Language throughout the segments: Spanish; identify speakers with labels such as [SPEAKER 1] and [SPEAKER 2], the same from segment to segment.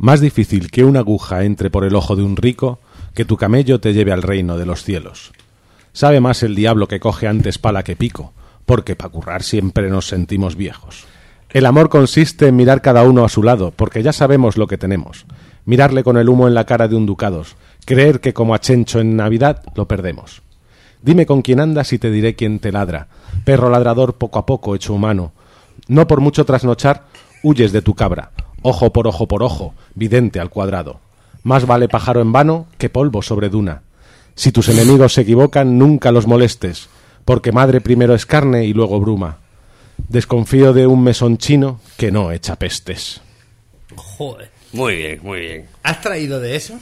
[SPEAKER 1] Más difícil que una aguja entre por el ojo de un rico, que tu camello te lleve al reino de los cielos. Sabe más el diablo que coge antes pala que pico, porque pa' currar siempre nos sentimos viejos. El amor consiste en mirar cada uno a su lado, porque ya sabemos lo que tenemos. Mirarle con el humo en la cara de un ducados, creer que como a Chencho en Navidad lo perdemos. Dime con quién andas y te diré quién te ladra, perro ladrador poco a poco hecho humano. No por mucho trasnochar, huyes de tu cabra, ojo, por ojo, vidente al cuadrado. Más vale pájaro en vano que polvo sobre duna. Si tus enemigos se equivocan, nunca los molestes, porque madre primero es carne y luego bruma. Desconfío de un mesón chino que no echa pestes.
[SPEAKER 2] Joder.
[SPEAKER 3] Muy bien, muy bien.
[SPEAKER 2] ¿Has traído de eso?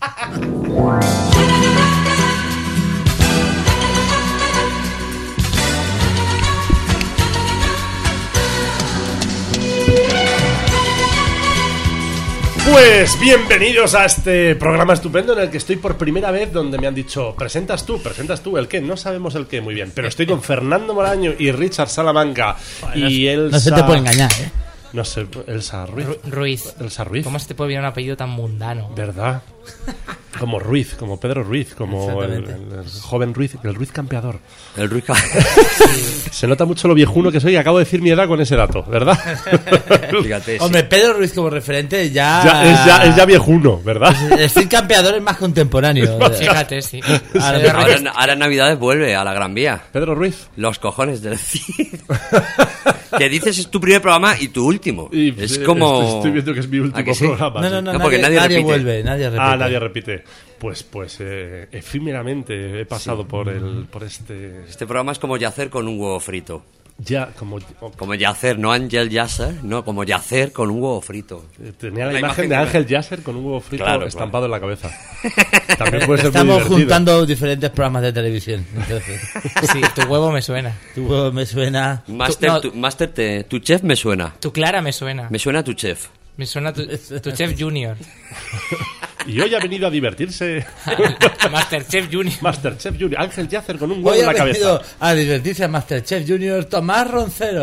[SPEAKER 4] Pues bienvenidos a este programa estupendo en el que estoy por primera vez, donde me han dicho, presentas tú, ¿el qué? No sabemos el qué muy bien, pero estoy con Fernando Moraño y Richard Salamanca y Elsa...
[SPEAKER 2] No se te puede engañar, ¿eh?
[SPEAKER 4] No sé, Elsa Ruiz.
[SPEAKER 5] Ruiz.
[SPEAKER 4] Elsa Ruiz.
[SPEAKER 5] ¿Cómo se te puede venir un apellido tan mundano?
[SPEAKER 4] ¿Verdad? Como Ruiz, como Pedro Ruiz, como el joven Ruiz, el Ruiz campeador.
[SPEAKER 3] El Ruiz
[SPEAKER 4] Se nota mucho lo viejuno que soy y acabo de decir mi edad con ese dato, ¿verdad?
[SPEAKER 3] Fíjate.
[SPEAKER 2] Hombre,
[SPEAKER 3] Sí.
[SPEAKER 2] Pedro Ruiz como referente ya...
[SPEAKER 4] Es ya viejuno, ¿verdad?
[SPEAKER 2] El Cid Campeador es más contemporáneo.
[SPEAKER 5] Fíjate, sí.
[SPEAKER 3] Ahora en Navidades vuelve a la Gran Vía.
[SPEAKER 4] Pedro Ruiz.
[SPEAKER 3] Los cojones del Cid. Que dices es tu primer programa y tu último.
[SPEAKER 4] Y,
[SPEAKER 3] es como...
[SPEAKER 4] Estoy viendo que es mi
[SPEAKER 3] ¿A
[SPEAKER 4] último
[SPEAKER 3] que sí?
[SPEAKER 4] programa.
[SPEAKER 2] No,
[SPEAKER 4] sí.
[SPEAKER 2] no, no,
[SPEAKER 3] No, porque nadie repite.
[SPEAKER 2] vuelve, nadie repite.
[SPEAKER 4] Ah, nadie repite. Pues efímeramente he pasado por este...
[SPEAKER 3] Este programa es como yacer con un huevo frito.
[SPEAKER 4] Ya, como
[SPEAKER 3] Como yacer, no Ángel Yasser, no, como yacer con un huevo frito.
[SPEAKER 4] tenía la
[SPEAKER 3] La
[SPEAKER 4] imagen de
[SPEAKER 3] imagen
[SPEAKER 4] Ángel Yasser con un huevo frito
[SPEAKER 3] Claro,
[SPEAKER 4] estampado en la cabeza. También puede ser muy
[SPEAKER 2] Estamos
[SPEAKER 4] divertido.
[SPEAKER 2] juntando diferentes programas de televisión. Entonces,
[SPEAKER 5] Sí, tu huevo me suena.
[SPEAKER 2] tu huevo me suena...
[SPEAKER 3] Tu chef me suena.
[SPEAKER 5] Tu Clara me suena.
[SPEAKER 3] Me suena tu chef.
[SPEAKER 5] Me suena tu Chef Junior.
[SPEAKER 4] Y hoy ha venido a divertirse
[SPEAKER 5] Masterchef Junior.
[SPEAKER 4] Masterchef Junior. Ángel Yasser con un huevo
[SPEAKER 2] Hoy
[SPEAKER 4] en
[SPEAKER 2] ha
[SPEAKER 4] la
[SPEAKER 2] venido
[SPEAKER 4] cabeza.
[SPEAKER 2] a divertirse a Masterchef Junior Tomás Roncero.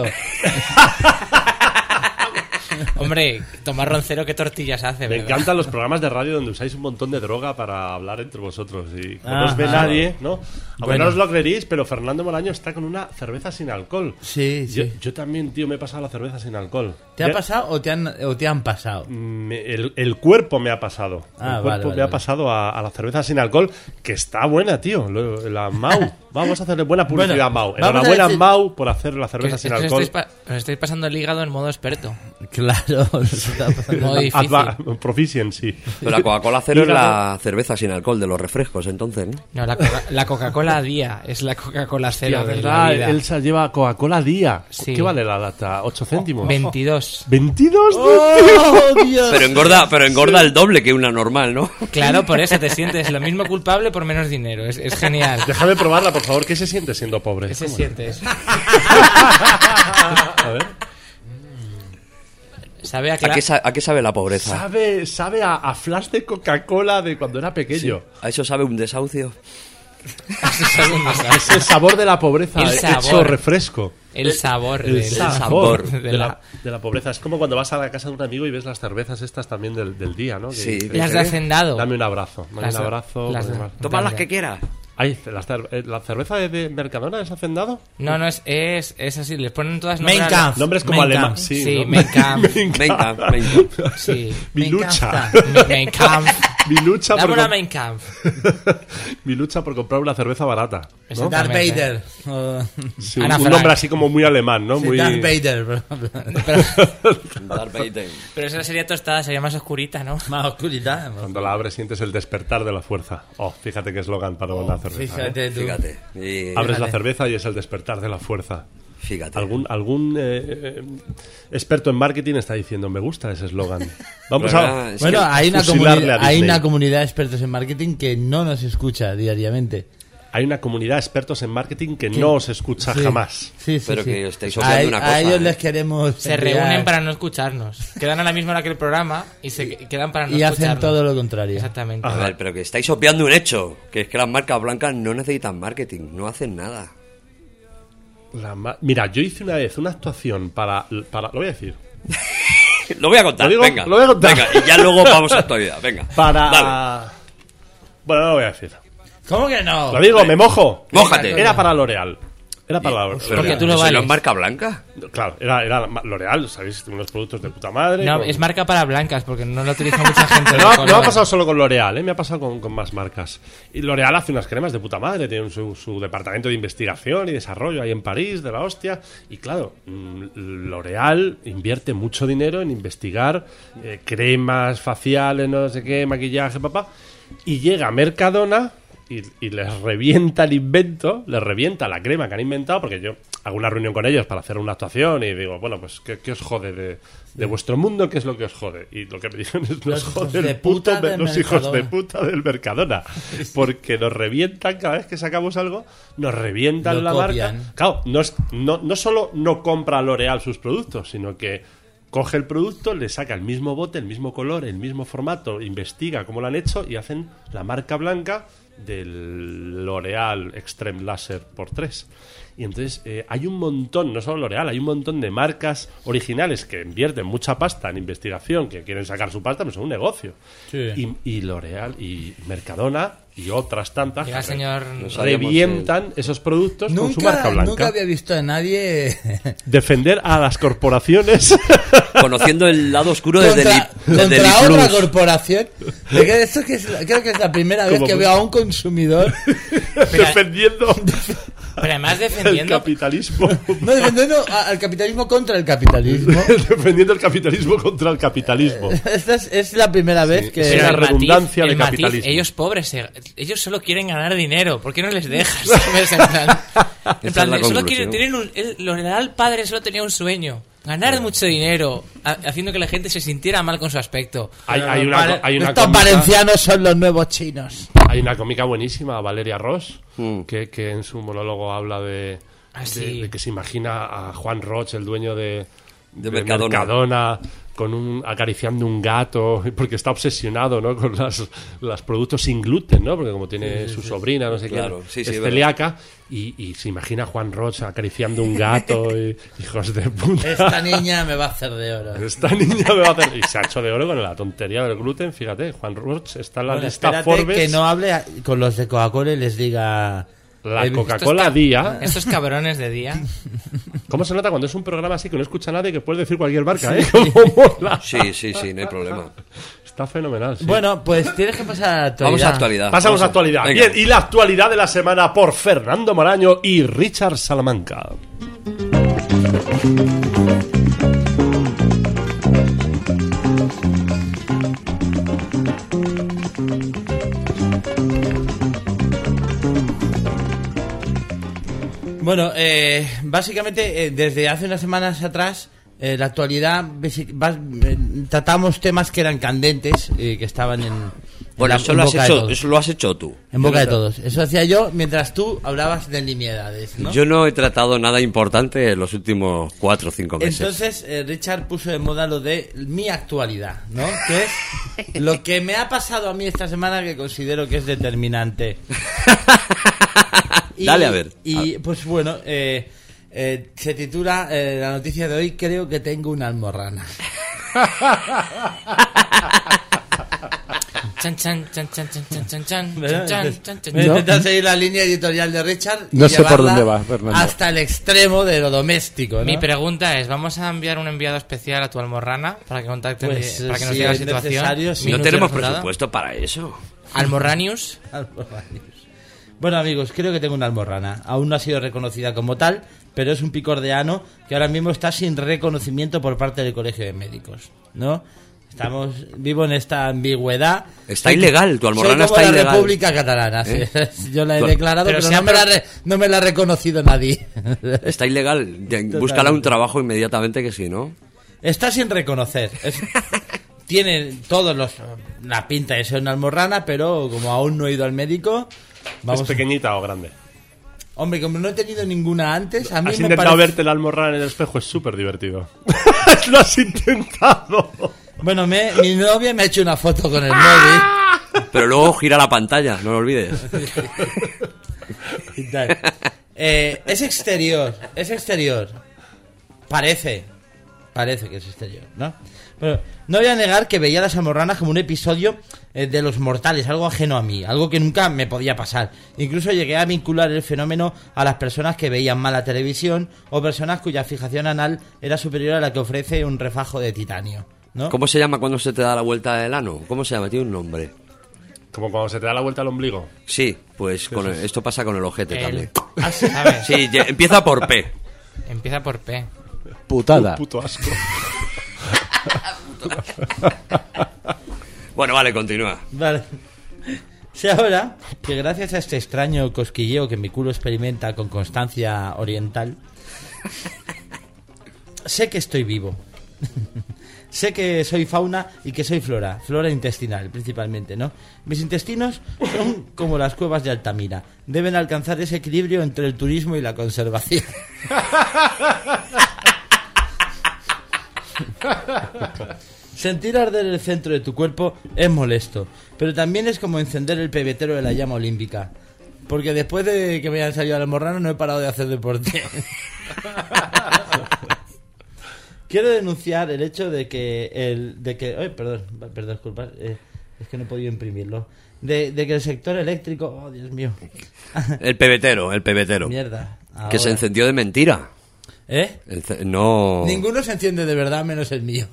[SPEAKER 5] Hombre, Tomás Roncero, ¿qué tortillas hace,
[SPEAKER 4] Me
[SPEAKER 5] verdad?
[SPEAKER 4] encantan los programas de radio donde usáis un montón de droga para hablar entre vosotros. Y no os
[SPEAKER 2] Ajá.
[SPEAKER 4] ve nadie, ¿no? Aunque
[SPEAKER 2] Bueno.
[SPEAKER 4] no os lo creeréis, pero Fernando Moraño está con una cerveza sin alcohol.
[SPEAKER 2] Sí, sí.
[SPEAKER 4] Yo también, tío, me he pasado la cerveza sin alcohol.
[SPEAKER 2] ¿Te ha
[SPEAKER 4] Ya-
[SPEAKER 2] pasado o te han pasado?
[SPEAKER 4] El cuerpo me ha pasado.
[SPEAKER 2] Ah,
[SPEAKER 4] el cuerpo
[SPEAKER 2] vale,
[SPEAKER 4] me ha
[SPEAKER 2] vale.
[SPEAKER 4] pasado a la cerveza sin alcohol, que está buena, tío. La Mau. Vamos a hacerle buena publicidad
[SPEAKER 2] Bueno,
[SPEAKER 4] a Mau.
[SPEAKER 2] vamos a
[SPEAKER 4] Enhorabuena,
[SPEAKER 2] decir-
[SPEAKER 4] Mau, por hacer la
[SPEAKER 5] Que
[SPEAKER 4] cerveza
[SPEAKER 5] es
[SPEAKER 4] sin
[SPEAKER 5] que os
[SPEAKER 4] alcohol.
[SPEAKER 5] os estáis pasando el hígado en modo experto.
[SPEAKER 2] Claro, se está pasando.
[SPEAKER 5] Modo difícil.
[SPEAKER 4] Proficiency.
[SPEAKER 3] Pero la Coca-Cola cero es
[SPEAKER 4] Hígado.
[SPEAKER 3] la cerveza sin alcohol de los refrescos, entonces, ¿no?
[SPEAKER 5] No, la Coca-Cola Día es la Coca-Cola cero
[SPEAKER 4] Tía,
[SPEAKER 5] de la
[SPEAKER 4] ¿verdad?
[SPEAKER 5] vida.
[SPEAKER 4] Elsa lleva Coca-Cola día.
[SPEAKER 5] Sí.
[SPEAKER 4] ¿Qué vale la lata? ¿8 céntimos?
[SPEAKER 5] 22.
[SPEAKER 4] ¿22?
[SPEAKER 2] ¡Oh, Dios!
[SPEAKER 3] Pero engorda el doble que una normal, ¿no?
[SPEAKER 5] Claro, por eso te sientes lo mismo culpable por menos dinero. Es genial.
[SPEAKER 4] Déjame probarla, por favor. ¿Qué se siente siendo pobre?
[SPEAKER 5] ¿Qué se
[SPEAKER 4] ¿Cómo?
[SPEAKER 5] siente eso?
[SPEAKER 4] A ver.
[SPEAKER 5] Sabe a,
[SPEAKER 3] ¿A qué sabe la pobreza?
[SPEAKER 4] Sabe a flash de Coca-Cola de cuando era pequeño.
[SPEAKER 3] ¿A eso sabe un desahucio?
[SPEAKER 4] Es el sabor de la pobreza
[SPEAKER 5] El
[SPEAKER 4] hecho
[SPEAKER 5] sabor.
[SPEAKER 4] refresco.
[SPEAKER 5] El sabor.
[SPEAKER 4] El
[SPEAKER 5] del-
[SPEAKER 4] sabor
[SPEAKER 5] de
[SPEAKER 4] de
[SPEAKER 5] la-
[SPEAKER 4] la pobreza. Es como cuando vas a la casa de un amigo y ves las cervezas estas también del día, ¿no? Que
[SPEAKER 3] Sí.
[SPEAKER 4] dices,
[SPEAKER 5] Las de Hacendado.
[SPEAKER 4] Dame un abrazo. Dame
[SPEAKER 5] Las-
[SPEAKER 4] un abrazo.
[SPEAKER 5] las-
[SPEAKER 4] pues,
[SPEAKER 3] Toma las que quieras.
[SPEAKER 4] Ay, ¿la cerveza de Mercadona es Hacendado?
[SPEAKER 5] No, no, es así. Les ponen todas
[SPEAKER 2] Mein
[SPEAKER 5] nombres-
[SPEAKER 2] Kampf.
[SPEAKER 4] Nombres como
[SPEAKER 2] Mein
[SPEAKER 4] alemán.
[SPEAKER 2] Kampf.
[SPEAKER 5] Sí,
[SPEAKER 4] ¿no?
[SPEAKER 5] Mein Kampf.
[SPEAKER 3] Venga.
[SPEAKER 5] Sí.
[SPEAKER 4] Mi lucha.
[SPEAKER 5] Mein Kampf.
[SPEAKER 4] Mi lucha
[SPEAKER 5] Dame
[SPEAKER 4] por
[SPEAKER 5] una
[SPEAKER 4] com-
[SPEAKER 5] Mein Kampf.
[SPEAKER 4] Mi lucha por comprar una cerveza barata. ¿no?
[SPEAKER 2] Darth
[SPEAKER 5] Exactamente.
[SPEAKER 2] Vader.
[SPEAKER 4] Sí,
[SPEAKER 5] Ana
[SPEAKER 4] un
[SPEAKER 5] Frank.
[SPEAKER 4] nombre así como muy alemán, ¿no?
[SPEAKER 2] Sí,
[SPEAKER 4] Muy...
[SPEAKER 2] Darth Vader, por ejemplo.
[SPEAKER 5] Pero esa sería tostada, sería más oscurita, ¿no?
[SPEAKER 2] Más oscuridad.
[SPEAKER 4] Cuando la abres sientes el despertar de la fuerza. Oh, fíjate qué eslogan para una cerveza. ¿eh?
[SPEAKER 2] Fíjate tú.
[SPEAKER 3] Fíjate. Y-
[SPEAKER 4] Abres la cerveza y es el despertar de la fuerza.
[SPEAKER 3] Fíjate.
[SPEAKER 4] Algún experto en marketing está diciendo, me gusta ese eslogan. Vamos
[SPEAKER 3] ¿Verdad?
[SPEAKER 4] a...
[SPEAKER 3] Es
[SPEAKER 2] Bueno,
[SPEAKER 3] que
[SPEAKER 4] fusilarle a
[SPEAKER 2] hay
[SPEAKER 4] Disney.
[SPEAKER 2] una comunidad de expertos en marketing que no nos escucha diariamente.
[SPEAKER 4] Hay una comunidad de expertos en marketing que no os escucha
[SPEAKER 2] Sí.
[SPEAKER 4] jamás.
[SPEAKER 2] Sí, sí,
[SPEAKER 3] Pero
[SPEAKER 2] sí.
[SPEAKER 3] que estáis obviando una cosa,
[SPEAKER 2] A ellos
[SPEAKER 3] ¿eh?
[SPEAKER 2] les queremos
[SPEAKER 5] Se
[SPEAKER 2] enviar-
[SPEAKER 5] reúnen para no escucharnos. Quedan a la misma hora que el programa y se quedan para no
[SPEAKER 2] y
[SPEAKER 5] escucharnos.
[SPEAKER 2] hacen todo lo contrario.
[SPEAKER 5] Exactamente.
[SPEAKER 3] A ver, pero que estáis obviando un hecho, que es que las marcas blancas no necesitan marketing, no hacen nada.
[SPEAKER 4] Mira, yo hice una vez una actuación para... Lo voy a decir.
[SPEAKER 3] Lo voy a contar, venga.
[SPEAKER 4] Lo voy a contar.
[SPEAKER 3] Venga, y ya luego vamos a actualidad, venga.
[SPEAKER 4] Para... Bueno, no lo voy a decir.
[SPEAKER 2] ¿Cómo que no?
[SPEAKER 4] Lo digo, me mojo.
[SPEAKER 3] Mójate.
[SPEAKER 4] Era para L'Oreal. Era para L'Oreal.
[SPEAKER 5] Porque tú no
[SPEAKER 3] ¿Eso
[SPEAKER 5] vales.
[SPEAKER 3] no es marca blanca?
[SPEAKER 4] Claro, era L'Oreal, ¿sabéis? Unos productos de puta madre.
[SPEAKER 5] No,
[SPEAKER 4] con-
[SPEAKER 5] es marca para blancas, porque no lo utiliza mucha gente.
[SPEAKER 4] Pero
[SPEAKER 5] de
[SPEAKER 4] no,
[SPEAKER 5] color.
[SPEAKER 4] ha pasado solo con L'Oreal, me ha pasado con más marcas. Y L'Oreal hace unas cremas de puta madre, tiene su departamento de investigación y desarrollo ahí en París, de la hostia. Y claro, L'Oreal invierte mucho dinero en investigar cremas faciales, no sé qué, maquillaje, papá. Y llega Mercadona y les revienta el invento, les revienta la crema que han inventado, porque yo hago una reunión con ellos para hacer una actuación y digo, bueno, pues ¿qué os jode de vuestro mundo? ¿Qué es lo que os jode? Y lo que me dijeron es, nos
[SPEAKER 2] Los
[SPEAKER 4] jode
[SPEAKER 2] hijos
[SPEAKER 4] el
[SPEAKER 2] de
[SPEAKER 4] puto
[SPEAKER 2] puta de
[SPEAKER 4] los hijos de
[SPEAKER 2] Mercadona.
[SPEAKER 4] puta del Mercadona, porque nos revientan cada vez que sacamos algo, nos revientan
[SPEAKER 2] Lo
[SPEAKER 4] la
[SPEAKER 2] copian.
[SPEAKER 4] marca. Claro, no solo no compra L'Oreal sus productos, sino que coge el producto, le saca el mismo bote, el mismo color, el mismo formato, investiga cómo lo han hecho y hacen la marca blanca del L'Oreal Extreme Laser por 3. Y entonces hay un montón, no solo L'Oreal, hay un montón de marcas originales que invierten mucha pasta en investigación, que quieren sacar su pasta, pero son un negocio.
[SPEAKER 2] Sí.
[SPEAKER 4] Y L'Oreal y Mercadona y otras tantas
[SPEAKER 5] Llega el señor...
[SPEAKER 4] revientan esos productos con su marca blanca.
[SPEAKER 2] Nunca había visto a nadie
[SPEAKER 4] Defender a las corporaciones.
[SPEAKER 3] Conociendo el lado oscuro desde
[SPEAKER 2] contra
[SPEAKER 3] el
[SPEAKER 2] otra
[SPEAKER 3] Plus.
[SPEAKER 2] corporación. Creo que es la primera vez
[SPEAKER 4] Como
[SPEAKER 2] que veo a un consumidor
[SPEAKER 4] defendiendo
[SPEAKER 5] Pero además
[SPEAKER 4] el
[SPEAKER 5] defendiendo...
[SPEAKER 4] capitalismo.
[SPEAKER 2] no defendiendo al capitalismo contra el capitalismo.
[SPEAKER 4] Defendiendo el capitalismo contra el capitalismo.
[SPEAKER 2] Esta es la primera vez que...
[SPEAKER 4] Sí, la
[SPEAKER 5] el
[SPEAKER 4] redundancia
[SPEAKER 5] matiz,
[SPEAKER 4] de
[SPEAKER 5] el matiz,
[SPEAKER 4] capitalismo.
[SPEAKER 5] ellos pobres, ellos solo quieren ganar dinero. ¿Por qué no les dejas? ¿Sabes? En plan,
[SPEAKER 3] Esa es la
[SPEAKER 5] solo
[SPEAKER 3] conclusión.
[SPEAKER 5] quieren tener L'Oreal padre solo tenía un sueño. Ganar mucho dinero, haciendo que la gente se sintiera mal con su aspecto.
[SPEAKER 4] Hay una
[SPEAKER 2] Estos
[SPEAKER 4] cómica-
[SPEAKER 2] valencianos son los nuevos chinos.
[SPEAKER 4] Hay una cómica buenísima, Valeria Ross, que en su monólogo habla de de que se imagina a Juan Roch, el dueño de Mercadona, acariciando un gato, porque está obsesionado, ¿no?, con los productos sin gluten, ¿no?, porque como tiene su sobrina, no sé
[SPEAKER 3] Claro,
[SPEAKER 4] qué,
[SPEAKER 3] es
[SPEAKER 4] celíaca, y se imagina a Juan Roch acariciando un gato, y, hijos de puta.
[SPEAKER 2] Esta niña me va a hacer de oro.
[SPEAKER 4] Esta niña me va a hacer... Y se ha hecho de oro con la tontería del gluten, fíjate, Juan Roch está en la
[SPEAKER 2] Bueno,
[SPEAKER 4] lista
[SPEAKER 2] espérate
[SPEAKER 4] Forbes.
[SPEAKER 2] que no hable con los de Coca-Cola y les diga...
[SPEAKER 4] La
[SPEAKER 2] he visto
[SPEAKER 4] Coca-Cola
[SPEAKER 2] esta-
[SPEAKER 4] Día.
[SPEAKER 5] Estos cabrones de día.
[SPEAKER 4] ¿Cómo se nota cuando es un programa así que no escucha a nadie, que puedes decir cualquier marca, eh? Como mola.
[SPEAKER 3] Sí, no hay problema.
[SPEAKER 4] Está fenomenal, sí.
[SPEAKER 2] Bueno, pues tienes que pasar a la actualidad.
[SPEAKER 3] Vamos a actualidad.
[SPEAKER 4] Pasamos a
[SPEAKER 3] Vamos
[SPEAKER 4] actualidad.
[SPEAKER 3] Venga.
[SPEAKER 4] Bien, y la actualidad de la semana por Fernando Moraño y Richard Salamanca.
[SPEAKER 2] Bueno, básicamente desde hace unas semanas atrás, la actualidad, tratamos temas que eran candentes, que estaban
[SPEAKER 3] Bueno,
[SPEAKER 2] en
[SPEAKER 3] eso lo has hecho tú.
[SPEAKER 2] En boca de todos. Eso hacía yo mientras tú hablabas de nimiedades, ¿no?
[SPEAKER 3] Yo no he tratado nada importante en los últimos 4 o 5 meses.
[SPEAKER 2] Entonces, Richard puso de moda lo de mi actualidad, ¿no? Que es lo que me ha pasado a mí esta semana que considero que es determinante.
[SPEAKER 3] Dale, a ver.
[SPEAKER 2] Y pues bueno, se titula la noticia de hoy, creo que tengo una almorrana.
[SPEAKER 5] Chan, chan, chan, chan, chan, chan, chan, chan,
[SPEAKER 2] ¿Verdad?
[SPEAKER 5] chan, chan, chan,
[SPEAKER 2] Voy a
[SPEAKER 5] chan.
[SPEAKER 2] intentar seguir la línea editorial de Richard y
[SPEAKER 1] No sé por
[SPEAKER 2] llevarla
[SPEAKER 1] dónde va, Fernando.
[SPEAKER 2] hasta el extremo de lo doméstico, ¿no?
[SPEAKER 5] Mi pregunta es, ¿vamos a enviar un enviado especial a tu almorrana para que contacten,
[SPEAKER 2] Pues,
[SPEAKER 5] para que nos
[SPEAKER 2] si
[SPEAKER 5] diga la
[SPEAKER 2] es
[SPEAKER 5] situación?
[SPEAKER 2] necesario, sí.
[SPEAKER 3] No
[SPEAKER 5] Minuto
[SPEAKER 3] tenemos
[SPEAKER 5] de resultado.
[SPEAKER 3] presupuesto para eso.
[SPEAKER 5] Almorranius.
[SPEAKER 2] Bueno, amigos, creo que tengo una almorrana. Aún no ha sido reconocida como tal, pero es un picor de ano que ahora mismo está sin reconocimiento por parte del Colegio de Médicos, ¿no? Vivo en esta ambigüedad.
[SPEAKER 3] Está ilegal, tu almorrana
[SPEAKER 2] soy como
[SPEAKER 3] está
[SPEAKER 2] la
[SPEAKER 3] ilegal.
[SPEAKER 2] República Catalana.
[SPEAKER 3] ¿Eh?
[SPEAKER 2] Sí. Yo la he
[SPEAKER 3] Pero
[SPEAKER 2] declarado, pero
[SPEAKER 5] se
[SPEAKER 2] no
[SPEAKER 5] ha
[SPEAKER 2] no me la ha reconocido nadie.
[SPEAKER 3] Está ilegal. Búscala un trabajo inmediatamente, que sí, ¿no?
[SPEAKER 2] Está sin reconocer. Tiene todos la pinta de ser una almorrana, pero como aún no he ido al médico, vamos.
[SPEAKER 4] ¿Es pequeñita o grande?
[SPEAKER 2] Hombre, como no he tenido ninguna antes, a mí
[SPEAKER 4] Has
[SPEAKER 2] me
[SPEAKER 4] intentado
[SPEAKER 2] parece...
[SPEAKER 4] verte la almorrana en el espejo, es súper divertido. Lo has intentado.
[SPEAKER 2] Bueno, mi novia me ha hecho una foto con el móvil.
[SPEAKER 3] Pero luego gira la pantalla, no lo olvides.
[SPEAKER 2] Y tal. Es exterior. Parece que es exterior, ¿no? Bueno, no voy a negar que veía las almorranas como un episodio de los mortales, algo ajeno a mí, algo que nunca me podía pasar. Incluso llegué a vincular el fenómeno a las personas que veían mal la televisión o personas cuya fijación anal era superior a la que ofrece un refajo de titanio, ¿no?
[SPEAKER 3] ¿Cómo se llama cuando se te da la vuelta del ano? ¿Cómo se llama? Tiene un nombre.
[SPEAKER 4] Como cuando se te da la vuelta al ombligo.
[SPEAKER 3] Sí, pues esto pasa con el ojete también.
[SPEAKER 5] Ah, sí, a ver,
[SPEAKER 3] Sí, empieza por P.
[SPEAKER 5] empieza por P.
[SPEAKER 1] Putada.
[SPEAKER 4] Puto asco.
[SPEAKER 3] Bueno, vale, continúa.
[SPEAKER 2] Vale. Sé ahora que gracias a este extraño cosquilleo que mi culo experimenta con constancia oriental, sé que estoy vivo. Sé que soy fauna y que soy flora intestinal principalmente, ¿no? Mis intestinos son como las cuevas de Altamira. Deben alcanzar ese equilibrio entre el turismo y la conservación. Sentir arder el centro de tu cuerpo es molesto, pero también es como encender el pebetero de la llama olímpica. Porque después de que me hayan salido al almorrano no he parado de hacer deporte. Quiero denunciar el hecho de que perdón, disculpad, es que no he podido imprimirlo. De que el sector eléctrico, oh Dios mío.
[SPEAKER 3] El pebetero.
[SPEAKER 2] Mierda.
[SPEAKER 3] Que se
[SPEAKER 2] Ahora.
[SPEAKER 3] encendió de mentira.
[SPEAKER 2] ¿Eh?
[SPEAKER 3] No.
[SPEAKER 2] Ninguno se enciende de verdad menos el mío.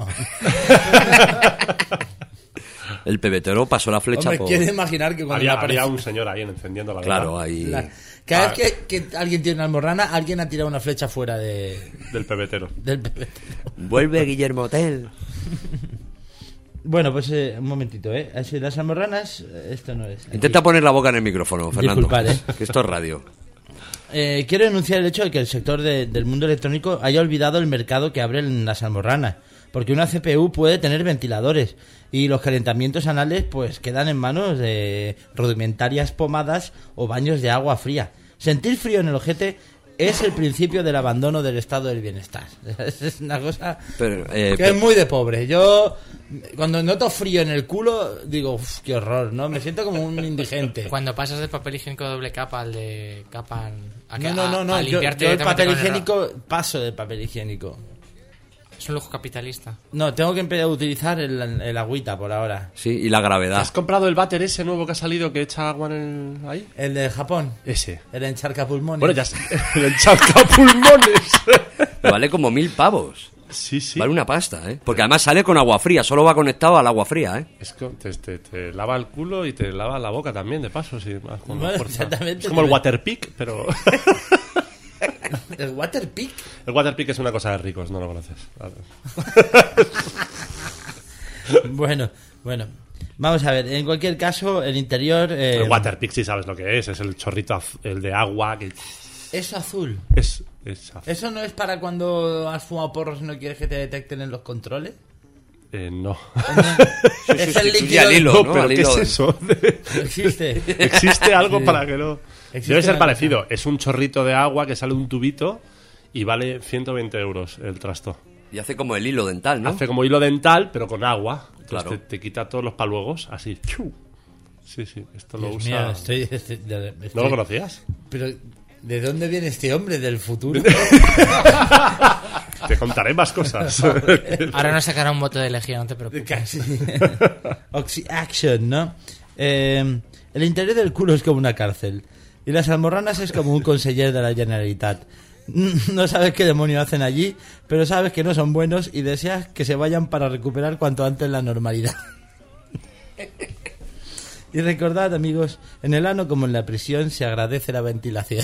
[SPEAKER 3] El pebetero pasó la flecha
[SPEAKER 2] Hombre,
[SPEAKER 3] por...
[SPEAKER 2] quiero imaginar que cuando
[SPEAKER 4] Había
[SPEAKER 2] aparece-
[SPEAKER 4] un señor ahí encendiendo la
[SPEAKER 3] Claro,
[SPEAKER 4] vela
[SPEAKER 3] ahí...
[SPEAKER 2] Cada vez que alguien tiene una almorrana, alguien ha tirado una flecha fuera
[SPEAKER 4] del pebetero.
[SPEAKER 2] del bebé.
[SPEAKER 3] Vuelve Guillermo Tell.
[SPEAKER 2] Bueno, pues un momentito, Así, las almorranas, esto no es. Aquí.
[SPEAKER 3] Intenta poner la boca en el micrófono, Fernando.
[SPEAKER 2] Disculpad,
[SPEAKER 3] Que esto es radio.
[SPEAKER 2] Quiero denunciar el hecho de que el sector del mundo electrónico haya olvidado el mercado que abren las almorranas. Porque una CPU puede tener ventiladores y los calentamientos anales pues quedan en manos de rudimentarias pomadas o baños de agua fría. Sentir frío en el ojete es el principio del abandono del estado del bienestar. Es una cosa
[SPEAKER 3] Pero,
[SPEAKER 2] que es muy de pobre. Yo cuando noto frío en el culo digo, "Uf, qué horror", ¿no? Me siento como un indigente.
[SPEAKER 5] Cuando pasas del papel higiénico doble capa al de capa...
[SPEAKER 2] No.
[SPEAKER 5] A
[SPEAKER 2] Yo
[SPEAKER 5] limpiarte
[SPEAKER 2] el papel
[SPEAKER 5] directamente con el
[SPEAKER 2] higiénico paso del papel higiénico.
[SPEAKER 5] Es un lujo capitalista.
[SPEAKER 2] No, tengo que empezar a utilizar el agüita por ahora.
[SPEAKER 3] Sí, y la gravedad.
[SPEAKER 4] ¿Has comprado el váter ese nuevo que ha salido que echa agua en el... ahí?
[SPEAKER 2] El de Japón.
[SPEAKER 4] Ese.
[SPEAKER 2] El encharca pulmones.
[SPEAKER 4] Bueno, ya el encharca pulmones.
[SPEAKER 3] Vale como 1.000 pavos.
[SPEAKER 4] Sí.
[SPEAKER 3] Vale una pasta, ¿eh? Porque además sale con agua fría, solo va conectado al agua fría, ¿eh?
[SPEAKER 4] Es que te lava el culo y te lava la boca también, de paso. Sí, más con
[SPEAKER 2] Bueno,
[SPEAKER 4] fuerza.
[SPEAKER 2] exactamente.
[SPEAKER 4] Es como el Waterpik, pero...
[SPEAKER 2] ¿El Waterpik?
[SPEAKER 4] El Waterpik es una cosa de ricos, no lo conoces.
[SPEAKER 2] Bueno. Vamos a ver, en cualquier caso, el interior...
[SPEAKER 4] El Waterpik sí sabes lo que es el chorrito, el de agua que...
[SPEAKER 2] Es azul.
[SPEAKER 4] Es azul.
[SPEAKER 2] ¿Eso no es para cuando has fumado porros y no quieres que te detecten en los controles?
[SPEAKER 4] No.
[SPEAKER 2] Es el
[SPEAKER 3] Sustituye al
[SPEAKER 2] líquido...
[SPEAKER 3] hilo,
[SPEAKER 4] No,
[SPEAKER 3] ¿no?
[SPEAKER 4] pero
[SPEAKER 3] Al
[SPEAKER 4] ¿qué
[SPEAKER 3] hilo.
[SPEAKER 4] es eso?
[SPEAKER 2] Existe.
[SPEAKER 4] Existe algo
[SPEAKER 2] Sí.
[SPEAKER 4] para que no...
[SPEAKER 2] Existe
[SPEAKER 4] Debe ser
[SPEAKER 2] una
[SPEAKER 4] parecido. Es un chorrito de agua que sale de un tubito y vale 120 euros el trasto.
[SPEAKER 3] Y hace como el hilo dental, ¿no?
[SPEAKER 4] Hace como hilo dental, pero con agua. Entonces
[SPEAKER 3] Claro.
[SPEAKER 4] te quita todos los paluegos, así. ¡Chiu! Sí, esto lo
[SPEAKER 2] Dios
[SPEAKER 4] usa...
[SPEAKER 2] mío, estoy-
[SPEAKER 4] ¿No lo conocías?
[SPEAKER 2] Pero, ¿de dónde viene este hombre del futuro?
[SPEAKER 4] Te contaré más cosas.
[SPEAKER 5] Ahora nos sacará un voto de elegía, no te preocupes.
[SPEAKER 2] Casi. Oxy-Action, ¿no? El interior del culo es como una cárcel. Y las almorranas es como un conseller de la Generalitat. No sabes qué demonios hacen allí, pero sabes que no son buenos y deseas que se vayan para recuperar cuanto antes la normalidad. Y recordad, amigos, en el ano como en la prisión se agradece la ventilación.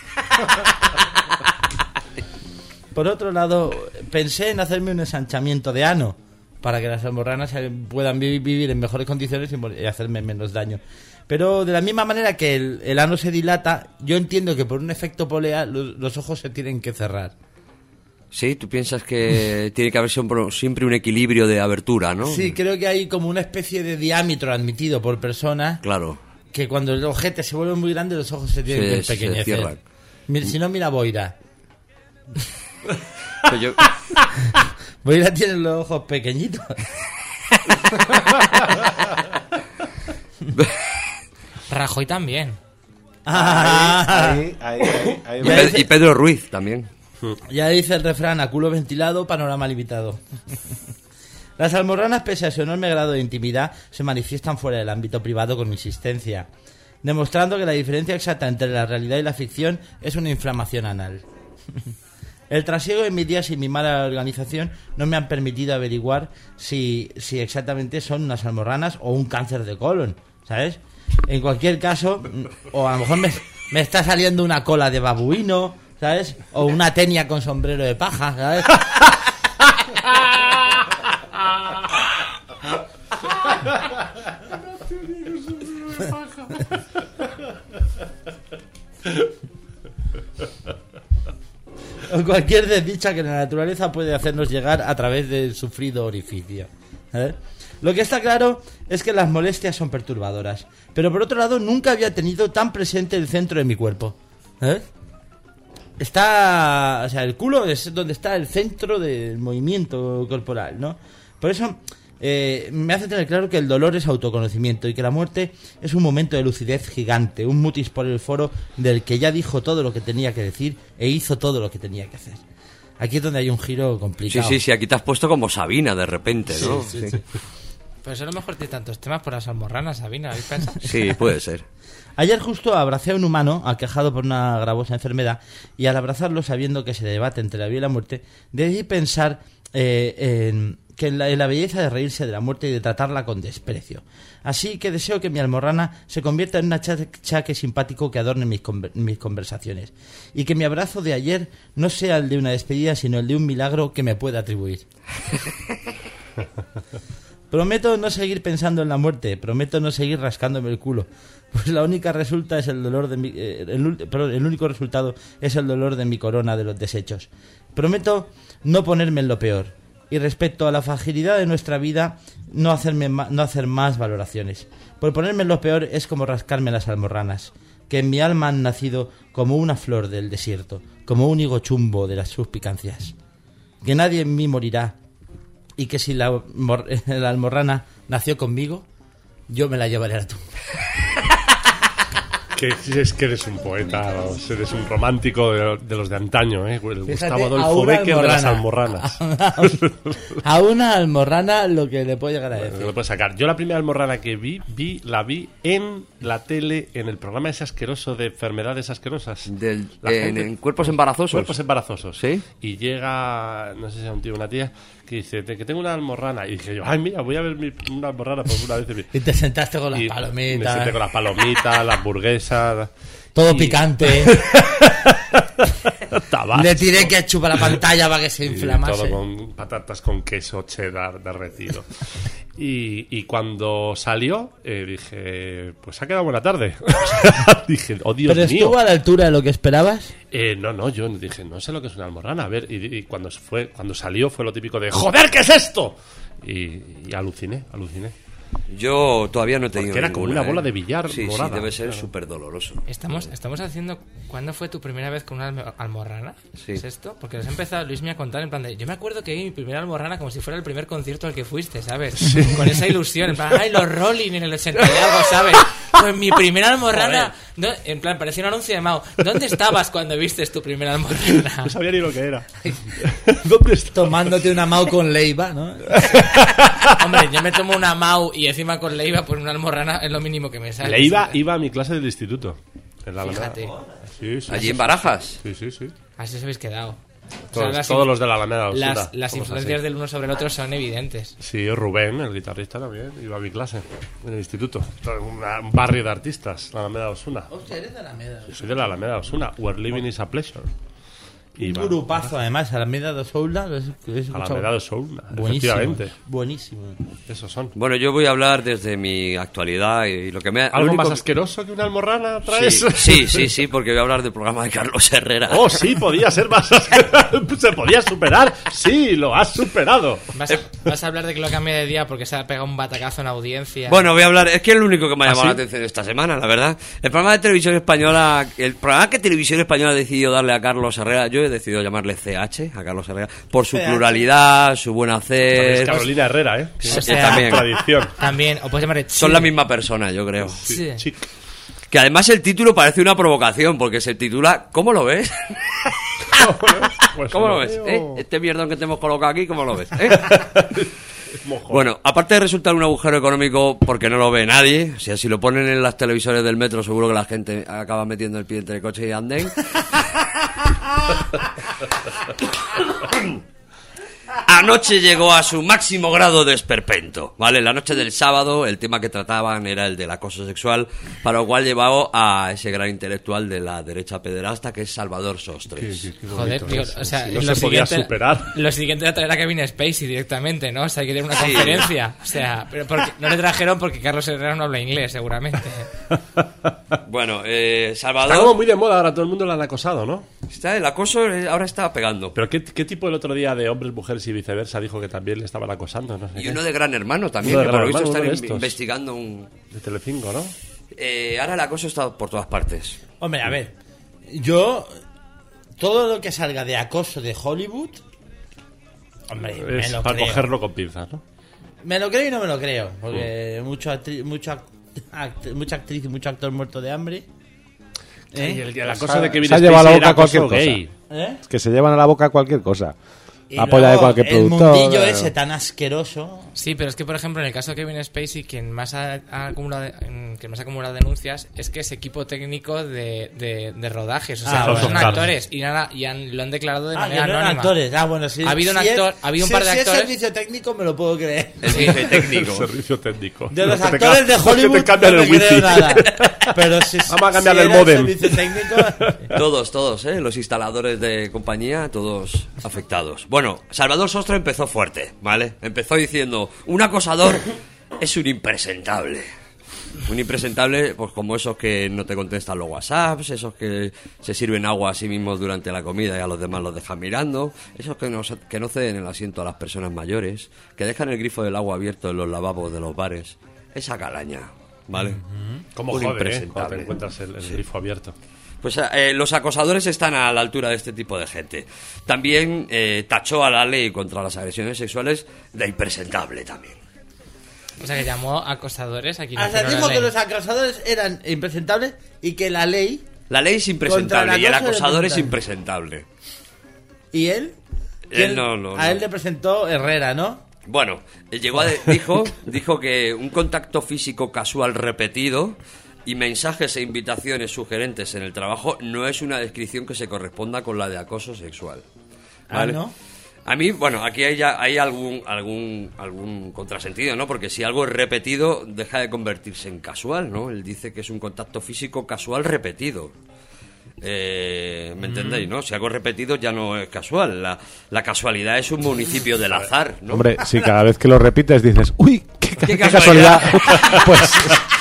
[SPEAKER 2] Por otro lado, pensé en hacerme un ensanchamiento de ano para que las almorranas puedan vivir en mejores condiciones y hacerme menos daño. Pero de la misma manera que el ano se dilata, yo entiendo que por un efecto polea los ojos se tienen que cerrar.
[SPEAKER 3] Sí, tú piensas que tiene que haber siempre un equilibrio de abertura, ¿no?
[SPEAKER 2] Sí, creo que hay como una especie de diámetro admitido por persona,
[SPEAKER 3] Claro.
[SPEAKER 2] que cuando el ojete se vuelve muy grande, los ojos se tienen que
[SPEAKER 3] Se
[SPEAKER 2] empequeñecer.
[SPEAKER 3] cierran.
[SPEAKER 2] Si no, mira Boira.
[SPEAKER 3] Pero yo-
[SPEAKER 2] Boira tiene los ojos pequeñitos.
[SPEAKER 5] Rajoy también.
[SPEAKER 1] Ahí,
[SPEAKER 3] y Pedro Ruiz también.
[SPEAKER 2] Ya dice el refrán, a culo ventilado, panorama limitado. Las almorranas, pese a su enorme grado de intimidad, se manifiestan fuera del ámbito privado con insistencia, demostrando que la diferencia exacta entre la realidad y la ficción es una inflamación anal. El trasiego de mis días y mi mala organización no me han permitido averiguar si exactamente son unas almorranas o un cáncer de colon, ¿sabes? En cualquier caso, o a lo mejor me está saliendo una cola de babuino, ¿sabes? O una tenia con sombrero de paja, ¿sabes? O cualquier desdicha que la naturaleza puede hacernos llegar a través del sufrido orificio. Lo que está claro es que las molestias son perturbadoras, pero por otro lado nunca había tenido tan presente el centro de mi cuerpo. O sea, el culo es donde está el centro del movimiento corporal, ¿no? Por eso me hace tener claro que el dolor es autoconocimiento y que la muerte es un momento de lucidez gigante, un mutis por el foro del que ya dijo todo lo que tenía que decir e hizo todo lo que tenía que hacer. Aquí es donde hay un giro complicado.
[SPEAKER 3] Sí, aquí te has puesto como Sabina de repente, ¿no?
[SPEAKER 2] Sí.
[SPEAKER 5] Pues a lo mejor tiene tantos temas por las almorranas, Sabina, ¿habéis pensado?
[SPEAKER 3] Sí, puede ser.
[SPEAKER 2] Ayer justo abracé a un humano aquejado por una gravosa enfermedad y al abrazarlo, sabiendo que se debate entre la vida y la muerte, decidí pensar en la belleza de reírse de la muerte y de tratarla con desprecio. Así que deseo que mi almorrana se convierta en un achaque simpático que adorne mis conversaciones y que mi abrazo de ayer no sea el de una despedida, sino el de un milagro que me pueda atribuir. Prometo no seguir pensando en la muerte, prometo no seguir rascándome el culo, pues la única resulta es el dolor de el único resultado es el dolor de mi corona de los desechos. Prometo no ponerme en lo peor. Y respecto a la fragilidad de nuestra vida, no hacer más valoraciones. Por ponerme en lo peor es como rascarme las almorranas, que en mi alma han nacido como una flor del desierto, como un higo chumbo de las suspicacias. Que nadie en mí morirá, y que si la almorrana nació conmigo, yo me la llevaré a la tumba.
[SPEAKER 4] Que es que eres un poeta, eres un romántico de los de antaño, ¿eh? El
[SPEAKER 2] Fíjate,
[SPEAKER 4] Gustavo Adolfo Bécquer de las almorranas.
[SPEAKER 2] A una almorrana lo que le puedo llegar a decir.
[SPEAKER 4] Lo puedes sacar. Yo la primera almorrana que la vi en la tele, en el programa ese asqueroso de enfermedades asquerosas.
[SPEAKER 3] En Cuerpos Embarazosos.
[SPEAKER 4] Cuerpos Embarazosos.
[SPEAKER 3] ¿Sí?
[SPEAKER 4] Y llega, no sé si era un tío o una tía, que dice que tengo una almorrana. Y dije yo, ay, mira, voy a ver una almorrana por una vez.
[SPEAKER 2] Y te sentaste con las
[SPEAKER 4] Y
[SPEAKER 2] palomitas.
[SPEAKER 4] Me senté con las palomitas, las hamburguesas.
[SPEAKER 2] Todo picante.
[SPEAKER 4] Tabasco.
[SPEAKER 2] Le tiré ketchup a la pantalla para que se inflamase.
[SPEAKER 4] Todo con patatas con queso cheddar derretido. Y cuando salió, dije, pues ha quedado buena tarde. Dije, oh Dios mío.
[SPEAKER 2] ¿Pero estuvo a la altura de lo que esperabas?
[SPEAKER 4] No, yo dije, no sé lo que es una almorrana. A ver, y cuando salió fue lo típico de, ¡joder, qué es esto! Y aluciné.
[SPEAKER 3] Yo todavía no he tenido
[SPEAKER 4] Porque era
[SPEAKER 3] ninguna,
[SPEAKER 4] como una bola de billar morada.
[SPEAKER 3] Sí, debe ser súper doloroso.
[SPEAKER 5] Estamos haciendo... ¿Cuándo fue tu primera vez con una almorrana?
[SPEAKER 3] Sí.
[SPEAKER 5] ¿Es esto? Porque nos ha empezado Luismi a contar en plan de... Yo me acuerdo que vi mi primera almorrana como si fuera el primer concierto al que fuiste, ¿sabes? Sí. Con esa ilusión, en plan, ¡ay, los Rolling en el 80 y algo, ¿sabes? Pues mi primera almorrana... No, en plan, parecía un anuncio de Mao. ¿Dónde estabas cuando viste tu primera almorrana?
[SPEAKER 4] No sabía ni lo que era. ¿Dónde estabas?
[SPEAKER 2] Tomándote una Mao con Leiva, ¿no?
[SPEAKER 5] Hombre, yo me tomo una Mao y encima con Leiva, pues una almorrana es lo mínimo que me sale.
[SPEAKER 4] Leiva iba a mi clase del instituto. En la
[SPEAKER 5] Fíjate.
[SPEAKER 4] Sí,
[SPEAKER 3] ¿Allí en Barajas?
[SPEAKER 4] Sí.
[SPEAKER 5] Así os habéis quedado.
[SPEAKER 4] Todos los de la Alameda Osuna.
[SPEAKER 5] Las influencias del uno sobre el otro son evidentes.
[SPEAKER 4] Sí, Rubén, el guitarrista también, iba a mi clase en el instituto. Un barrio de artistas, la Alameda Osuna.
[SPEAKER 2] Hostia, eres de Alameda.
[SPEAKER 4] Yo soy de la Alameda Osuna. Where living is a pleasure.
[SPEAKER 2] Un grupazo, además, Alameda de Osuna.
[SPEAKER 4] Alameda de Osuna,
[SPEAKER 2] buenísimo,
[SPEAKER 4] efectivamente.
[SPEAKER 2] Buenísimo.
[SPEAKER 4] Esos son.
[SPEAKER 3] Bueno, yo voy a hablar desde mi actualidad y lo que me...
[SPEAKER 4] ¿Algo más asqueroso que una almorrana traes?
[SPEAKER 3] Sí, porque voy a hablar del programa de Carlos Herrera.
[SPEAKER 4] Oh, sí, podía ser más asqueroso. ¿Se podía superar? Sí, lo has superado.
[SPEAKER 5] Vas a hablar de que lo cambie de día porque se ha pegado un batacazo en audiencia.
[SPEAKER 3] Bueno, voy a hablar... Es que es lo único que me ha llamado
[SPEAKER 4] ¿Ah,
[SPEAKER 3] la
[SPEAKER 4] sí?
[SPEAKER 3] atención esta semana, la verdad. El programa de Televisión Española... El programa que Televisión Española ha decidido darle a Carlos Herrera... Yo he decidido llamarle CH, a Carlos Herrera, por su pluralidad, su buen hacer...
[SPEAKER 4] Es Carolina Herrera, ¿eh?
[SPEAKER 5] O sea,
[SPEAKER 3] también.
[SPEAKER 4] Tradición.
[SPEAKER 5] También, o puedes llamarle
[SPEAKER 3] Son la misma persona, yo creo.
[SPEAKER 5] Sí.
[SPEAKER 4] Chic.
[SPEAKER 3] Que además el título parece una provocación, porque se titula ¿Cómo lo ves?
[SPEAKER 4] Pues
[SPEAKER 3] ¿Cómo
[SPEAKER 4] no
[SPEAKER 3] lo ves?
[SPEAKER 4] veo.
[SPEAKER 3] Este mierdón que te hemos colocado aquí, ¿cómo lo ves?
[SPEAKER 4] Mojón.
[SPEAKER 3] Bueno, aparte de resultar un agujero económico porque no lo ve nadie, o sea, si lo ponen en las televisores del metro seguro que la gente acaba metiendo el pie entre coche y andén. Anoche llegó a su máximo grado de esperpento, ¿vale? La noche del sábado el tema que trataban era el del acoso sexual, para lo cual llevaba a ese gran intelectual de la derecha pederasta que es Salvador Sostres.
[SPEAKER 4] Qué
[SPEAKER 5] Joder,
[SPEAKER 4] bonito
[SPEAKER 5] digo,
[SPEAKER 4] eso.
[SPEAKER 5] o sea,
[SPEAKER 4] No
[SPEAKER 5] lo
[SPEAKER 4] se podía
[SPEAKER 5] siguiente-
[SPEAKER 4] superar.
[SPEAKER 5] Lo siguiente era traer a Kevin Spacey directamente, ¿no? O sea, hay que tener una conferencia. O sea, pero porque, no le trajeron porque Carlos Herrera no habla inglés, seguramente.
[SPEAKER 3] Bueno,
[SPEAKER 4] Está como
[SPEAKER 3] Salvador,
[SPEAKER 4] muy de moda, ahora todo el mundo lo han acosado, ¿no?
[SPEAKER 3] el acoso ahora está pegando.
[SPEAKER 4] Pero ¿qué tipo el otro día de hombres, mujeres y viceversa dijo que también le estaban acosando? No sé
[SPEAKER 3] Y
[SPEAKER 4] qué.
[SPEAKER 3] uno de Gran Hermano también,
[SPEAKER 4] Uno de
[SPEAKER 3] que por lo
[SPEAKER 4] Gran
[SPEAKER 3] visto
[SPEAKER 4] Hermano, uno de
[SPEAKER 3] están
[SPEAKER 4] estos.
[SPEAKER 3] investigando un...
[SPEAKER 4] De Telecinco, ¿no?
[SPEAKER 3] Ahora el acoso está por todas partes.
[SPEAKER 2] Hombre, a ver, yo todo lo que salga de acoso de Hollywood, hombre, me
[SPEAKER 4] Es
[SPEAKER 2] lo
[SPEAKER 4] para
[SPEAKER 2] creo.
[SPEAKER 4] cogerlo con pinzas, ¿no?
[SPEAKER 2] Me lo creo y no me lo creo, porque mucha actriz y mucho actor muerto de hambre. ¿Eh?
[SPEAKER 4] La cosa de que
[SPEAKER 1] Se ha llevado a la boca cualquier cosa.
[SPEAKER 4] gay.
[SPEAKER 2] ¿Eh?
[SPEAKER 1] Es que se llevan a la boca cualquier cosa.
[SPEAKER 2] Y
[SPEAKER 1] La polla de
[SPEAKER 2] luego
[SPEAKER 1] cualquier
[SPEAKER 2] el
[SPEAKER 1] productor.
[SPEAKER 2] mundillo ese tan asqueroso.
[SPEAKER 5] Sí, pero es que, por ejemplo, en el caso de Kevin Spacey, quien más ha acumulado denuncias es que es equipo técnico de rodajes. O sea,
[SPEAKER 2] Ah,
[SPEAKER 5] son
[SPEAKER 4] bueno.
[SPEAKER 5] actores y lo han declarado de
[SPEAKER 2] Ah,
[SPEAKER 5] manera
[SPEAKER 2] que no eran
[SPEAKER 5] anónima.
[SPEAKER 2] actores. Ah, bueno, sí.
[SPEAKER 5] Ha habido un
[SPEAKER 2] Si
[SPEAKER 5] actor- ha habido un par de
[SPEAKER 2] si
[SPEAKER 5] actores-
[SPEAKER 2] es servicio técnico, me lo puedo creer.
[SPEAKER 3] El jefe técnico.
[SPEAKER 4] Servicio técnico.
[SPEAKER 2] De los
[SPEAKER 4] Que te
[SPEAKER 2] actores de
[SPEAKER 4] ca- que
[SPEAKER 2] Hollywood
[SPEAKER 4] te cambian
[SPEAKER 2] no
[SPEAKER 4] el
[SPEAKER 2] me creo
[SPEAKER 4] wifi.
[SPEAKER 2] nada. Pero si,
[SPEAKER 4] Vamos a cambiarle
[SPEAKER 2] si
[SPEAKER 4] el
[SPEAKER 2] era
[SPEAKER 4] módem.
[SPEAKER 2] servicio técnico,
[SPEAKER 3] Todos, los instaladores de compañía, todos afectados. Bueno, Salvador Sostre empezó fuerte, ¿vale? Empezó diciendo, un acosador es un impresentable. Un impresentable, pues como esos que no te contestan los WhatsApps, esos que se sirven agua a sí mismos durante la comida y a los demás los dejan mirando, esos que no ceden el asiento a las personas mayores, que dejan el grifo del agua abierto en los lavabos de los bares. Esa calaña, ¿vale?
[SPEAKER 4] Como
[SPEAKER 3] Un
[SPEAKER 4] jode, cuando
[SPEAKER 3] impresentable.
[SPEAKER 4] te encuentras el grifo abierto.
[SPEAKER 3] Pues los acosadores están a la altura de este tipo de gente. También tachó a la ley contra las agresiones sexuales de impresentable también.
[SPEAKER 5] O sea, que llamó acosadores a quienes
[SPEAKER 2] hasta
[SPEAKER 5] no la
[SPEAKER 2] dijo que
[SPEAKER 5] leen.
[SPEAKER 2] los acosadores eran impresentables y que la ley
[SPEAKER 3] La ley es impresentable y el
[SPEAKER 2] Contra el acoso
[SPEAKER 3] acosador
[SPEAKER 2] es
[SPEAKER 3] es impresentable.
[SPEAKER 2] y él.
[SPEAKER 3] Él no.
[SPEAKER 2] A él le presentó Herrera, ¿no?
[SPEAKER 3] Bueno, dijo que un contacto físico casual repetido y mensajes e invitaciones sugerentes en el trabajo no es una descripción que se corresponda con la de acoso sexual. ¿Vale?
[SPEAKER 2] Ah, ¿no?
[SPEAKER 3] A mí, bueno, aquí hay algún contrasentido, ¿no? Porque si algo es repetido, deja de convertirse en casual, ¿no? Él dice que es un contacto físico casual repetido. ¿Me entendéis, no? Si algo es repetido ya no es casual. La casualidad es un municipio del azar, ¿no?
[SPEAKER 1] Hombre, si cada vez que lo repites dices, ¡uy! ¡Qué
[SPEAKER 3] casualidad!
[SPEAKER 1] casualidad! Pues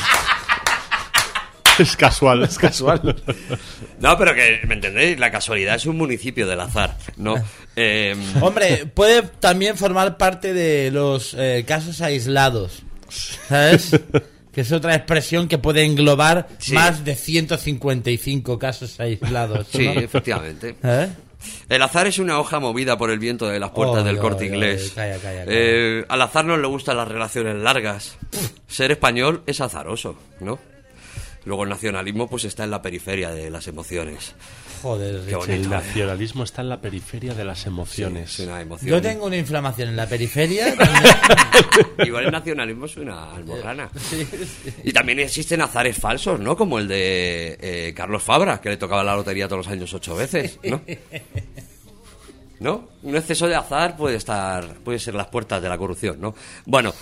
[SPEAKER 4] Es casual, es casual.
[SPEAKER 3] No, pero que, ¿me entendéis? La casualidad es un municipio del azar, ¿no?
[SPEAKER 2] Hombre, puede también formar parte de los casos aislados, ¿sabes? Que es otra expresión que puede englobar
[SPEAKER 3] Sí.
[SPEAKER 2] más de 155 casos aislados.
[SPEAKER 3] Sí,
[SPEAKER 2] ¿no?
[SPEAKER 3] efectivamente.
[SPEAKER 2] ¿Eh?
[SPEAKER 3] El azar es una hoja movida por el viento de las puertas
[SPEAKER 2] Oy,
[SPEAKER 3] del
[SPEAKER 2] oy,
[SPEAKER 3] Corte
[SPEAKER 2] oy,
[SPEAKER 3] Inglés.
[SPEAKER 2] calla, calla.
[SPEAKER 3] Al azar no le gustan las relaciones largas. Ser español es azaroso, ¿no? Luego el nacionalismo pues está en la periferia de las emociones.
[SPEAKER 2] Joder,
[SPEAKER 3] Qué
[SPEAKER 2] Richie.
[SPEAKER 3] bonito.
[SPEAKER 4] El nacionalismo está en la periferia de las emociones.
[SPEAKER 3] Es una emoción.
[SPEAKER 2] Yo tengo una inflamación en la periferia.
[SPEAKER 3] Igual el nacionalismo es una almorrana. Y también existen azares falsos, ¿no? Como el de Carlos Fabra, que le tocaba la lotería todos los años 8 veces, ¿no? ¿No? Un exceso de azar puede ser las puertas de la corrupción, ¿no? Bueno,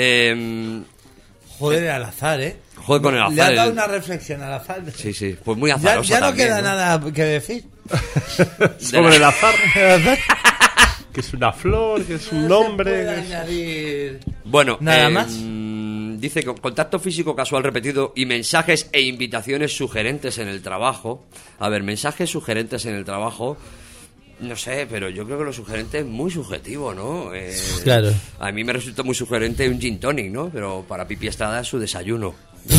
[SPEAKER 2] Joder, al azar, ¿eh?
[SPEAKER 3] Joder con el
[SPEAKER 2] Le has
[SPEAKER 3] azar.
[SPEAKER 2] dado una reflexión al azar.
[SPEAKER 3] Sí, pues muy
[SPEAKER 2] Ya,
[SPEAKER 3] azaroso
[SPEAKER 2] ya no
[SPEAKER 3] también,
[SPEAKER 2] queda
[SPEAKER 3] ¿no?
[SPEAKER 2] nada que decir.
[SPEAKER 4] Sobre el azar,
[SPEAKER 2] ¿El azar?
[SPEAKER 4] que es una flor, que es un
[SPEAKER 2] No se
[SPEAKER 4] nombre.
[SPEAKER 2] puede
[SPEAKER 4] que es-
[SPEAKER 2] añadir
[SPEAKER 3] Bueno,
[SPEAKER 2] nada más.
[SPEAKER 3] Dice que contacto físico casual repetido y mensajes e invitaciones sugerentes en el trabajo. A ver, mensajes sugerentes en el trabajo. No sé, pero yo creo que lo sugerente es muy subjetivo, ¿no?
[SPEAKER 2] Claro.
[SPEAKER 3] A mí me resulta muy sugerente un gin tonic, ¿no? Pero para Pipi Estrada es su desayuno.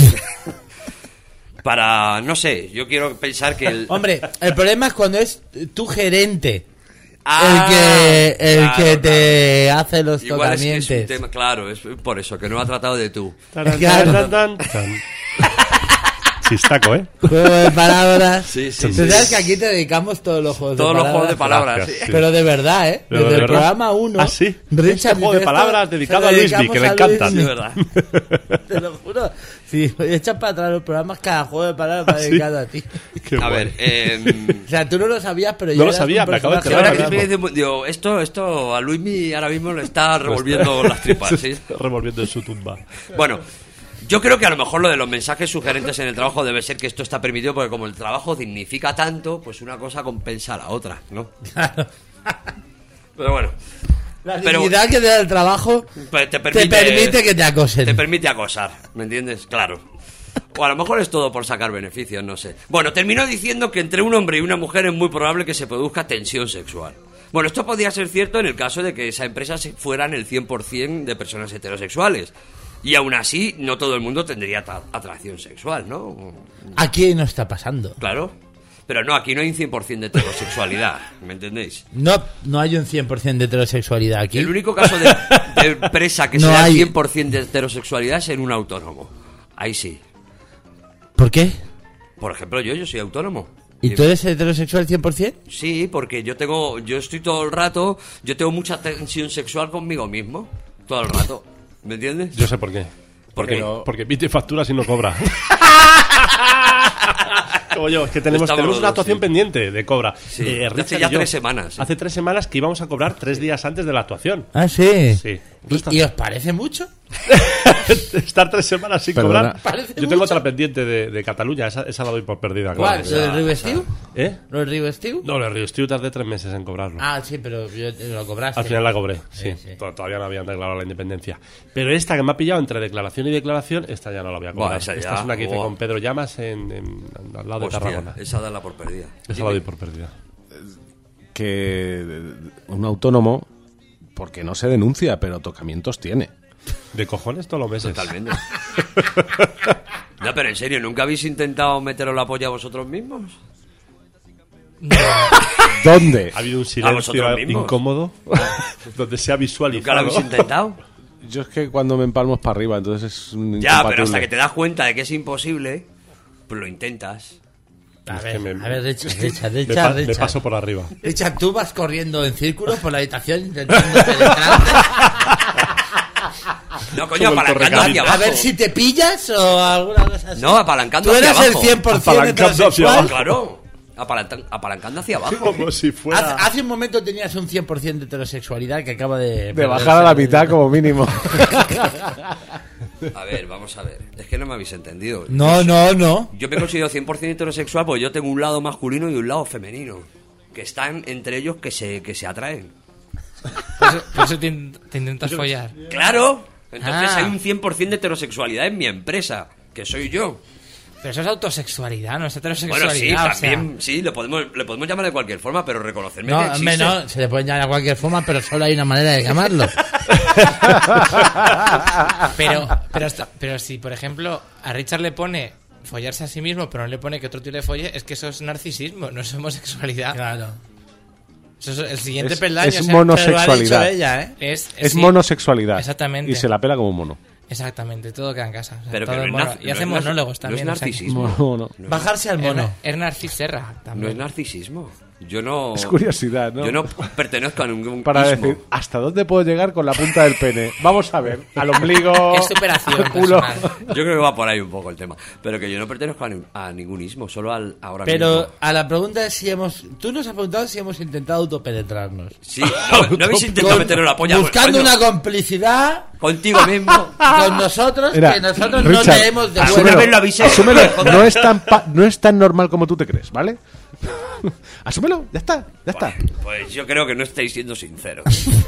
[SPEAKER 3] Para, no sé, yo quiero pensar que el...
[SPEAKER 2] Hombre, el problema es cuando es tu gerente
[SPEAKER 3] Ah,
[SPEAKER 2] el que
[SPEAKER 3] claro,
[SPEAKER 2] te hace los
[SPEAKER 3] Igual es que
[SPEAKER 2] tocamientos.
[SPEAKER 3] es un tema, claro, es por eso, que no ha tratado de tú.
[SPEAKER 4] Taran,
[SPEAKER 2] Claro.
[SPEAKER 4] taran, tan, tan. Chistaco, ¿eh?
[SPEAKER 2] Juego de palabras.
[SPEAKER 3] Sí, sí,
[SPEAKER 2] Tú
[SPEAKER 3] sí.
[SPEAKER 2] sabes que aquí te dedicamos todos los juegos
[SPEAKER 3] Todos
[SPEAKER 2] de
[SPEAKER 3] los
[SPEAKER 2] palabras.
[SPEAKER 3] juegos de palabras.
[SPEAKER 4] Gracias,
[SPEAKER 3] Sí.
[SPEAKER 4] sí.
[SPEAKER 2] Pero de verdad, ¿eh?
[SPEAKER 4] Pero
[SPEAKER 2] Desde
[SPEAKER 4] de
[SPEAKER 2] el
[SPEAKER 4] verdad.
[SPEAKER 2] programa 1.
[SPEAKER 4] Ah, sí.
[SPEAKER 2] Richard
[SPEAKER 4] Este juego de
[SPEAKER 2] dice,
[SPEAKER 4] palabras
[SPEAKER 2] esto
[SPEAKER 4] dedicado
[SPEAKER 2] se
[SPEAKER 4] a
[SPEAKER 2] lo
[SPEAKER 4] Luismi,
[SPEAKER 2] dedicamos
[SPEAKER 4] que le
[SPEAKER 2] a
[SPEAKER 4] encanta.
[SPEAKER 2] Luismi.
[SPEAKER 3] Sí, verdad.
[SPEAKER 2] Te lo juro. Si echas para atrás los programas, cada juego de palabras va
[SPEAKER 4] ¿Ah, sí?
[SPEAKER 2] dedicado a ti.
[SPEAKER 4] Qué
[SPEAKER 3] A
[SPEAKER 4] guay.
[SPEAKER 3] ver,
[SPEAKER 2] O sea, tú no lo sabías, pero
[SPEAKER 4] No
[SPEAKER 2] yo
[SPEAKER 4] lo
[SPEAKER 2] eras
[SPEAKER 4] sabía,
[SPEAKER 2] un
[SPEAKER 4] me acabo de
[SPEAKER 2] personaje
[SPEAKER 3] ahora
[SPEAKER 4] enterar
[SPEAKER 3] que
[SPEAKER 2] grande.
[SPEAKER 3] me dice, digo, esto a Luismi ahora mismo le está revolviendo las tripas, ¿sí?
[SPEAKER 4] Revolviendo en su tumba.
[SPEAKER 3] Bueno, yo creo que a lo mejor lo de los mensajes sugerentes en el trabajo debe ser que esto está permitido porque como el trabajo dignifica tanto, pues una cosa compensa a la otra, ¿no?
[SPEAKER 2] Claro.
[SPEAKER 3] Pero bueno,
[SPEAKER 2] La
[SPEAKER 3] Pero-
[SPEAKER 2] dignidad que te da el trabajo
[SPEAKER 3] pues
[SPEAKER 2] te permite que te acosen.
[SPEAKER 3] Te permite acosar, ¿me entiendes? Claro. O a lo mejor es todo por sacar beneficios, no sé. Bueno, terminó diciendo que entre un hombre y una mujer es muy probable que se produzca tensión sexual. Bueno, esto podría ser cierto en el caso de que esa empresa fueran el 100% de personas heterosexuales. Y aún así, no todo el mundo tendría atracción sexual, ¿no?
[SPEAKER 2] Aquí no está pasando.
[SPEAKER 3] Claro. Pero no, aquí no hay un 100% de heterosexualidad, ¿me entendéis?
[SPEAKER 2] No hay un 100% de heterosexualidad aquí.
[SPEAKER 3] El único caso de empresa que
[SPEAKER 2] No
[SPEAKER 3] sea
[SPEAKER 2] hay.
[SPEAKER 3] el 100% de heterosexualidad es en un autónomo. Ahí sí.
[SPEAKER 2] ¿Por qué?
[SPEAKER 3] Por ejemplo, yo soy autónomo.
[SPEAKER 2] ¿Y tú eres heterosexual 100%?
[SPEAKER 3] Sí, porque yo estoy todo el rato, yo tengo mucha tensión sexual conmigo mismo, todo el rato, ¿me entiendes?
[SPEAKER 4] Yo sé por qué.
[SPEAKER 3] ¿Por qué?
[SPEAKER 4] Porque emite facturas y no cobra. Como yo, es que tenemos
[SPEAKER 3] Estamos los
[SPEAKER 4] una
[SPEAKER 3] dos,
[SPEAKER 4] actuación
[SPEAKER 3] sí.
[SPEAKER 4] pendiente de cobra.
[SPEAKER 3] Sí,
[SPEAKER 4] Richard
[SPEAKER 3] hace ya
[SPEAKER 4] y yo,
[SPEAKER 3] 3 semanas, sí.
[SPEAKER 4] Hace 3 semanas que íbamos a cobrar 3 días antes de la actuación.
[SPEAKER 2] Ah, sí.
[SPEAKER 4] Sí.
[SPEAKER 2] ¿Y os parece mucho?
[SPEAKER 4] Estar 3 semanas sin
[SPEAKER 1] Perdona.
[SPEAKER 4] cobrar.
[SPEAKER 2] Parece
[SPEAKER 4] Yo tengo
[SPEAKER 2] mucho.
[SPEAKER 4] otra pendiente de Cataluña, esa la doy por perdida.
[SPEAKER 2] ¿Cuál?
[SPEAKER 4] claro.
[SPEAKER 2] ¿Lo del Río Estiu?
[SPEAKER 4] ¿Eh?
[SPEAKER 2] ¿Lo del Río Estiu?
[SPEAKER 4] No, el Río Estiu tardé 3 meses en cobrarlo.
[SPEAKER 2] Ah, sí, pero lo cobraste.
[SPEAKER 4] Al final la cobré, sí.
[SPEAKER 2] Sí.
[SPEAKER 4] Todavía no habían declarado la independencia. Pero esta que me ha pillado entre declaración y declaración, esta ya no la voy a cobrar.
[SPEAKER 3] Buah, esa ya,
[SPEAKER 4] esta es una que hice
[SPEAKER 3] buah.
[SPEAKER 4] con Pedro Llamas al lado de
[SPEAKER 3] Hostia,
[SPEAKER 4] Tarragona.
[SPEAKER 3] esa dala por perdida.
[SPEAKER 4] Esa la doy por perdida.
[SPEAKER 1] Que un autónomo, porque no se denuncia, pero tocamientos tiene.
[SPEAKER 4] De cojones todos los meses.
[SPEAKER 3] Totalmente. No, pero en serio, ¿nunca habéis intentado meteros la polla a vosotros mismos?
[SPEAKER 1] ¿Dónde?
[SPEAKER 4] Ha habido un
[SPEAKER 3] vosotros
[SPEAKER 4] silencio
[SPEAKER 3] mismos.
[SPEAKER 4] incómodo donde se ha
[SPEAKER 3] ¿Nunca
[SPEAKER 4] visualizado.
[SPEAKER 3] lo habéis intentado?
[SPEAKER 1] Yo es que cuando me empalmo es para arriba, entonces es un
[SPEAKER 3] Ya, pero
[SPEAKER 1] incompatible.
[SPEAKER 3] hasta que te das cuenta de que es imposible, pues lo intentas.
[SPEAKER 2] A
[SPEAKER 4] Es
[SPEAKER 2] ver,
[SPEAKER 4] que me-
[SPEAKER 2] a ver, Richard,
[SPEAKER 4] Me
[SPEAKER 2] Richard.
[SPEAKER 4] paso por arriba.
[SPEAKER 2] Richard, tú vas corriendo en círculos por la habitación intentando penetrarte.
[SPEAKER 3] No, coño,
[SPEAKER 4] Como el
[SPEAKER 3] apalancando hacia
[SPEAKER 4] Torrecamino.
[SPEAKER 2] A
[SPEAKER 3] abajo.
[SPEAKER 2] ver si te pillas o alguna cosa así.
[SPEAKER 3] No, apalancando
[SPEAKER 2] Tú
[SPEAKER 3] hacia
[SPEAKER 2] eres el
[SPEAKER 3] abajo.
[SPEAKER 2] 100%
[SPEAKER 4] Apalancando hacia
[SPEAKER 2] heterosexual.
[SPEAKER 4] abajo.
[SPEAKER 3] Claro, apalancando hacia abajo.
[SPEAKER 4] Como si fuera.
[SPEAKER 2] Hace un momento tenías un 100% de heterosexualidad que acaba de...
[SPEAKER 1] De bajar a la mitad como mínimo.
[SPEAKER 3] A ver, vamos a ver. Es que no me habéis entendido.
[SPEAKER 2] No.
[SPEAKER 3] Yo me considero 100% heterosexual porque yo tengo un lado masculino y un lado femenino. Que están entre ellos que se atraen.
[SPEAKER 5] Por eso te intentas follar.
[SPEAKER 3] ¡Claro! Entonces
[SPEAKER 2] Ah.
[SPEAKER 3] hay un 100% de heterosexualidad en mi empresa, que soy yo.
[SPEAKER 5] Pero eso es autosexualidad, no es
[SPEAKER 3] Bueno,
[SPEAKER 5] heterosexualidad.
[SPEAKER 3] sí, también, sí, le podemos llamar de cualquier forma, pero reconocerme
[SPEAKER 2] No,
[SPEAKER 3] que existe.
[SPEAKER 2] hombre, no, se le puede llamar de cualquier forma, pero solo hay una manera de llamarlo.
[SPEAKER 5] Pero si, por ejemplo, a Richard le pone follarse a sí mismo, pero no le pone que otro tío le folle, es que eso es narcisismo, no es homosexualidad.
[SPEAKER 2] Claro.
[SPEAKER 5] Eso es el siguiente
[SPEAKER 1] Es-
[SPEAKER 5] peldaño.
[SPEAKER 1] es
[SPEAKER 5] o sea,
[SPEAKER 1] monosexualidad.
[SPEAKER 2] Pero lo ha dicho ella, ¿eh?
[SPEAKER 1] Es
[SPEAKER 5] sí,
[SPEAKER 1] monosexualidad.
[SPEAKER 5] Exactamente.
[SPEAKER 1] Y se la pela como un mono.
[SPEAKER 5] Exactamente, todo queda en casa. O sea,
[SPEAKER 3] Pero
[SPEAKER 5] todo
[SPEAKER 3] que no
[SPEAKER 5] es
[SPEAKER 3] es
[SPEAKER 5] mono.
[SPEAKER 3] narci-
[SPEAKER 5] Y
[SPEAKER 3] no
[SPEAKER 5] hace
[SPEAKER 3] es
[SPEAKER 5] monólogos
[SPEAKER 3] narci-
[SPEAKER 5] también.
[SPEAKER 3] no es
[SPEAKER 5] o sea,
[SPEAKER 3] narcisismo.
[SPEAKER 1] Mono.
[SPEAKER 2] Bajarse al mono.
[SPEAKER 5] Es Narcis Serra
[SPEAKER 3] No
[SPEAKER 5] también.
[SPEAKER 3] es narcisismo. Yo no...
[SPEAKER 1] Es curiosidad, ¿no?
[SPEAKER 3] Yo no pertenezco a ningún
[SPEAKER 1] Para
[SPEAKER 3] ismo.
[SPEAKER 1] decir, ¿hasta dónde puedo llegar con la punta del pene? Vamos a ver, al ombligo,
[SPEAKER 5] Es superación
[SPEAKER 1] al culo.
[SPEAKER 5] personal.
[SPEAKER 3] Yo creo que va por ahí un poco el tema. Pero que yo no pertenezco a ningún ismo, solo al ahora
[SPEAKER 2] Pero
[SPEAKER 3] mismo.
[SPEAKER 2] a la pregunta es si hemos... Tú nos has preguntado si hemos intentado autopenetrarnos.
[SPEAKER 3] Sí, no habéis intentado meterlo en la polla.
[SPEAKER 2] Buscando
[SPEAKER 3] coño,
[SPEAKER 2] una complicidad
[SPEAKER 3] Contigo mismo.
[SPEAKER 2] con nosotros
[SPEAKER 1] Mira,
[SPEAKER 2] que nosotros no
[SPEAKER 1] Richard,
[SPEAKER 2] tenemos de
[SPEAKER 3] asúmelo.
[SPEAKER 2] vuelta.
[SPEAKER 3] vez lo avisé.
[SPEAKER 1] asúmelo.
[SPEAKER 3] Joder.
[SPEAKER 1] No es tan normal como tú te crees, ¿vale? Asúmelo, ya está.
[SPEAKER 3] Pues yo creo que no estáis siendo sinceros.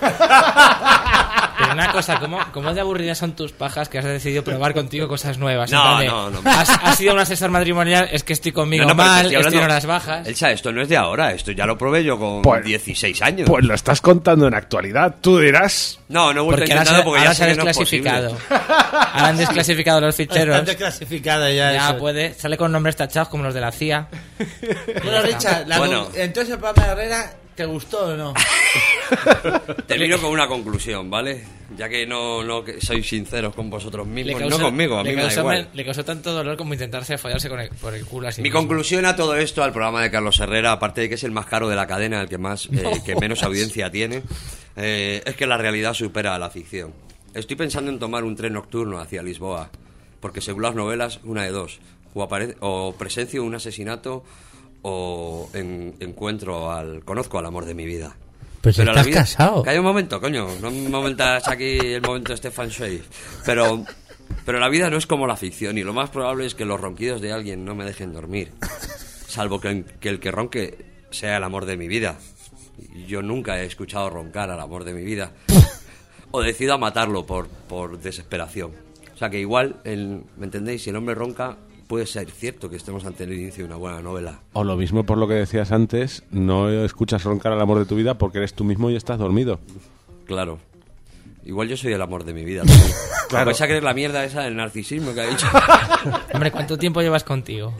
[SPEAKER 5] Pero una cosa, ¿cómo de aburridas son tus pajas que has decidido probar contigo cosas nuevas?
[SPEAKER 3] No,
[SPEAKER 5] En plan de,
[SPEAKER 3] no.
[SPEAKER 5] Has sido un asesor matrimonial, es que estoy conmigo
[SPEAKER 3] No, pero
[SPEAKER 5] mal,
[SPEAKER 3] te
[SPEAKER 5] estoy en
[SPEAKER 3] hablando-
[SPEAKER 5] horas bajas.
[SPEAKER 3] Elsa, esto no es de ahora, esto ya lo probé yo con
[SPEAKER 1] Pues-
[SPEAKER 3] 16 años.
[SPEAKER 1] Pues lo estás contando en actualidad. Tú dirás.
[SPEAKER 3] No he vuelto a
[SPEAKER 5] Porque ahora
[SPEAKER 3] intentarlo porque
[SPEAKER 5] ahora
[SPEAKER 3] ya
[SPEAKER 5] se
[SPEAKER 3] sé
[SPEAKER 5] ha
[SPEAKER 3] que no es posible.
[SPEAKER 5] desclasificado. Ahora han desclasificado los ficheros.
[SPEAKER 2] Está desclasificada ya
[SPEAKER 5] Ya
[SPEAKER 2] eso.
[SPEAKER 5] puede, sale con nombres tachados como los de la CIA.
[SPEAKER 2] Bueno, Richard,
[SPEAKER 3] Bueno.
[SPEAKER 2] entonces el programa de Herrera ¿Te gustó o no?
[SPEAKER 3] Termino con una conclusión, ¿vale? Ya que no que sois sinceros con vosotros mismos, no conmigo, a mí me da igual.
[SPEAKER 5] Le causó tanto dolor como intentarse follarse por el culo así.
[SPEAKER 3] Mi
[SPEAKER 5] mismo.
[SPEAKER 3] conclusión a todo esto, al programa de Carlos Herrera, aparte de que es el más caro de la cadena, el que más que menos audiencia tiene, es que la realidad supera a la ficción. Estoy pensando en tomar un tren nocturno hacia Lisboa, porque según las novelas, una de dos, o presencio un asesinato o conozco al amor de mi vida.
[SPEAKER 2] Pero
[SPEAKER 3] la
[SPEAKER 2] estás
[SPEAKER 3] vida,
[SPEAKER 2] casado.
[SPEAKER 3] Calla un momento, coño, no me momentas aquí el momento de Stefan Zweig. Pero la vida no es como la ficción, y lo más probable es que los ronquidos de alguien no me dejen dormir, salvo que el que ronque sea el amor de mi vida. Yo nunca he escuchado roncar al amor de mi vida, o decida matarlo por desesperación. O sea que igual, ¿me entendéis? Si el hombre ronca, puede ser cierto que estemos ante el inicio de una buena novela.
[SPEAKER 1] O lo mismo por lo que decías antes, no escuchas roncar al amor de tu vida porque eres tú mismo y estás dormido.
[SPEAKER 3] Claro. Igual yo soy el amor de mi vida también. Claro. ¿Vais a creer la mierda esa del narcisismo que ha dicho?
[SPEAKER 5] Hombre, ¿cuánto tiempo llevas contigo?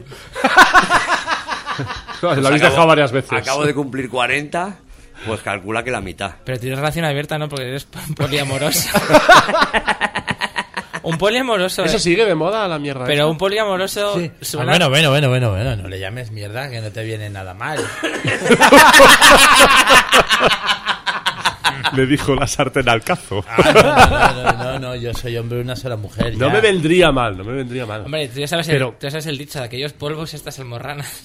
[SPEAKER 4] Lo habéis dejado varias veces.
[SPEAKER 3] Acabo de cumplir 40, pues calcula que la mitad.
[SPEAKER 5] Pero tienes relación abierta, ¿no? Porque eres poliamoroso. Un poliamoroso.
[SPEAKER 4] Eso sigue de moda, la mierda.
[SPEAKER 5] Pero
[SPEAKER 4] esa.
[SPEAKER 5] un poliamoroso
[SPEAKER 2] Sí.
[SPEAKER 5] suena...
[SPEAKER 2] Bueno, no le llames mierda, que no te viene nada mal.
[SPEAKER 4] Le dijo la sartén al cazo.
[SPEAKER 2] No, yo soy hombre de una sola mujer.
[SPEAKER 4] No
[SPEAKER 2] ya.
[SPEAKER 4] me vendría mal.
[SPEAKER 5] Hombre, tú ya sabes,
[SPEAKER 4] Pero-
[SPEAKER 5] tú ya sabes el dicho de aquellos polvos, estas almorranas.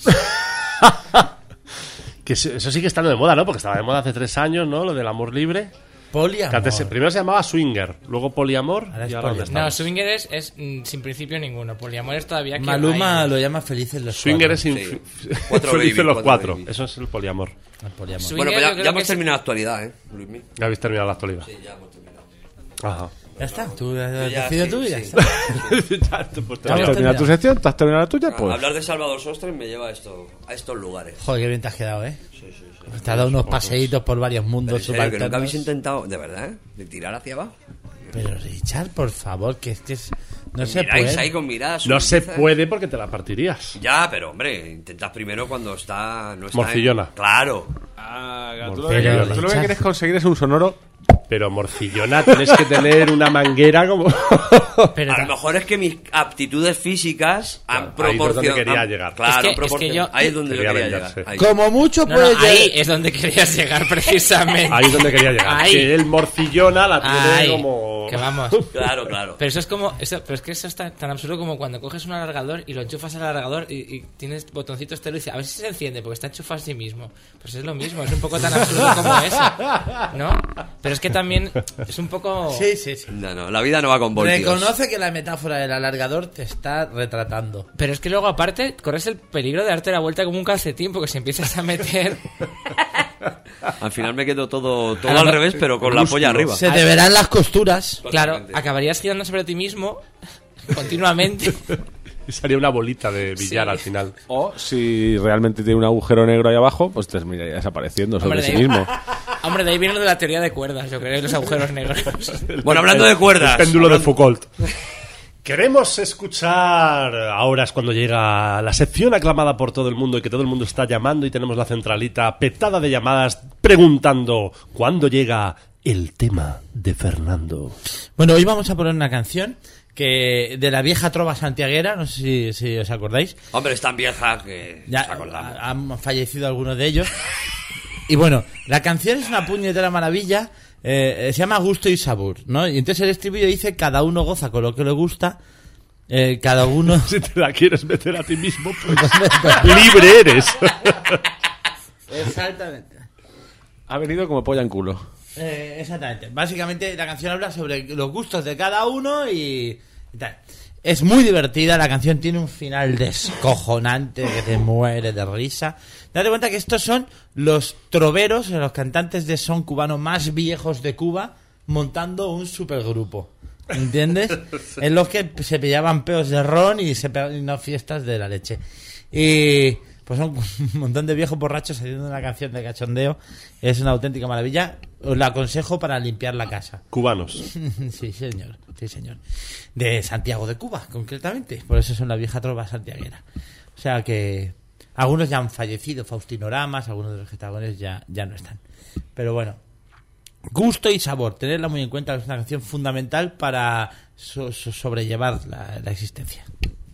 [SPEAKER 4] Que eso sigue estando de moda, ¿no? Porque estaba de moda hace 3 años, ¿no? Lo del amor libre. Que
[SPEAKER 2] Poliamor.
[SPEAKER 4] antes primero se llamaba swinger, luego poliamor.
[SPEAKER 2] Ahora es
[SPEAKER 4] Y ahora ¿dónde
[SPEAKER 2] poliamor.
[SPEAKER 5] No,
[SPEAKER 4] estamos?
[SPEAKER 5] swinger es sin principio ninguno. Poliamor es todavía que
[SPEAKER 2] Maluma
[SPEAKER 5] hay.
[SPEAKER 2] lo llama felices los
[SPEAKER 4] Swinger
[SPEAKER 2] cuatro.
[SPEAKER 4] es
[SPEAKER 3] Sí. Cuatro
[SPEAKER 4] felices
[SPEAKER 3] baby,
[SPEAKER 4] los
[SPEAKER 3] cuatro
[SPEAKER 4] 4.
[SPEAKER 3] baby.
[SPEAKER 4] Eso es el poliamor.
[SPEAKER 2] El poliamor.
[SPEAKER 5] Swinger
[SPEAKER 3] Bueno, pues
[SPEAKER 5] yo
[SPEAKER 3] ya
[SPEAKER 5] creo
[SPEAKER 3] hemos
[SPEAKER 5] que
[SPEAKER 3] terminado la actualidad, ¿eh, Luismi?
[SPEAKER 4] Ya habéis terminado la actualidad.
[SPEAKER 3] Sí, ya hemos terminado.
[SPEAKER 4] Ajá.
[SPEAKER 2] Ya está, tú has
[SPEAKER 3] Ya,
[SPEAKER 2] decidido
[SPEAKER 3] sí,
[SPEAKER 2] tú y ya
[SPEAKER 3] sí.
[SPEAKER 2] está.
[SPEAKER 4] Ya, pues,
[SPEAKER 1] ¿Tú has terminado tu sección? ¿Tú has terminado la tuya? Pues
[SPEAKER 3] Hablar de Salvador Sostre me lleva a estos lugares.
[SPEAKER 2] Joder, qué bien te has quedado, ¿eh? Te has dado unos paseitos por varios
[SPEAKER 3] Pero
[SPEAKER 2] mundos
[SPEAKER 3] en serio, que nunca
[SPEAKER 2] subalternos.
[SPEAKER 3] habéis intentado, de verdad, de tirar hacia abajo.
[SPEAKER 2] Pero Richard, por favor, que no se
[SPEAKER 3] Miráis
[SPEAKER 2] puede.
[SPEAKER 3] ahí con miradas.
[SPEAKER 4] no se
[SPEAKER 3] suizas.
[SPEAKER 4] puede porque te la partirías.
[SPEAKER 3] Ya, pero hombre, intentad primero cuando no está
[SPEAKER 4] Morcillona.
[SPEAKER 3] Claro.
[SPEAKER 1] tú lo
[SPEAKER 2] Pero,
[SPEAKER 1] que
[SPEAKER 2] Richard-
[SPEAKER 1] quieres conseguir es un sonoro.
[SPEAKER 4] Pero morcillona, tienes que tener una manguera como...
[SPEAKER 5] Pero
[SPEAKER 3] A lo mejor es que mis aptitudes físicas han
[SPEAKER 4] Claro, ahí es donde
[SPEAKER 3] proporcionado.
[SPEAKER 4] quería llegar.
[SPEAKER 3] Claro,
[SPEAKER 5] Es que yo-
[SPEAKER 3] ahí es donde yo
[SPEAKER 4] Quería
[SPEAKER 3] quería
[SPEAKER 4] vengarse.
[SPEAKER 3] llegar. Ahí.
[SPEAKER 2] Como mucho
[SPEAKER 5] No,
[SPEAKER 2] puede
[SPEAKER 5] no, ahí
[SPEAKER 2] llegar.
[SPEAKER 5] es donde querías llegar precisamente.
[SPEAKER 4] Ahí es donde quería llegar.
[SPEAKER 5] Ahí.
[SPEAKER 4] Que el morcillona la tiene
[SPEAKER 5] Ahí,
[SPEAKER 4] como...
[SPEAKER 5] que vamos.
[SPEAKER 3] Claro, claro.
[SPEAKER 5] Pero eso es como pero es que eso es tan absurdo como cuando coges un alargador y lo enchufas al alargador y tienes botoncitos te lo dice, a ver si se enciende porque está enchufado a sí mismo. Pues es lo mismo, es un poco tan absurdo como eso, ¿no? Pero es que también es un poco
[SPEAKER 2] Sí.
[SPEAKER 3] No, la vida no va con voltios.
[SPEAKER 2] Reconoce que la metáfora del alargador te está retratando.
[SPEAKER 5] Pero es que luego aparte corres el peligro de darte la vuelta como un calcetín porque si empiezas a meter
[SPEAKER 3] Al final me quedo todo
[SPEAKER 5] A lo
[SPEAKER 3] al
[SPEAKER 5] me-
[SPEAKER 3] revés, pero con la polla arriba.
[SPEAKER 2] Se te verán las costuras.
[SPEAKER 5] claro,
[SPEAKER 3] Totalmente.
[SPEAKER 5] acabarías girando sobre ti mismo continuamente.
[SPEAKER 4] Y salía una bolita de billar
[SPEAKER 5] Sí.
[SPEAKER 4] al final.
[SPEAKER 1] O si realmente tiene un agujero negro ahí abajo, pues terminaría desapareciendo sobre
[SPEAKER 5] Hombre,
[SPEAKER 1] sí
[SPEAKER 5] de ahí-
[SPEAKER 1] mismo.
[SPEAKER 5] Hombre, de ahí viene lo de la teoría de cuerdas, yo creo, y los agujeros negros.
[SPEAKER 3] Bueno, hablando de cuerdas.
[SPEAKER 4] El péndulo de Foucault. Queremos escuchar, ahora es cuando llega la sección aclamada por todo el mundo y que todo el mundo está llamando y tenemos la centralita petada de llamadas preguntando ¿cuándo llega el tema de Fernando?
[SPEAKER 2] Bueno, hoy vamos a poner una canción que de la vieja trova santiaguera, no sé si os acordáis.
[SPEAKER 3] Hombre, es tan vieja que
[SPEAKER 2] Ya
[SPEAKER 3] nos acordamos.
[SPEAKER 2] han fallecido algunos de ellos. Y bueno, la canción es una puñetera maravilla. Se llama Gusto y Sabor, ¿no? Y entonces el estribillo dice: cada uno goza con lo que le gusta. Cada uno.
[SPEAKER 4] Si te la quieres meter a ti mismo, pues libre eres.
[SPEAKER 2] Exactamente.
[SPEAKER 1] Ha venido como polla en culo.
[SPEAKER 2] Exactamente. Básicamente la canción habla sobre los gustos de cada uno y tal. Es muy divertida, la canción tiene un final descojonante que te muere de risa. Date cuenta que estos son los troveros, los cantantes de son cubano más viejos de Cuba, montando un supergrupo. ¿Entiendes? En los que se pillaban peos de ron y se pegaban unas fiestas de la leche. Y pues son un montón de viejos borrachos haciendo una canción de cachondeo. Es una auténtica maravilla. Os la aconsejo para limpiar la casa.
[SPEAKER 4] Cubanos.
[SPEAKER 2] Sí, señor. Sí, señor. De Santiago de Cuba, concretamente. Por eso es una vieja trova santiaguera. O sea que Algunos ya han fallecido, Faustino Ramas, algunos de los getagones ya no están. Pero bueno, gusto y sabor, tenerla muy en cuenta, es una canción fundamental para sobrellevar la existencia.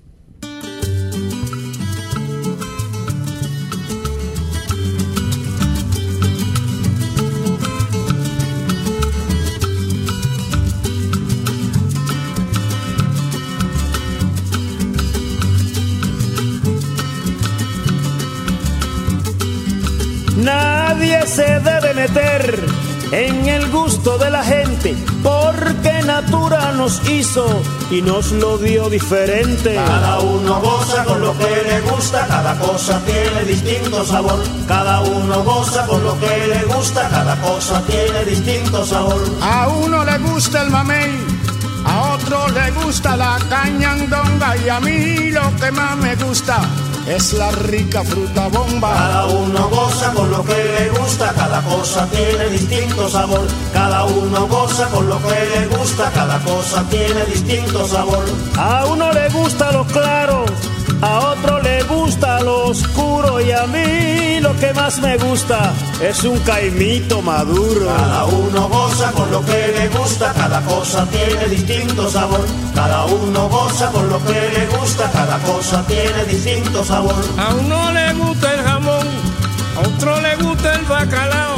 [SPEAKER 6] Nadie se debe meter en el gusto de la gente, porque natura nos hizo y nos lo dio diferente.
[SPEAKER 7] Cada uno goza con lo que le gusta, cada cosa tiene distinto sabor. Cada uno goza con lo que le gusta, cada cosa tiene distinto sabor.
[SPEAKER 8] A uno le gusta el mamey, a otro le gusta la cañandonga, y a mí lo que más me gusta es la rica fruta bomba.
[SPEAKER 7] Cada uno goza con lo que le gusta, cada cosa tiene distinto sabor. Cada uno goza con lo que le gusta, cada cosa tiene distinto sabor.
[SPEAKER 6] A uno le gusta lo claro, a otro le gusta lo oscuro, y a mí lo que más me gusta es un caimito maduro.
[SPEAKER 7] Cada uno goza con lo que le gusta, cada cosa tiene distinto sabor. Cada uno goza con lo que le gusta, cada cosa tiene distinto sabor.
[SPEAKER 8] A uno le gusta el jamón, a otro le gusta el bacalao,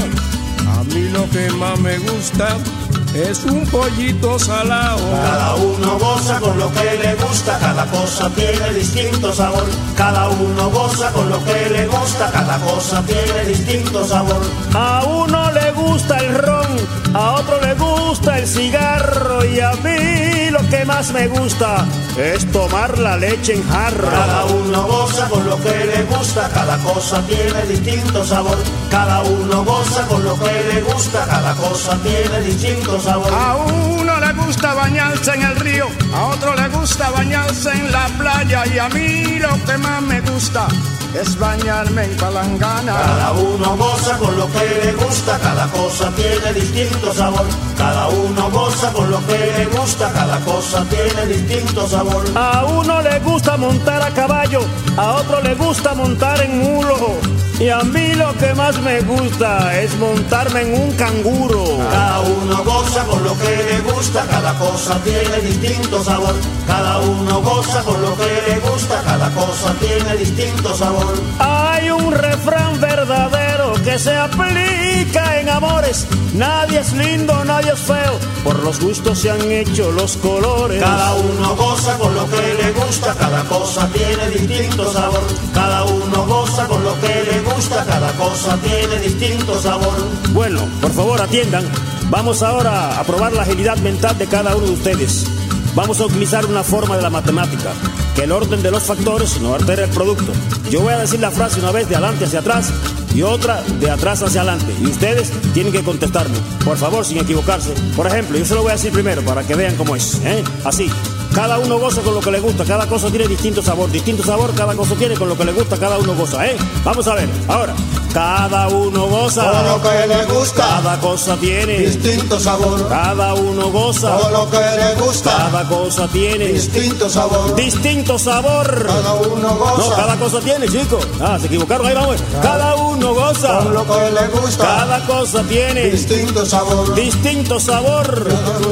[SPEAKER 8] a mí lo que más me gusta es un pollito salado.
[SPEAKER 7] Cada uno goza con lo que le gusta, cada cosa tiene distinto sabor. Cada uno goza con lo que le gusta, cada cosa tiene distinto sabor.
[SPEAKER 6] A uno le gusta el ron, a otro le gusta el cigarro, y a mí lo que más me gusta es tomar la leche en jarro.
[SPEAKER 7] Cada uno goza con lo que le gusta, cada cosa tiene distinto sabor. Cada uno goza con lo que le gusta, cada cosa tiene distinto sabor.
[SPEAKER 8] A uno le gusta bañarse en el río, a otro le gusta bañarse en la playa, y a mí lo que más me gusta es bañarme en palangana.
[SPEAKER 7] Cada uno goza con lo que le gusta, cada cosa tiene distinto sabor. Cada uno goza con lo que le gusta, cada cosa tiene distinto sabor.
[SPEAKER 6] A uno le gusta montar a caballo, a otro le gusta montar en mulo, y a mí lo que más me gusta es montarme en un canguro.
[SPEAKER 7] Cada uno goza con lo que le gusta, cada cosa tiene distinto sabor. Cada uno goza con lo que le gusta, cada cosa tiene distinto sabor.
[SPEAKER 6] Hay un refrán verdadero que se aplica en amores: nadie es lindo, nadie es feo, por los gustos se han hecho los colores.
[SPEAKER 7] Cada uno goza con lo que le gusta, cada cosa tiene distinto sabor. Cada uno goza con lo que le gusta, cada cosa tiene distinto sabor.
[SPEAKER 6] Bueno, por favor atiendan. Vamos ahora a probar la agilidad mental de cada uno de ustedes. Vamos a utilizar una forma de la matemática, que el orden de los factores no altera el producto. Yo voy a decir la frase una vez de adelante hacia atrás y otra de atrás hacia adelante, y ustedes tienen que contestarme, por favor, sin equivocarse. Por ejemplo, yo se lo voy a decir primero para que vean cómo es, así. Cada uno goza con lo que le gusta, cada cosa tiene distinto sabor, cada cosa tiene con lo que le gusta, cada uno goza, Vamos a ver, ahora. Cada uno goza
[SPEAKER 7] con lo que le gusta,
[SPEAKER 6] cada cosa tiene
[SPEAKER 7] distinto sabor.
[SPEAKER 6] Cada uno goza
[SPEAKER 7] con lo que le gusta,
[SPEAKER 6] cada cosa tiene
[SPEAKER 7] distinto sabor.
[SPEAKER 6] Distinto sabor.
[SPEAKER 7] Cada uno goza.
[SPEAKER 6] No, cada cosa tiene, chicos. Se equivocaron, ahí vamos. Cada uno goza
[SPEAKER 7] con lo que le gusta,
[SPEAKER 6] cada cosa tiene
[SPEAKER 7] distinto sabor.
[SPEAKER 6] Distinto sabor.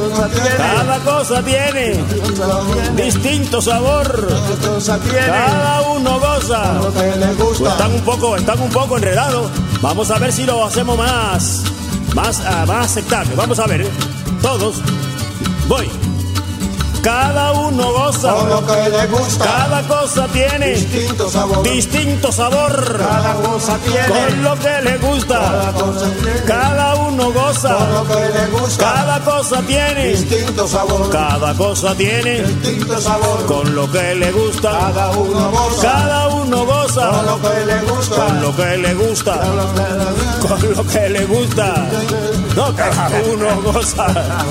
[SPEAKER 6] Cada cosa tiene distinto sabor. Cada uno goza
[SPEAKER 7] con lo que le gusta.
[SPEAKER 6] Pues están un poco enredados. Vamos a ver si lo hacemos más aceptable. Vamos a ver, todos. Voy. Cada uno goza
[SPEAKER 7] con lo que le gusta,
[SPEAKER 6] cada cosa tiene
[SPEAKER 7] distinto sabor.
[SPEAKER 6] Distinto sabor.
[SPEAKER 7] Cada cosa tiene
[SPEAKER 6] con lo que le gusta,
[SPEAKER 7] cada cosa tiene.
[SPEAKER 6] Cada uno goza
[SPEAKER 7] con lo que le gusta,
[SPEAKER 6] cada cosa tiene
[SPEAKER 7] distinto sabor.
[SPEAKER 6] Cada cosa tiene
[SPEAKER 7] distinto sabor.
[SPEAKER 6] con lo que le gusta,
[SPEAKER 7] Cada uno goza
[SPEAKER 6] cada uno goza
[SPEAKER 7] con lo que le gusta,
[SPEAKER 6] con lo que le gusta, con lo que le gusta. No, cada uno goza.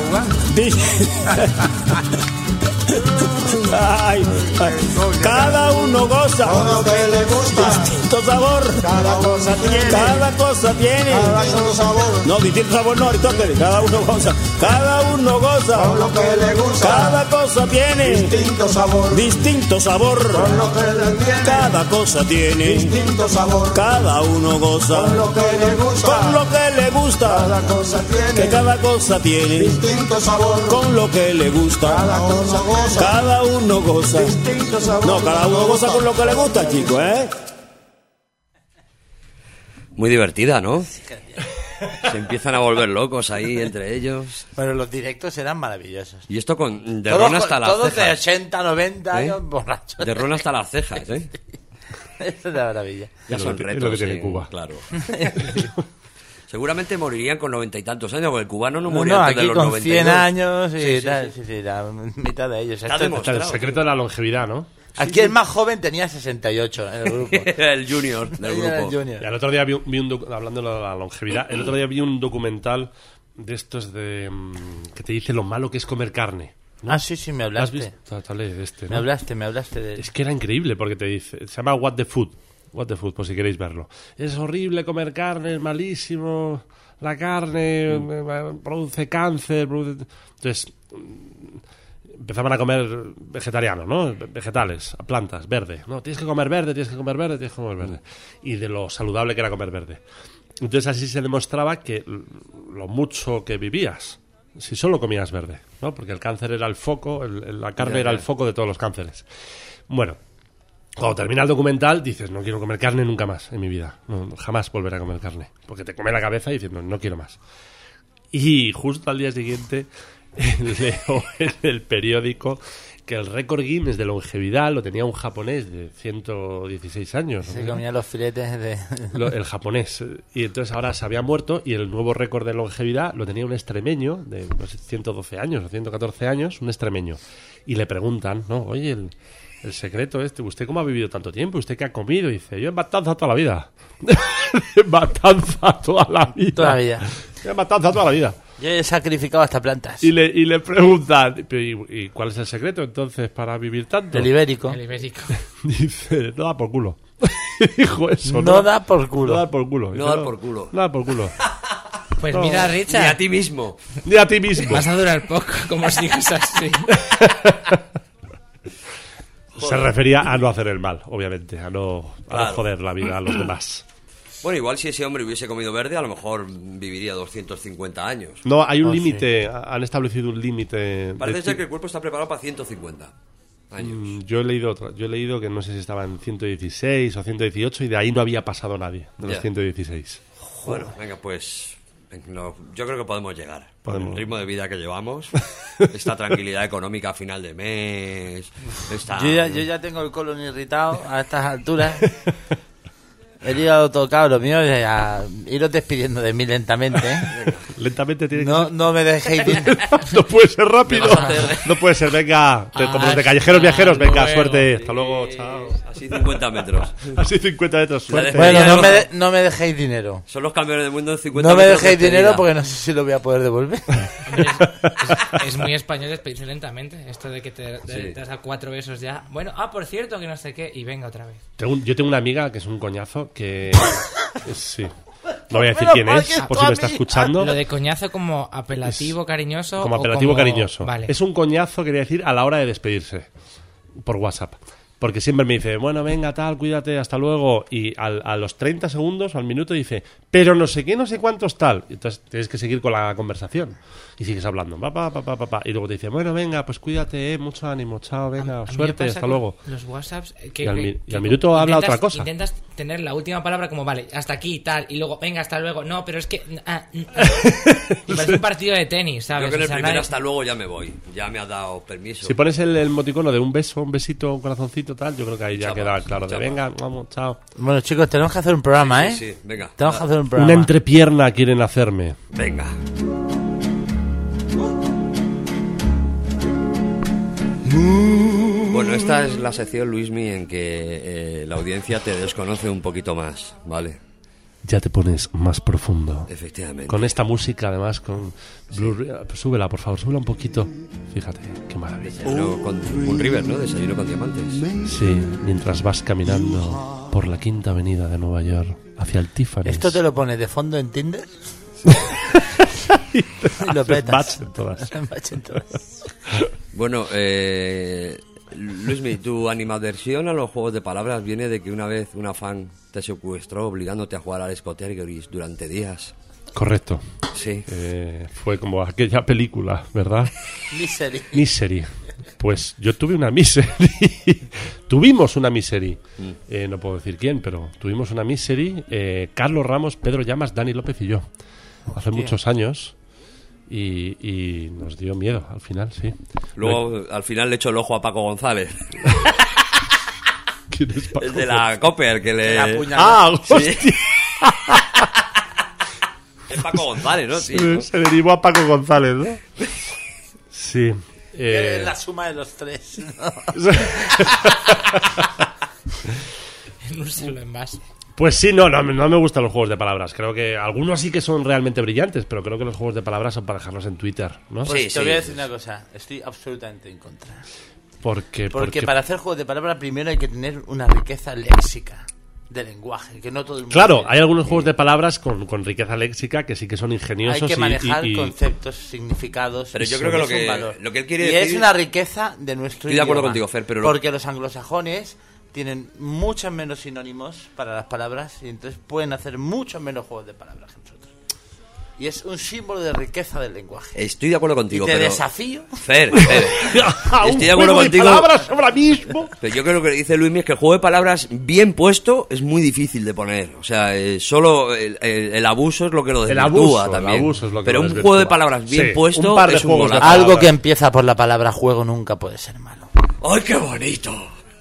[SPEAKER 6] Ay, cada uno goza
[SPEAKER 7] con lo que le gusta,
[SPEAKER 6] distinto sabor.
[SPEAKER 7] cada cosa tiene,
[SPEAKER 6] Cada cosa tiene.
[SPEAKER 7] cada sabor.
[SPEAKER 6] No, distinto sabor no, Aristóteles. Cada uno goza. Cada uno goza
[SPEAKER 7] Con lo que le gusta,
[SPEAKER 6] cada cosa cosa tiene
[SPEAKER 7] distinto sabor.
[SPEAKER 6] distinto sabor.
[SPEAKER 7] Con lo que le tiene
[SPEAKER 6] Cada cosa tiene
[SPEAKER 7] distinto sabor.
[SPEAKER 6] cada uno goza
[SPEAKER 7] Con lo que le gusta
[SPEAKER 6] con lo que le gusta.
[SPEAKER 7] cada cosa tiene
[SPEAKER 6] Que cada cosa tiene
[SPEAKER 7] distinto sabor.
[SPEAKER 6] con lo que le gusta.
[SPEAKER 7] Cada cosa goza
[SPEAKER 6] Cada uno goza.
[SPEAKER 7] distinto sabor.
[SPEAKER 6] No, cada uno goza con lo que le gusta, chicos, ¿eh?
[SPEAKER 3] Muy divertida, ¿no? Se empiezan a volver locos ahí entre ellos.
[SPEAKER 2] Bueno, los directos eran maravillosos.
[SPEAKER 3] Y esto con de
[SPEAKER 2] Todos,
[SPEAKER 3] ron hasta las
[SPEAKER 2] todos de
[SPEAKER 3] cejas.
[SPEAKER 2] 80, 90
[SPEAKER 3] ¿Eh?
[SPEAKER 2] años borrachos.
[SPEAKER 3] De ron hasta las cejas, ¿eh?
[SPEAKER 2] Eso es una maravilla.
[SPEAKER 3] Ya
[SPEAKER 4] Es
[SPEAKER 3] son
[SPEAKER 4] lo que
[SPEAKER 3] retos.
[SPEAKER 4] tiene Cuba.
[SPEAKER 3] Claro. Seguramente morirían con 90 y tantos años, porque el cubano no
[SPEAKER 2] No,
[SPEAKER 3] moría
[SPEAKER 2] no,
[SPEAKER 3] antes de
[SPEAKER 2] aquí
[SPEAKER 3] los
[SPEAKER 2] con
[SPEAKER 3] 92.
[SPEAKER 2] 100 años y
[SPEAKER 3] Sí, sí,
[SPEAKER 2] tal.
[SPEAKER 3] sí.
[SPEAKER 2] Sí, la mitad de ellos.
[SPEAKER 3] Está
[SPEAKER 2] Esto-
[SPEAKER 3] demostrado.
[SPEAKER 4] El secreto de la longevidad, ¿no?
[SPEAKER 2] aquí el más joven tenía 68 en el grupo.
[SPEAKER 3] El junior del
[SPEAKER 2] Ahí era el
[SPEAKER 3] grupo.
[SPEAKER 2] junior.
[SPEAKER 4] Y el otro día hablando de la longevidad, el otro día vi un documental de estos que te dice lo malo que es comer carne.
[SPEAKER 2] Ah, sí, sí, me
[SPEAKER 4] ¿Lo has
[SPEAKER 2] hablaste.
[SPEAKER 4] visto? Dale, de este, ¿no?
[SPEAKER 2] Me hablaste de...
[SPEAKER 4] Es que era increíble porque te dice, se llama What the Food, por si queréis verlo. Es horrible comer carne, es malísimo, la carne produce cáncer, entonces empezaban a comer vegetariano, ¿no? Vegetales, plantas, verde, ¿no? Tienes que comer verde, tienes que comer verde, tienes que comer verde. Y de lo saludable que era comer verde. Entonces así se demostraba que lo mucho que vivías si solo comías verde, ¿no? Porque el cáncer era el foco, la carne era el foco de todos los cánceres. Bueno, cuando termina el documental dices, no quiero comer carne nunca más en mi vida, no, jamás volveré a comer carne, porque te come la cabeza y dices, no quiero más. Y justo al día siguiente leo en el periódico que el récord Guinness de longevidad lo tenía un japonés de 116 años.
[SPEAKER 2] Se
[SPEAKER 4] ¿no?
[SPEAKER 2] comía los filetes de...
[SPEAKER 4] El japonés. Y entonces ahora se había muerto y el nuevo récord de longevidad lo tenía un extremeño de no sé, 112 años o 114 años, un extremeño. Y le preguntan, ¿no? Oye, el secreto este, ¿usted cómo ha vivido tanto tiempo? ¿Usted qué ha comido? Y dice, yo en matanza toda la vida. En matanza toda la vida.
[SPEAKER 2] Toda la vida.
[SPEAKER 4] En matanza toda la vida.
[SPEAKER 2] Yo he sacrificado hasta plantas.
[SPEAKER 4] Y le preguntan, ¿y cuál es el secreto entonces para vivir tanto?
[SPEAKER 2] El ibérico.
[SPEAKER 5] El ibérico.
[SPEAKER 4] Dice, no da por culo. Dijo eso.
[SPEAKER 2] No da por culo.
[SPEAKER 4] No da por culo.
[SPEAKER 3] No
[SPEAKER 4] Dice,
[SPEAKER 3] da por culo.
[SPEAKER 4] No da por culo.
[SPEAKER 5] Pues
[SPEAKER 4] No.
[SPEAKER 5] mira,
[SPEAKER 3] Ni a
[SPEAKER 5] Richard,
[SPEAKER 3] ti mismo.
[SPEAKER 4] Ni a ti mismo.
[SPEAKER 5] vas a durar poco, como sigues así.
[SPEAKER 4] Se refería a no hacer el mal, obviamente, a no
[SPEAKER 3] Claro.
[SPEAKER 4] joder la vida a los demás.
[SPEAKER 3] Bueno, igual si ese hombre hubiese comido verde, a lo mejor viviría 250 años.
[SPEAKER 4] No, hay un
[SPEAKER 2] Oh,
[SPEAKER 4] límite, han establecido un límite.
[SPEAKER 3] Parece
[SPEAKER 4] de
[SPEAKER 3] ser que el cuerpo está preparado para 150 años.
[SPEAKER 4] Yo he leído que no sé si estaba en 116 o 118 y de ahí no había pasado nadie, de los
[SPEAKER 3] Ya.
[SPEAKER 4] 116.
[SPEAKER 3] Bueno, venga, pues no, yo creo que podemos llegar. Por
[SPEAKER 4] Podemos.
[SPEAKER 3] el ritmo de vida que llevamos, esta tranquilidad económica a final de mes, esta...
[SPEAKER 2] Yo ya tengo el colon irritado a estas alturas. El hígado tocado, lo mío es a iros despidiendo de mí lentamente. ¿eh?
[SPEAKER 4] Lentamente tiene que
[SPEAKER 2] No me dejéis ir.
[SPEAKER 4] No puede ser rápido.
[SPEAKER 3] Me vas a hacer-
[SPEAKER 4] No puede ser, venga. Como los de
[SPEAKER 5] Hasta
[SPEAKER 4] callejeros viajeros, venga,
[SPEAKER 5] luego.
[SPEAKER 4] suerte. Hasta luego, chao.
[SPEAKER 3] Así 50 metros.
[SPEAKER 4] Así 50 metros, suerte.
[SPEAKER 2] Bueno, no me dejéis dinero.
[SPEAKER 3] Son los camiones del mundo en 50
[SPEAKER 2] No me
[SPEAKER 3] metros de
[SPEAKER 2] dejéis dinero
[SPEAKER 3] despedida.
[SPEAKER 2] porque no sé si lo voy a poder devolver.
[SPEAKER 5] Hombre, es muy español despedirse lentamente. Esto de que te das a 4 besos ya. Bueno, por cierto, que no sé qué. Y venga otra vez.
[SPEAKER 4] Yo tengo una amiga que es un coñazo que... sí. No voy a decir
[SPEAKER 2] Menos
[SPEAKER 4] quién
[SPEAKER 2] mal
[SPEAKER 4] es,
[SPEAKER 2] que es
[SPEAKER 4] por
[SPEAKER 2] tu
[SPEAKER 4] si me está
[SPEAKER 2] amiga.
[SPEAKER 4] escuchando.
[SPEAKER 5] Lo de coñazo como apelativo cariñoso.
[SPEAKER 4] Como
[SPEAKER 5] o
[SPEAKER 4] apelativo
[SPEAKER 5] como-
[SPEAKER 4] cariñoso.
[SPEAKER 5] Vale.
[SPEAKER 4] Es un coñazo, quería decir, a la hora de despedirse. Por WhatsApp. Porque siempre me dice, bueno, venga, tal, cuídate, hasta luego. Y a los 30 segundos, al minuto, dice, pero no sé qué, no sé cuántos tal. Y entonces tienes que seguir con la conversación. Y sigues hablando, pa. Y luego te dice, bueno, venga, pues cuídate, mucho ánimo, chao, venga,
[SPEAKER 5] A mí me
[SPEAKER 4] suerte,
[SPEAKER 5] pasa
[SPEAKER 4] hasta
[SPEAKER 5] con
[SPEAKER 4] luego.
[SPEAKER 5] Los WhatsApps.
[SPEAKER 4] Y al minuto habla otra cosa.
[SPEAKER 5] Intentas tener la última palabra como, vale, hasta aquí y tal. Y luego, venga, hasta luego. No, pero es que. Parece un partido de tenis, ¿sabes?
[SPEAKER 3] Yo que en
[SPEAKER 5] O
[SPEAKER 3] el
[SPEAKER 5] sea,
[SPEAKER 3] primer
[SPEAKER 5] nadie-
[SPEAKER 3] hasta luego ya me voy. Ya me ha dado permiso.
[SPEAKER 4] Si pones el emoticono de un beso, un besito, un corazoncito, tal, yo creo que ahí ya
[SPEAKER 3] Chao,
[SPEAKER 4] queda
[SPEAKER 3] vamos,
[SPEAKER 4] claro. De
[SPEAKER 3] chao.
[SPEAKER 4] venga, vamos, chao.
[SPEAKER 2] Bueno, chicos, tenemos que hacer un programa, ¿eh?
[SPEAKER 3] Sí, venga.
[SPEAKER 2] Tenemos que hacer un programa.
[SPEAKER 4] Una entrepierna quieren hacerme.
[SPEAKER 3] Venga. Bueno, esta es la sección, Luismi, en que la audiencia te desconoce un poquito más, ¿vale?
[SPEAKER 4] Ya te pones más profundo.
[SPEAKER 3] Efectivamente.
[SPEAKER 4] Con esta música, además, con súbela, por favor, súbela un poquito. Fíjate, qué maravilla.
[SPEAKER 3] Desayuno con un River, ¿no? Desayuno con diamantes.
[SPEAKER 4] Sí, mientras vas caminando por la Quinta Avenida de Nueva York hacia el Tiffany's.
[SPEAKER 2] ¿Esto te lo pones de fondo en Tinder? Y lo
[SPEAKER 4] Haces
[SPEAKER 2] petas.
[SPEAKER 4] match en todas.
[SPEAKER 2] Match en todas.
[SPEAKER 3] Bueno, Luismi, tu animadversión a los juegos de palabras viene de que una vez una fan te secuestró obligándote a jugar al Scotergoris durante días.
[SPEAKER 4] Correcto.
[SPEAKER 3] Sí.
[SPEAKER 4] Fue como aquella película, ¿verdad?
[SPEAKER 2] Misery.
[SPEAKER 4] Pues yo tuve una Misery. Tuvimos una Misery. No puedo decir quién, pero tuvimos una Misery. Carlos Ramos, Pedro Llamas, Dani López y yo. Hace muchos años. Y nos dio miedo al final, sí.
[SPEAKER 3] Luego, al final le echó el ojo a Paco González.
[SPEAKER 4] ¿Quién es Paco?
[SPEAKER 3] El de la Copper, que le...
[SPEAKER 4] hostia.
[SPEAKER 3] Sí. Es Paco González, ¿no? Sí, ¿no?
[SPEAKER 4] Se derivó a Paco González, ¿no? Sí.
[SPEAKER 2] Es la suma de los tres.
[SPEAKER 5] En un solo envase.
[SPEAKER 4] Pues sí, no me gustan los juegos de palabras. Creo que algunos sí que son realmente brillantes, pero creo que los juegos de palabras son para dejarlos en Twitter, ¿no?
[SPEAKER 2] Pues te voy a decir una cosa, estoy absolutamente en contra.
[SPEAKER 4] Porque
[SPEAKER 2] para hacer juegos de palabras primero hay que tener una riqueza léxica de lenguaje, que no todo el mundo
[SPEAKER 4] claro,
[SPEAKER 2] tiene.
[SPEAKER 4] hay algunos juegos de palabras con riqueza léxica que sí que son ingeniosos.
[SPEAKER 2] Hay que manejar
[SPEAKER 4] y
[SPEAKER 2] conceptos, significados.
[SPEAKER 3] Pero yo creo que lo que él quiere
[SPEAKER 2] y
[SPEAKER 3] decir...
[SPEAKER 2] es una riqueza de nuestro
[SPEAKER 3] Estoy de acuerdo
[SPEAKER 2] idioma,
[SPEAKER 3] contigo, Fer, pero...
[SPEAKER 2] Porque los anglosajones tienen muchos menos sinónimos para las palabras y entonces pueden hacer muchos menos juegos de palabras que nosotros. Y es un símbolo de riqueza del lenguaje.
[SPEAKER 3] Estoy de acuerdo contigo,
[SPEAKER 2] y te
[SPEAKER 3] pero...
[SPEAKER 2] desafío.
[SPEAKER 3] Fer. Estoy de acuerdo contigo.
[SPEAKER 4] Palabras ahora mismo.
[SPEAKER 3] Pero yo creo que lo que dice Luismi es que el juego de palabras bien puesto es muy difícil de poner. O sea, solo el abuso es lo que lo desvirtúa también.
[SPEAKER 4] El abuso es lo que
[SPEAKER 3] pero
[SPEAKER 4] lo
[SPEAKER 3] un
[SPEAKER 4] desvirtúa.
[SPEAKER 3] juego de palabras bien puesto
[SPEAKER 4] un
[SPEAKER 3] es un golazo.
[SPEAKER 2] Algo que empieza por la palabra juego nunca puede ser malo.
[SPEAKER 3] ¡Ay, qué bonito!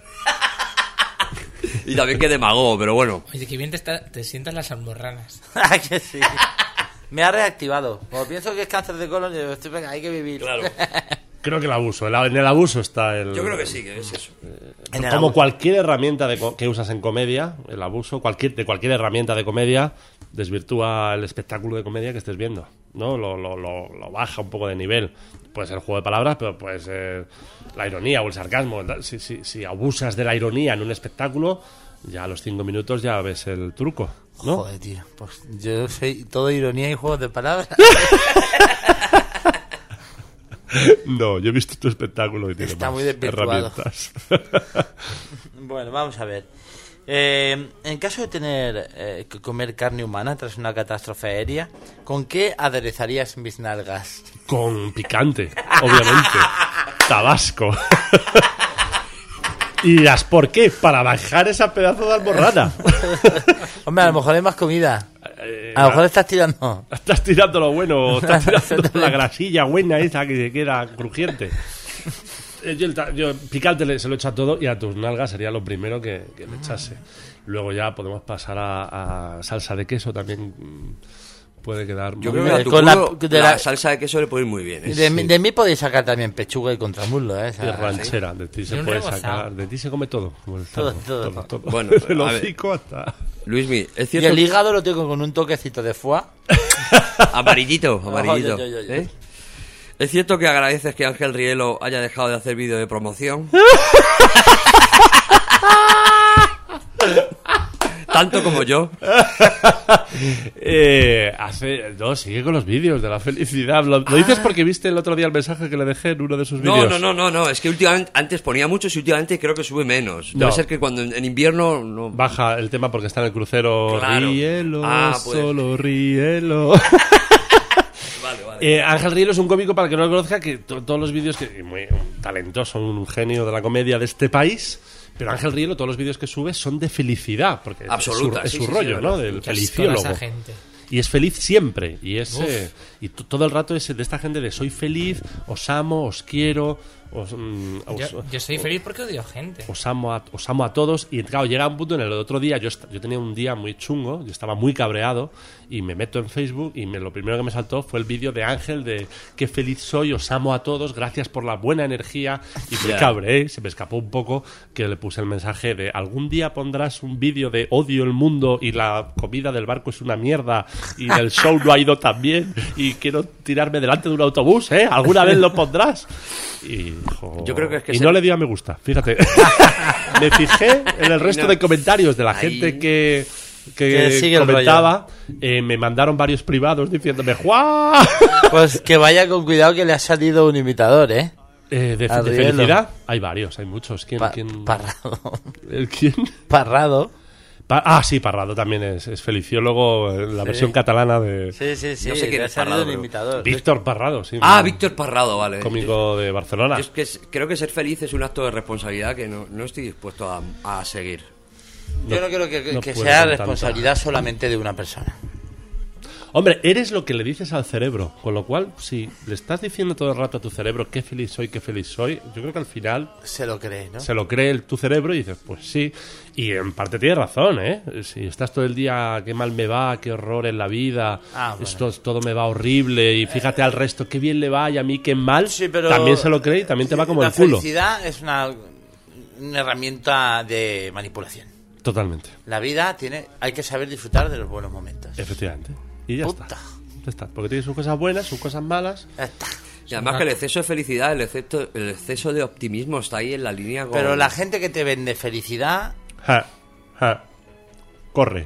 [SPEAKER 3] Y también que demagogo, pero bueno.
[SPEAKER 5] Oye, que bien te sientan las almorranas.
[SPEAKER 2] Que sí. Me ha reactivado. Como pienso que es cáncer de colon, yo estoy, venga, hay que vivir.
[SPEAKER 3] Claro.
[SPEAKER 4] Creo que el abuso. En el abuso está el...
[SPEAKER 3] Yo creo que sí, que es eso.
[SPEAKER 4] Como cualquier herramienta que usas en comedia, el abuso de cualquier herramienta de comedia desvirtúa el espectáculo de comedia que estés viendo, ¿no? Lo baja un poco de nivel. Puede ser el juego de palabras, pero puede ser la ironía o el sarcasmo. Si abusas de la ironía en un espectáculo, ya a los 5 minutos ya ves el truco, ¿no?
[SPEAKER 2] Joder, tío. Pues yo soy todo ironía y juegos de palabras.
[SPEAKER 4] No, yo he visto tu espectáculo y tiene
[SPEAKER 2] Está
[SPEAKER 4] más
[SPEAKER 2] muy desvirtuado.
[SPEAKER 4] herramientas.
[SPEAKER 2] Bueno, vamos a ver. En caso de tener que comer carne humana tras una catástrofe aérea, ¿con qué aderezarías mis nalgas?
[SPEAKER 4] Con picante, obviamente. Tabasco. Y dirás, ¿por qué? Para bajar esa pedazo de almorrana.
[SPEAKER 2] Hombre, a lo mejor hay más comida. A lo mejor estás tirando.
[SPEAKER 4] Estás tirando lo bueno, o estás tirando la grasilla buena esa que se queda crujiente. Yo picante se lo echo a todo y a tus nalgas sería lo primero que le echase. Luego ya podemos pasar a salsa de queso también. Puede quedar
[SPEAKER 3] Yo
[SPEAKER 4] muy
[SPEAKER 3] creo que a tu
[SPEAKER 2] Con
[SPEAKER 3] culo
[SPEAKER 2] de
[SPEAKER 3] la
[SPEAKER 2] la-
[SPEAKER 3] salsa de queso le puede ir muy bien.
[SPEAKER 2] De mí podéis sacar también pechuga y contramuslo, ¿eh?
[SPEAKER 4] y ranchera. De ti se
[SPEAKER 5] Y un
[SPEAKER 4] puede
[SPEAKER 5] rebozado.
[SPEAKER 4] sacar. De ti se come todo. Como el
[SPEAKER 2] Todo,
[SPEAKER 4] cerdo,
[SPEAKER 2] todo.
[SPEAKER 3] Bueno,
[SPEAKER 4] Desde el
[SPEAKER 3] a ver.
[SPEAKER 4] hocico hasta...
[SPEAKER 3] Luismi, es
[SPEAKER 2] Y
[SPEAKER 3] cierto...
[SPEAKER 2] el hígado lo tengo con un toquecito de foie.
[SPEAKER 3] Amarillito.
[SPEAKER 2] Oye.
[SPEAKER 3] ¿Eh? ¿Es cierto que agradeces que Ángel Rielo haya dejado de hacer vídeo de promoción? Tanto como yo.
[SPEAKER 4] Sigue con los vídeos de la felicidad. ¿Lo dices porque viste el otro día el mensaje que le dejé en uno de sus vídeos?
[SPEAKER 3] No. Es que últimamente, antes ponía muchos y últimamente creo que sube menos. Debe
[SPEAKER 4] No.
[SPEAKER 3] ser que cuando en invierno... No...
[SPEAKER 4] Baja el tema porque está en el crucero.
[SPEAKER 3] Claro.
[SPEAKER 4] Rielo,
[SPEAKER 3] Pues.
[SPEAKER 4] solo Rielo.
[SPEAKER 3] Vale.
[SPEAKER 4] Ángel Rielo es un cómico, para el que no lo conozca, que todos los vídeos, que muy talentoso, un genio de la comedia de este país, pero Ángel Rielo, todos los vídeos que sube son de felicidad, porque
[SPEAKER 3] Absoluta,
[SPEAKER 4] es
[SPEAKER 3] sí,
[SPEAKER 4] su
[SPEAKER 3] sí,
[SPEAKER 4] rollo,
[SPEAKER 3] sí,
[SPEAKER 4] ¿no?
[SPEAKER 3] verdad.
[SPEAKER 4] Del
[SPEAKER 5] Qué asco
[SPEAKER 4] feliciólogo.
[SPEAKER 5] esa gente.
[SPEAKER 4] Y es feliz siempre. Y todo el rato es de esta gente de soy feliz, os amo, os quiero,
[SPEAKER 5] Yo soy feliz porque odio gente.
[SPEAKER 4] os amo a todos. Y claro, llega un punto en el otro día, yo tenía un día muy chungo, yo estaba muy cabreado y me meto en Facebook y lo primero que me saltó fue el vídeo de Ángel de qué feliz soy, os amo a todos, gracias por la buena energía. Y me cabreé, se me escapó un poco que le puse el mensaje de algún día pondrás un vídeo de odio el mundo y la comida del barco es una mierda y el show no ha ido tan bien y quiero tirarme delante de un autobús, ¿eh? ¿Alguna vez lo pondrás? Y dijo...
[SPEAKER 3] Yo creo que es que
[SPEAKER 4] y no le di a me gusta, fíjate. Me fijé en el resto de comentarios de la gente que
[SPEAKER 2] sigue el
[SPEAKER 4] comentaba. Me mandaron varios privados diciéndome ¡Juá!
[SPEAKER 2] Pues que vaya con cuidado que le ha salido un imitador, ¿eh?
[SPEAKER 4] De felicidad hay varios, hay muchos. ¿Quién?
[SPEAKER 2] Parrado.
[SPEAKER 4] ¿El quién?
[SPEAKER 2] Parrado.
[SPEAKER 4] Sí, Parrado también es feliciólogo, la versión catalana de...
[SPEAKER 2] Sí.
[SPEAKER 3] No sé quién es Parrado, pero...
[SPEAKER 2] imitador.
[SPEAKER 4] Víctor Parrado, sí.
[SPEAKER 3] Víctor Parrado, vale.
[SPEAKER 4] Cómico de Barcelona.
[SPEAKER 3] Yo es que creo que ser feliz es un acto de responsabilidad que no estoy dispuesto a seguir.
[SPEAKER 2] Yo no creo que
[SPEAKER 4] no
[SPEAKER 2] sea
[SPEAKER 4] puedo con
[SPEAKER 2] responsabilidad solamente de una persona.
[SPEAKER 4] Hombre, eres lo que le dices al cerebro, con lo cual, si le estás diciendo todo el rato a tu cerebro qué feliz soy, yo creo que al final...
[SPEAKER 2] Se lo cree, ¿no?
[SPEAKER 4] Se lo cree tu cerebro y dices, pues sí. Y en parte tienes razón, ¿eh? Si estás todo el día, qué mal me va, qué horror en la vida, esto todo me va horrible, y fíjate al resto, qué bien le va y a mí qué mal,
[SPEAKER 2] sí, pero
[SPEAKER 4] también se lo cree y también te va como el culo.
[SPEAKER 2] La felicidad es una herramienta de manipulación.
[SPEAKER 4] Totalmente.
[SPEAKER 2] La vida hay que saber disfrutar de los buenos momentos.
[SPEAKER 4] Efectivamente. Y ya está. Porque tiene sus cosas buenas, sus cosas malas.
[SPEAKER 2] Ya está.
[SPEAKER 3] Y además que el exceso de felicidad, el exceso de optimismo está ahí en la línea con...
[SPEAKER 2] Pero la gente que te vende felicidad...
[SPEAKER 4] Corre.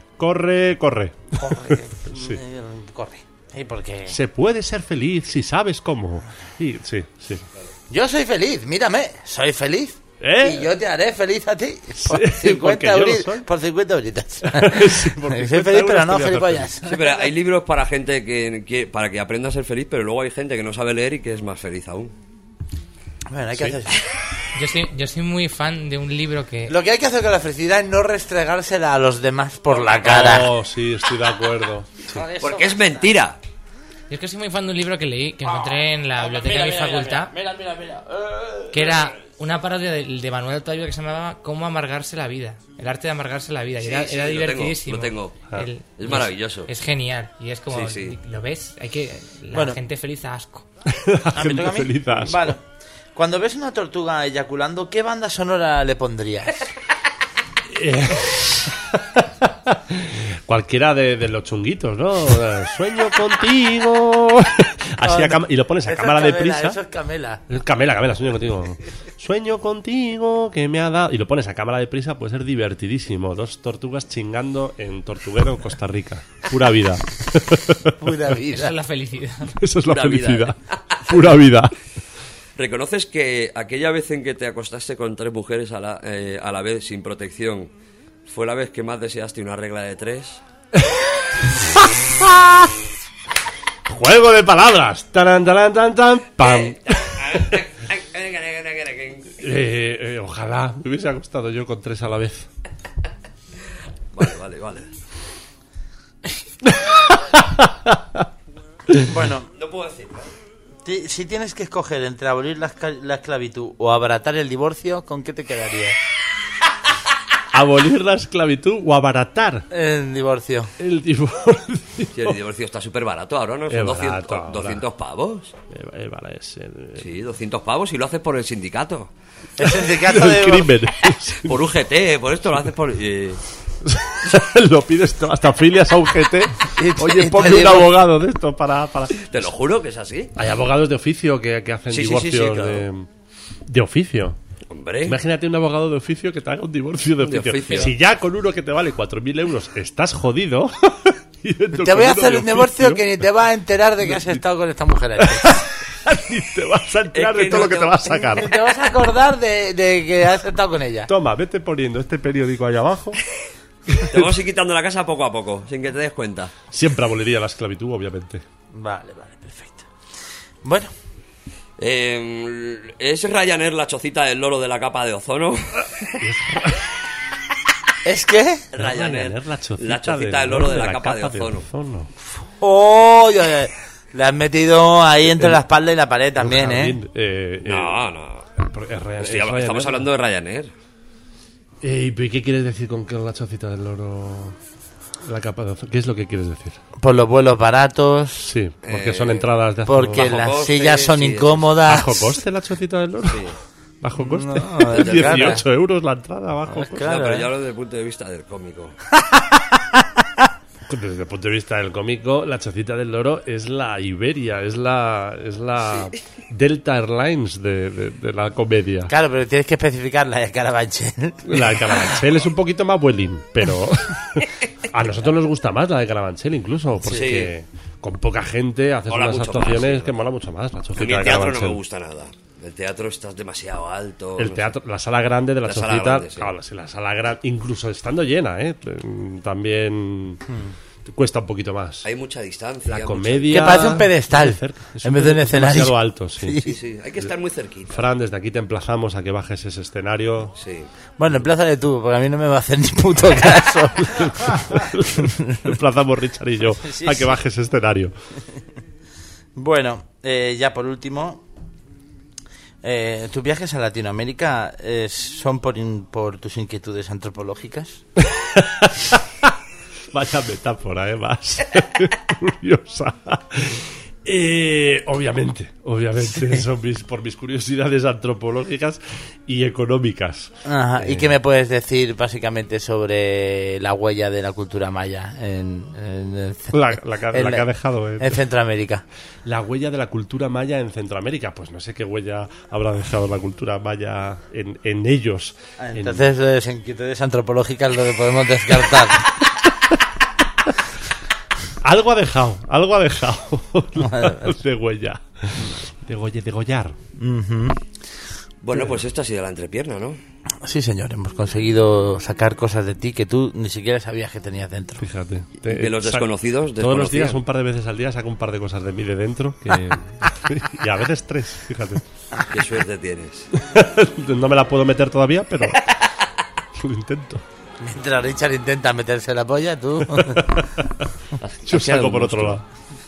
[SPEAKER 4] Sí.
[SPEAKER 2] Corre. Porque...
[SPEAKER 4] Se puede ser feliz si sabes cómo. Sí.
[SPEAKER 2] Yo soy feliz, mírame, soy feliz. Y yo te haré feliz a ti por 50 euritos. Por 50 euritos. Soy feliz, pero no gilipollas.
[SPEAKER 3] Sí, pero hay libros para gente para que aprenda a ser feliz, pero luego hay gente que no sabe leer y que es más feliz aún.
[SPEAKER 2] Bueno, hay que hacer eso.
[SPEAKER 5] Yo soy muy fan de un libro que...
[SPEAKER 2] Lo que hay que hacer con la felicidad es no restregársela a los demás por la cara.
[SPEAKER 4] Oh, sí, estoy de acuerdo. Sí.
[SPEAKER 3] Porque es mentira.
[SPEAKER 5] Yo es que soy muy fan de un libro que leí, que encontré en la biblioteca de mi facultad.
[SPEAKER 2] Mira.
[SPEAKER 5] Que era una parodia de Manuel Octavio que se llamaba Cómo amargarse la vida. El arte de amargarse la vida. Y era divertidísimo.
[SPEAKER 3] Lo tengo. Es maravilloso.
[SPEAKER 5] Es genial. Y es como, ¿lo ves? La gente feliz da asco.
[SPEAKER 2] ¿A mí toca a mí? Vale. Cuando ves una tortuga eyaculando, ¿qué banda sonora le pondrías?
[SPEAKER 4] Cualquiera de los chunguitos, ¿no? Sueño contigo. Así y lo pones a cámara de prisa.
[SPEAKER 2] Eso es Camela.
[SPEAKER 4] Camela, sueño contigo. Sueño contigo que me ha dado. Y lo pones a cámara de prisa, puede ser divertidísimo. 2 tortugas chingando en Tortuguero, en Costa Rica. Pura vida.
[SPEAKER 2] Pura vida.
[SPEAKER 5] Esa es la felicidad.
[SPEAKER 4] Eso es la
[SPEAKER 3] Pura
[SPEAKER 4] felicidad.
[SPEAKER 3] Vida.
[SPEAKER 4] Pura vida.
[SPEAKER 3] ¿Reconoces que aquella vez en que te acostaste con 3 mujeres a la vez sin protección fue la vez que más deseaste una regla de 3?
[SPEAKER 4] Juego de palabras. Taran, taran, tan, tan, pam. Ojalá me hubiese acostado yo con 3 a la vez.
[SPEAKER 3] Vale.
[SPEAKER 2] Bueno,
[SPEAKER 3] no puedo decir.
[SPEAKER 2] Si tienes que escoger entre abolir la esclavitud o abaratar el divorcio, ¿con qué te quedarías?
[SPEAKER 4] ¿Abolir la esclavitud o abaratar?
[SPEAKER 2] El divorcio.
[SPEAKER 4] El divorcio.
[SPEAKER 3] Sí, el divorcio está súper barato ahora, ¿no? Son 200 pavos. Sí, 200 pavos y lo haces por el sindicato.
[SPEAKER 2] El sindicato
[SPEAKER 4] del crimen.
[SPEAKER 3] Por UGT, por esto lo haces por...
[SPEAKER 4] Lo pides hasta afilias a UGT. Oye, ponme un abogado de esto para...
[SPEAKER 3] Te lo juro que es así.
[SPEAKER 4] Hay abogados de oficio que hacen divorcios
[SPEAKER 3] claro.
[SPEAKER 4] de oficio.
[SPEAKER 3] Hombre.
[SPEAKER 4] Imagínate un abogado de oficio que te haga un divorcio de oficio. Si ya con uno que te vale 4.000 euros estás jodido...
[SPEAKER 2] Te voy a hacer un divorcio que ni te vas a enterar de que has estado con esta mujer.
[SPEAKER 4] Ni te vas a enterar de todo lo que te va a sacar.
[SPEAKER 2] Ni te vas a acordar de que has estado con ella.
[SPEAKER 4] Toma, vete poniendo este periódico ahí abajo.
[SPEAKER 3] Te vamos a ir quitando la casa poco a poco, sin que te des cuenta.
[SPEAKER 4] Siempre aboliría la esclavitud, obviamente.
[SPEAKER 2] Vale, perfecto. Bueno.
[SPEAKER 3] ¿Es Ryanair la chocita del loro de la capa de ozono?
[SPEAKER 2] ¿Es qué?
[SPEAKER 3] Ryanair, la chocita del loro de la capa de ozono.
[SPEAKER 2] ¡Oh! Le has metido ahí entre la espalda y la pared también,
[SPEAKER 3] No. Estamos hablando de Ryanair.
[SPEAKER 4] ¿Y qué quieres decir con que la chocita del loro... La capa de ozono? ¿Qué es lo que quieres decir?
[SPEAKER 2] Por los vuelos baratos.
[SPEAKER 4] Sí, porque son entradas de
[SPEAKER 2] porque las coste, sillas son incómodas.
[SPEAKER 4] ¿Bajo coste la chocita del loro?
[SPEAKER 3] Sí.
[SPEAKER 4] ¿Bajo coste?
[SPEAKER 2] No,
[SPEAKER 4] 18 euros la entrada, bajo coste.
[SPEAKER 2] Claro,
[SPEAKER 3] no, pero yo hablo desde el punto de vista del cómico.
[SPEAKER 4] Desde el punto de vista del cómico, la chocita del loro es la Iberia, es la Delta Airlines de la comedia.
[SPEAKER 2] Claro, pero tienes que especificar la de Carabanchel.
[SPEAKER 4] La de Carabanchel es un poquito más buelín, pero a nosotros nos gusta más la de Carabanchel incluso, porque con poca gente haces unas actuaciones que mola mucho más. La chocita
[SPEAKER 3] a mí el teatro no me gusta nada. El teatro estás demasiado alto.
[SPEAKER 4] El teatro, la sala grande de la
[SPEAKER 3] sala
[SPEAKER 4] Chocita,
[SPEAKER 3] grande, sí.
[SPEAKER 4] claro, la sala grande, incluso estando llena, también cuesta un poquito más.
[SPEAKER 3] Hay mucha distancia.
[SPEAKER 4] La comedia...
[SPEAKER 2] Que parece un pedestal,
[SPEAKER 4] muy cerca. Es
[SPEAKER 2] en vez de un escenario.
[SPEAKER 4] Demasiado alto, sí.
[SPEAKER 3] Sí, hay que estar muy cerquita.
[SPEAKER 4] Fran, desde aquí te emplazamos a que bajes ese escenario.
[SPEAKER 3] Sí.
[SPEAKER 2] Bueno, emplázale tú, porque a mí no me va a hacer ni puto caso.
[SPEAKER 4] Emplazamos Richard y yo
[SPEAKER 2] Sí,
[SPEAKER 4] a que
[SPEAKER 2] sí.
[SPEAKER 4] bajes ese escenario.
[SPEAKER 2] Bueno, ya por último, ¿tus viajes a Latinoamérica son por tus inquietudes antropológicas?
[SPEAKER 4] Vaya metáfora, más curiosa. Obviamente, son por mis curiosidades antropológicas y económicas.
[SPEAKER 2] Ajá. ¿Y qué me puedes decir básicamente sobre la huella de la cultura maya
[SPEAKER 4] La que ha dejado
[SPEAKER 2] en Centroamérica?
[SPEAKER 4] La huella de la cultura maya en Centroamérica. Pues no sé qué huella habrá dejado la cultura maya en ellos.
[SPEAKER 2] Entonces, las inquietudes antropológicas lo que podemos descartar.
[SPEAKER 4] Algo ha dejado de huella. Degollar.
[SPEAKER 3] Bueno, pues esta ha sido la entrepierna, ¿no?
[SPEAKER 2] Sí, señor, hemos conseguido sacar cosas de ti que tú ni siquiera sabías que tenías dentro.
[SPEAKER 4] Fíjate.
[SPEAKER 3] De los desconocidos.
[SPEAKER 4] Todos los días, un par de veces al día, saco un par de cosas de mí de dentro. Y a veces 3, fíjate.
[SPEAKER 3] Qué suerte tienes.
[SPEAKER 4] No me la puedo meter todavía, pero lo intento.
[SPEAKER 2] Mientras Richard intenta meterse la polla, tú...
[SPEAKER 4] Yo saco por otro lado.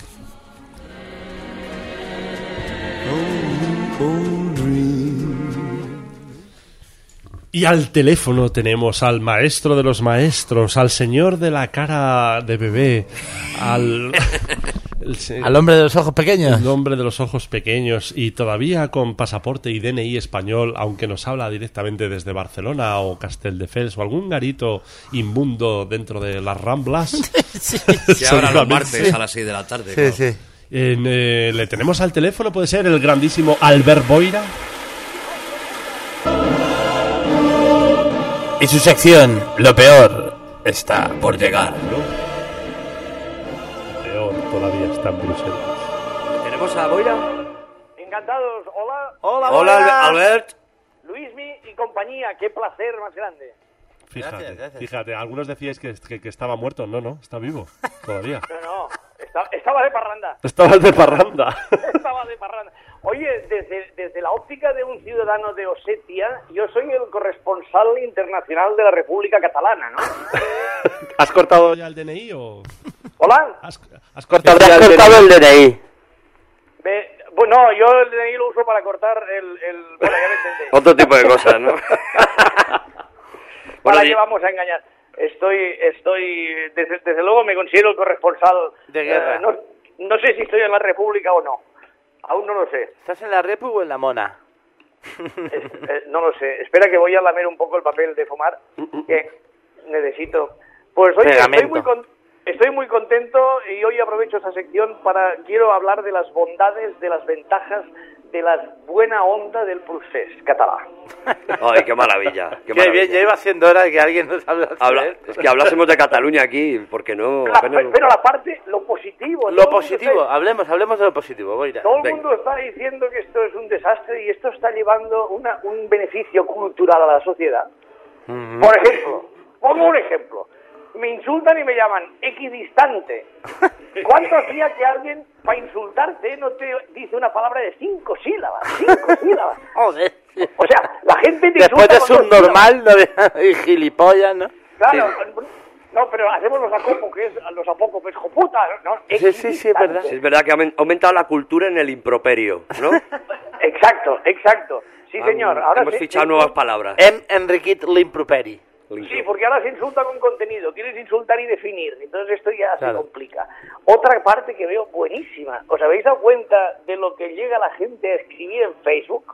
[SPEAKER 4] Y al teléfono tenemos al maestro de los maestros, al señor de la cara de bebé, al
[SPEAKER 2] hombre de los ojos pequeños.
[SPEAKER 4] El hombre de los ojos pequeños y todavía con pasaporte y DNI español, aunque nos habla directamente desde Barcelona o Castelldefels o algún garito inmundo dentro de las Ramblas.
[SPEAKER 3] Sí, ahora los martes a las 6 de la tarde.
[SPEAKER 2] Sí,
[SPEAKER 3] claro.
[SPEAKER 2] sí.
[SPEAKER 4] Le tenemos al teléfono, puede ser el grandísimo Albert Boira.
[SPEAKER 2] Y su sección, lo peor, está por llegar.
[SPEAKER 4] Peor todavía está en Bruselas.
[SPEAKER 3] ¿Tenemos a Boira?
[SPEAKER 9] Encantados, hola.
[SPEAKER 3] Hola, Albert.
[SPEAKER 9] Luismi y compañía, qué placer más grande.
[SPEAKER 4] Fíjate, algunos decíais que estaba muerto. No, está vivo todavía.
[SPEAKER 9] No, estaba de parranda.
[SPEAKER 4] Estabas de parranda.
[SPEAKER 9] Estaba de parranda. Oye, desde la óptica de un ciudadano de Osetia, yo soy el corresponsal internacional de la República Catalana, ¿no?
[SPEAKER 4] ¿Has cortado ya el DNI o...?
[SPEAKER 9] ¿Hola?
[SPEAKER 4] ¿Has cortado
[SPEAKER 2] ¿Te
[SPEAKER 4] ya
[SPEAKER 2] has cortado el DNI?
[SPEAKER 9] Bueno, yo el DNI lo uso para cortar el... Bueno, ya me entendéis.
[SPEAKER 3] Otro tipo de cosas, ¿no?
[SPEAKER 9] ¿Para qué vamos a engañar? Estoy desde luego me considero el corresponsal
[SPEAKER 2] de guerra.
[SPEAKER 9] No sé si estoy en la República o no. Aún no lo sé.
[SPEAKER 2] ¿Estás en la Repu o en la Mona?
[SPEAKER 9] No lo sé. Espera que voy a lamer un poco el papel de fumar. Que necesito. Pues oye, estoy muy contento y hoy aprovecho esta sección quiero hablar de las bondades, de las ventajas, de la buena onda del procés catalán.
[SPEAKER 3] Ay, qué maravilla.
[SPEAKER 2] Qué bien, ya iba siendo hora de que alguien nos hable.
[SPEAKER 3] Es que hablásemos de Cataluña aquí, porque no...
[SPEAKER 9] Pero la parte, lo positivo...
[SPEAKER 2] Hablemos de lo positivo, Boira.
[SPEAKER 9] Todo el mundo está diciendo que esto es un desastre y esto está llevando un beneficio cultural a la sociedad. Por ejemplo, pongo un ejemplo. Me insultan y me llaman equidistante. ¿Cuánto hacía que alguien, para insultarte, no te dice una palabra de 5 sílabas? 5 sílabas.
[SPEAKER 2] Joder.
[SPEAKER 9] O sea, la gente te
[SPEAKER 2] Después de
[SPEAKER 9] insulta
[SPEAKER 2] un normal, no de gilipollas, ¿no?
[SPEAKER 9] Claro, no, pero hacemos los apócopes, joputa, ¿no?
[SPEAKER 2] Sí, es verdad.
[SPEAKER 3] Sí, es verdad que ha aumentado la cultura en el improperio, ¿no?
[SPEAKER 9] Exacto. Sí, señor. Ahora
[SPEAKER 3] hemos fichado nuevas palabras.
[SPEAKER 2] Enriquit l'improperi.
[SPEAKER 9] Sí, porque ahora se insulta con contenido, quieres insultar y definir, entonces esto ya se complica. Otra parte que veo buenísima, ¿os habéis dado cuenta de lo que llega la gente a escribir en Facebook?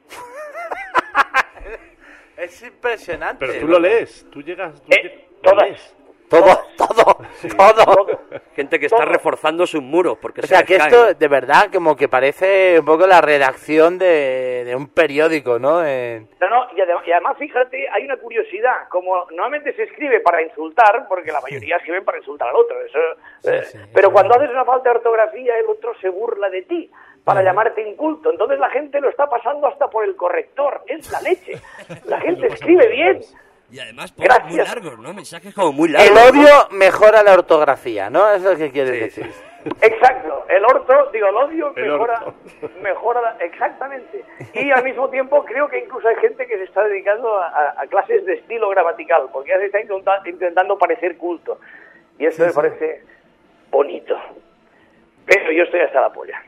[SPEAKER 2] Es impresionante.
[SPEAKER 4] Pero tú lo lees, tú llegas...
[SPEAKER 9] Todas.
[SPEAKER 2] Todo.
[SPEAKER 3] Gente que está reforzando sus muros porque
[SPEAKER 2] o sea, que esto de verdad como que parece un poco la redacción de un periódico, ¿no?
[SPEAKER 9] No, y además fíjate, hay una curiosidad, como normalmente se escribe para insultar, porque la mayoría escriben para insultar al otro, eso, pero cuando haces una falta de ortografía el otro se burla de ti. para llamarte inculto. Entonces la gente lo está pasando hasta por el corrector. Es la leche. La gente escribe bien.
[SPEAKER 3] Y además muy largos, ¿no? Mensajes como muy largos.
[SPEAKER 10] El odio mejora la ortografía, ¿no? Eso es lo que quieres decir.
[SPEAKER 9] Exacto, el odio mejora, exactamente. Y al mismo tiempo creo que incluso hay gente que se está dedicando a clases de estilo gramatical, porque ya se está intentando parecer culto. Y eso me parece bonito. Pero yo estoy hasta la polla.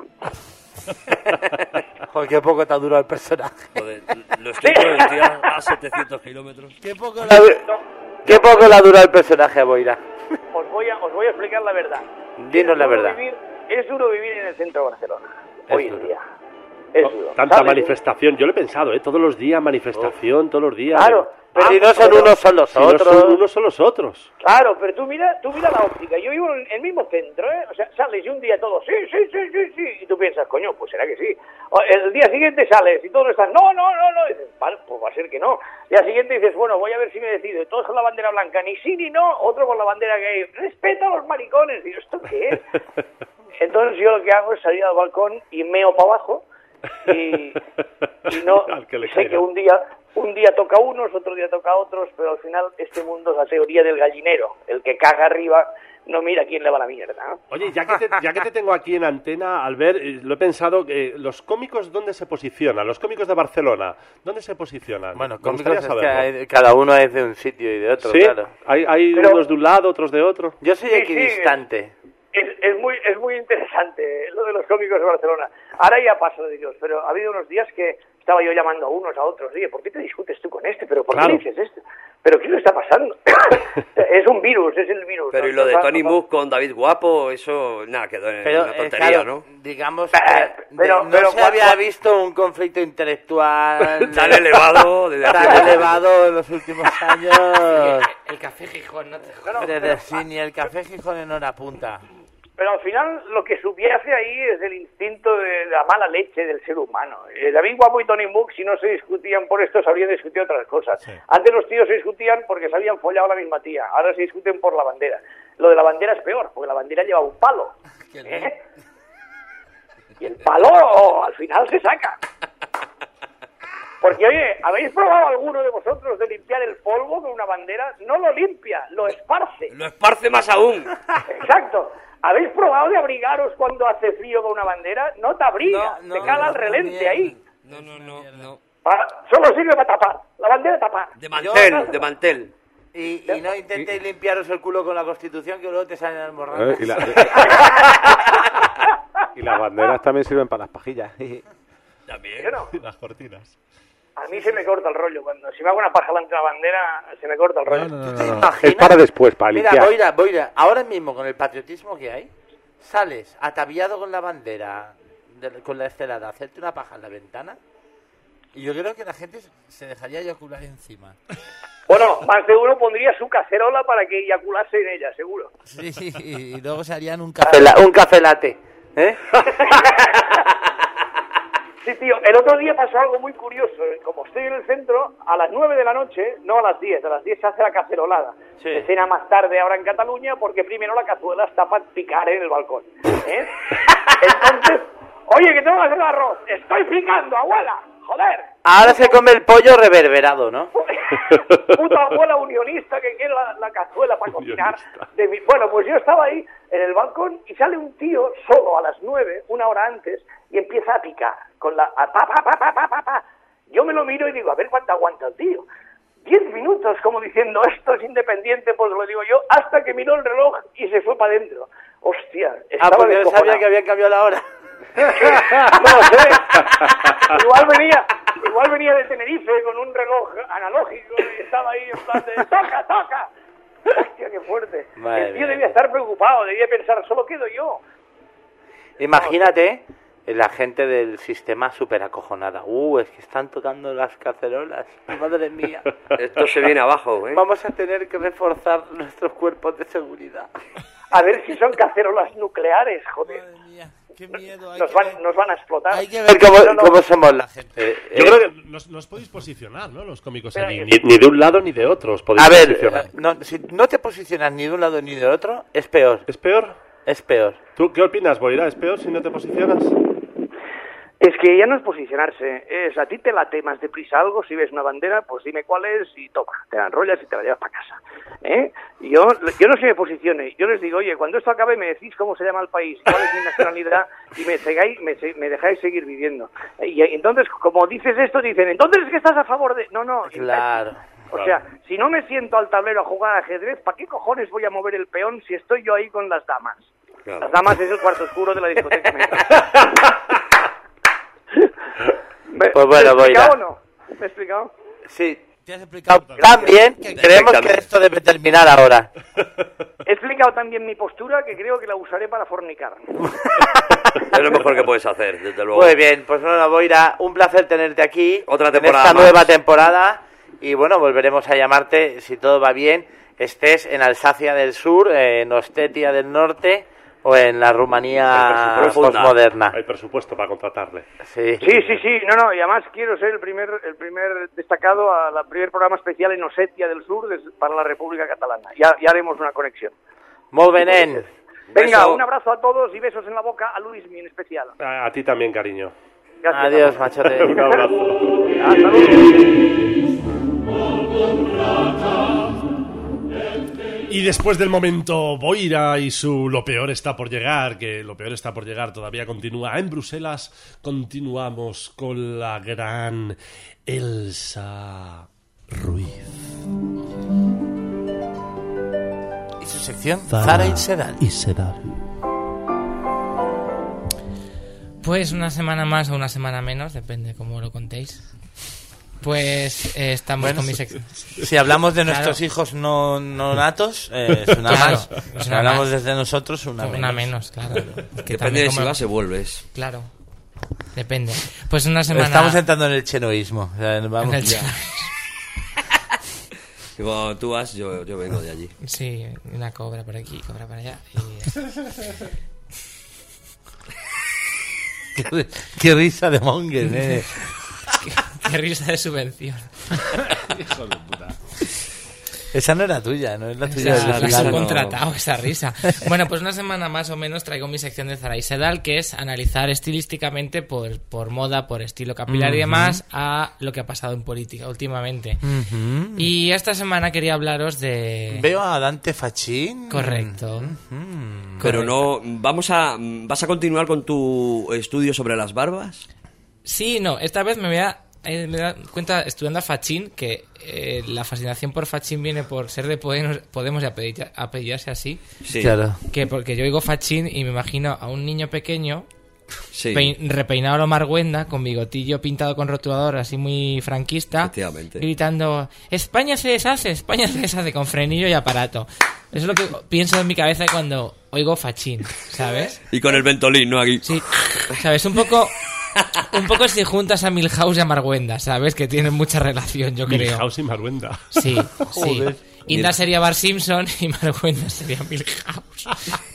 [SPEAKER 10] Joder, qué poco te ha durado el personaje.
[SPEAKER 3] Joder, lo estoy todo el día a 700 kilómetros.
[SPEAKER 10] Qué poco le ha durado el personaje a Boira.
[SPEAKER 9] Os voy a explicar la verdad.
[SPEAKER 10] Dinos la verdad.
[SPEAKER 9] Es duro vivir en el centro de Barcelona. Hoy en día. Es duro.
[SPEAKER 4] Tanta
[SPEAKER 9] ¿sabes?
[SPEAKER 4] manifestación. Yo lo he pensado, todos los días manifestación, todos los días.
[SPEAKER 9] Claro.
[SPEAKER 10] Pero si no son unos, son los otros.
[SPEAKER 4] No son unos, son los otros.
[SPEAKER 9] Claro, pero tú mira la óptica. Yo vivo en el mismo centro, ¿eh? O sea, sales y un día todo, sí. Y tú piensas, coño, pues será que sí. El día siguiente sales y todos están, no. Y dices, vale, pues va a ser que no. El día siguiente dices, bueno, voy a ver si me decido. Y todos con la bandera blanca, ni sí ni no. Otro con la bandera gay. Respeto a los maricones. Y yo, ¿esto qué es? Entonces yo lo que hago es salir al balcón y meo para abajo. Y no sé que un día toca a unos, otro día toca a otros, pero al final este mundo es la teoría del gallinero. El que caga arriba no mira quién le va la mierda, ¿no?
[SPEAKER 4] Oye, ya que te tengo aquí en antena, Albert, lo he pensado, los cómicos, ¿dónde se posicionan? Los cómicos de Barcelona, ¿dónde se posicionan?
[SPEAKER 10] Bueno, cómicos es que cada uno es de un sitio y de otro,
[SPEAKER 4] ¿sí?
[SPEAKER 10] Claro.
[SPEAKER 4] Hay unos de un lado, otros de otro.
[SPEAKER 10] Yo soy equidistante.
[SPEAKER 9] Es muy interesante lo de los cómicos de Barcelona. Ahora ya paso de Dios, pero ha habido unos días que estaba yo llamando a unos, a otros. Oye, ¿por qué te discutes tú con este? ¿Pero por qué dices esto? ¿Pero qué le está pasando? Es un virus, es el virus.
[SPEAKER 3] Pero y lo de Tony Mook con David Guapo, eso, nada, quedó en una tontería,
[SPEAKER 10] claro,
[SPEAKER 3] ¿no?
[SPEAKER 10] Digamos que no se había visto un conflicto intelectual
[SPEAKER 3] tan elevado
[SPEAKER 10] en los últimos años.
[SPEAKER 5] El Café Gijón, no te jodas.
[SPEAKER 10] Ni el Café Gijón en hora punta.
[SPEAKER 9] Pero al final lo que subyace ahí es el instinto de la mala leche del ser humano. David Guapo y Tony Mook, si no se discutían por esto, se habrían discutido otras cosas. Sí. Antes los tíos se discutían porque se habían follado a la misma tía. Ahora se discuten por la bandera. Lo de la bandera es peor, porque la bandera lleva un palo. Y el palo al final se saca. Porque, oye, ¿habéis probado alguno de vosotros de limpiar el polvo con una bandera? No lo limpia, lo esparce.
[SPEAKER 3] Lo esparce más aún.
[SPEAKER 9] Exacto. ¿Habéis probado de abrigaros cuando hace frío con una bandera? No te abriga, te cala el relente ahí.
[SPEAKER 3] No.
[SPEAKER 9] Solo sirve para tapar, la bandera tapar.
[SPEAKER 3] De mantel.
[SPEAKER 10] Y no intentéis limpiaros el culo con la Constitución, que luego te salen almorranas.
[SPEAKER 1] Y las banderas también sirven para las pajillas.
[SPEAKER 3] También.
[SPEAKER 9] Bueno,
[SPEAKER 4] las cortinas.
[SPEAKER 9] A mí se me corta el rollo. Si me hago una paja delante de la bandera, se me corta el rollo.
[SPEAKER 1] No. Es para después, para limpiar.
[SPEAKER 10] Mira, Boira, ahora mismo con el patriotismo que hay, sales ataviado con la bandera, con la estelada, hacerte una paja en la ventana, y yo creo que la gente se dejaría eyacular encima.
[SPEAKER 9] Bueno, más de uno pondría su cacerola para que eyaculase en ella, seguro.
[SPEAKER 10] Sí, y luego se harían un café latte, ¿eh?
[SPEAKER 9] Sí, tío, el otro día pasó algo muy curioso. Como estoy en el centro, a las 9 de la noche, no a las 10, a las 10 se hace la cacerolada. Sí. Se cena más tarde ahora en Cataluña porque primero la cazuela está para picar en el balcón. Entonces, oye, que tengo que hacer el arroz. Estoy picando, abuela. Joder.
[SPEAKER 10] Ahora se come el pollo reverberado, ¿no?
[SPEAKER 9] Puta abuela unionista que quiere la cazuela para cocinar. Bueno, pues yo estaba ahí en el balcón y sale un tío solo a las 9, una hora antes, y empieza a picar con la pa. Yo me lo miro y digo, a ver cuánto aguanta el tío. 10 minutos, como diciendo, esto es independiente, pues lo digo yo, hasta que miró el reloj y se fue para adentro. Hostia, estaba
[SPEAKER 10] porque yo sabía que habían cambiado la hora.
[SPEAKER 9] No sé. Igual venía de Tenerife con un reloj analógico y estaba ahí en plan de ¡toca! Hostia, qué fuerte.
[SPEAKER 10] Madre
[SPEAKER 9] el tío debía estar preocupado, debía pensar, solo quedo yo.
[SPEAKER 10] Imagínate la gente del sistema súper acojonada. Es que están tocando las cacerolas. Madre mía.
[SPEAKER 3] Esto se viene abajo, ¿eh?
[SPEAKER 10] Vamos a tener que reforzar nuestros cuerpos de seguridad.
[SPEAKER 9] A ver si son cacerolas nucleares, joder.
[SPEAKER 10] Madre mía. Qué miedo.
[SPEAKER 9] Nos van a explotar.
[SPEAKER 10] Hay que ver cómo somos la gente.
[SPEAKER 4] Yo creo que nos podéis posicionar, ¿no? Los cómicos ni de un lado ni de otro. Os podéis
[SPEAKER 10] posicionar. Si no te posicionas ni de un lado ni de otro, es peor.
[SPEAKER 4] ¿Es peor?
[SPEAKER 10] Es peor.
[SPEAKER 4] ¿Tú qué opinas, Boira? ¿Es peor si no te posicionas?
[SPEAKER 9] Es que ya no es posicionarse, es a ti te late más deprisa algo, si ves una bandera, pues dime cuál es y toma, te la enrollas y te la llevas para casa. Yo no sé que me posicione, yo les digo, oye, cuando esto acabe me decís cómo se llama el país, cuál es mi nacionalidad y me dejáis seguir viviendo. Y entonces, como dices esto, dicen, entonces es que estás a favor de... No,
[SPEAKER 10] claro.
[SPEAKER 9] O sea, si no me siento al tablero a jugar ajedrez, ¿para qué cojones voy a mover el peón si estoy yo ahí con las damas? Claro. Las damas es el cuarto oscuro de la discoteca.
[SPEAKER 10] Pues bueno,
[SPEAKER 9] ¿Me he explicado o no? ¿Me he explicado?
[SPEAKER 10] Sí. ¿Te has explicado tan bien que creemos que esto debe terminar ahora?
[SPEAKER 9] He explicado también mi postura, que creo que la usaré para fornicar.
[SPEAKER 3] Es lo mejor que puedes hacer, desde luego.
[SPEAKER 10] Muy bien, pues bueno, Boira, un placer tenerte aquí.
[SPEAKER 3] Otra
[SPEAKER 10] en
[SPEAKER 3] temporada
[SPEAKER 10] esta
[SPEAKER 3] más.
[SPEAKER 10] nueva temporada. Y bueno, volveremos a llamarte, si todo va bien, estés en Alsacia del Sur, en Ostetia del Norte o en la Rumanía postmoderna.
[SPEAKER 4] Hay presupuesto para contratarle.
[SPEAKER 10] Sí.
[SPEAKER 9] Sí. No, y además quiero ser el primer destacado al primer programa especial en Osetia del Sur para la República Catalana. Ya haremos una conexión.
[SPEAKER 10] Molt bé, nen.
[SPEAKER 9] Venga, un abrazo a todos y besos en la boca a Luismi en especial.
[SPEAKER 4] A ti también, cariño.
[SPEAKER 9] Gracias.
[SPEAKER 10] Adiós, machote.
[SPEAKER 4] Un abrazo.
[SPEAKER 9] Hasta luego.
[SPEAKER 4] Y después del momento Boira y su Lo peor está por llegar, que lo peor está por llegar todavía continúa en Bruselas, continuamos con la gran Elsa Ruiz.
[SPEAKER 10] Y su sección Zara y Sedal.
[SPEAKER 5] Pues una semana más o una semana menos, depende cómo lo contéis. Pues estamos con mi sección.
[SPEAKER 10] Si hablamos de nuestros hijos no natos, es una más. Si hablamos desde nosotros, una menos.
[SPEAKER 5] Una menos, claro.
[SPEAKER 3] Depende de si vas o vuelves.
[SPEAKER 5] Claro. Depende. Pues una semana...
[SPEAKER 10] Estamos entrando en el chenoísmo. O sea, vamos ya.
[SPEAKER 3] Cuando tú vas, yo vengo de allí.
[SPEAKER 5] Sí, una cobra por aquí, cobra por allá.
[SPEAKER 10] Qué risa de Monger,
[SPEAKER 5] Qué risa de subvención.
[SPEAKER 4] Hijo de puta.
[SPEAKER 10] Esa no era tuya, no es la tuya.
[SPEAKER 5] La has contratado, esa risa. Bueno, pues una semana más o menos traigo mi sección de Zara y Sedal, que es analizar estilísticamente por moda, por estilo capilar y demás, a lo que ha pasado en política últimamente. Y esta semana quería hablaros de...
[SPEAKER 10] Veo a Dante Fachin.
[SPEAKER 5] Correcto.
[SPEAKER 3] Pero no... ¿Vas a continuar con tu estudio sobre las barbas?
[SPEAKER 5] Sí, no, esta vez me da cuenta, estudiando a Fachin, que la fascinación por Fachin viene por ser de Podemos y apellidarse así.
[SPEAKER 3] Sí.
[SPEAKER 10] Claro.
[SPEAKER 5] Que porque yo oigo Fachin y me imagino a un niño pequeño,
[SPEAKER 3] Sí.
[SPEAKER 5] repeinado a lo Marguenda, con bigotillo pintado con rotulador, así muy franquista,
[SPEAKER 3] Efectivamente.
[SPEAKER 5] gritando: España se deshace, con frenillo y aparato. Eso es lo que pienso en mi cabeza cuando oigo Fachin, ¿sabes?
[SPEAKER 3] Y con el Ventolín, ¿no? Aquí.
[SPEAKER 5] Sí, ¿sabes? Un poco si juntas a Milhouse y a Marguenda, ¿sabes? Que tienen mucha relación, yo creo.
[SPEAKER 4] Milhouse y Marguenda.
[SPEAKER 5] Sí, sí.
[SPEAKER 10] Joder.
[SPEAKER 5] Inda sería Bart Simpson y Marguenda sería Milhouse.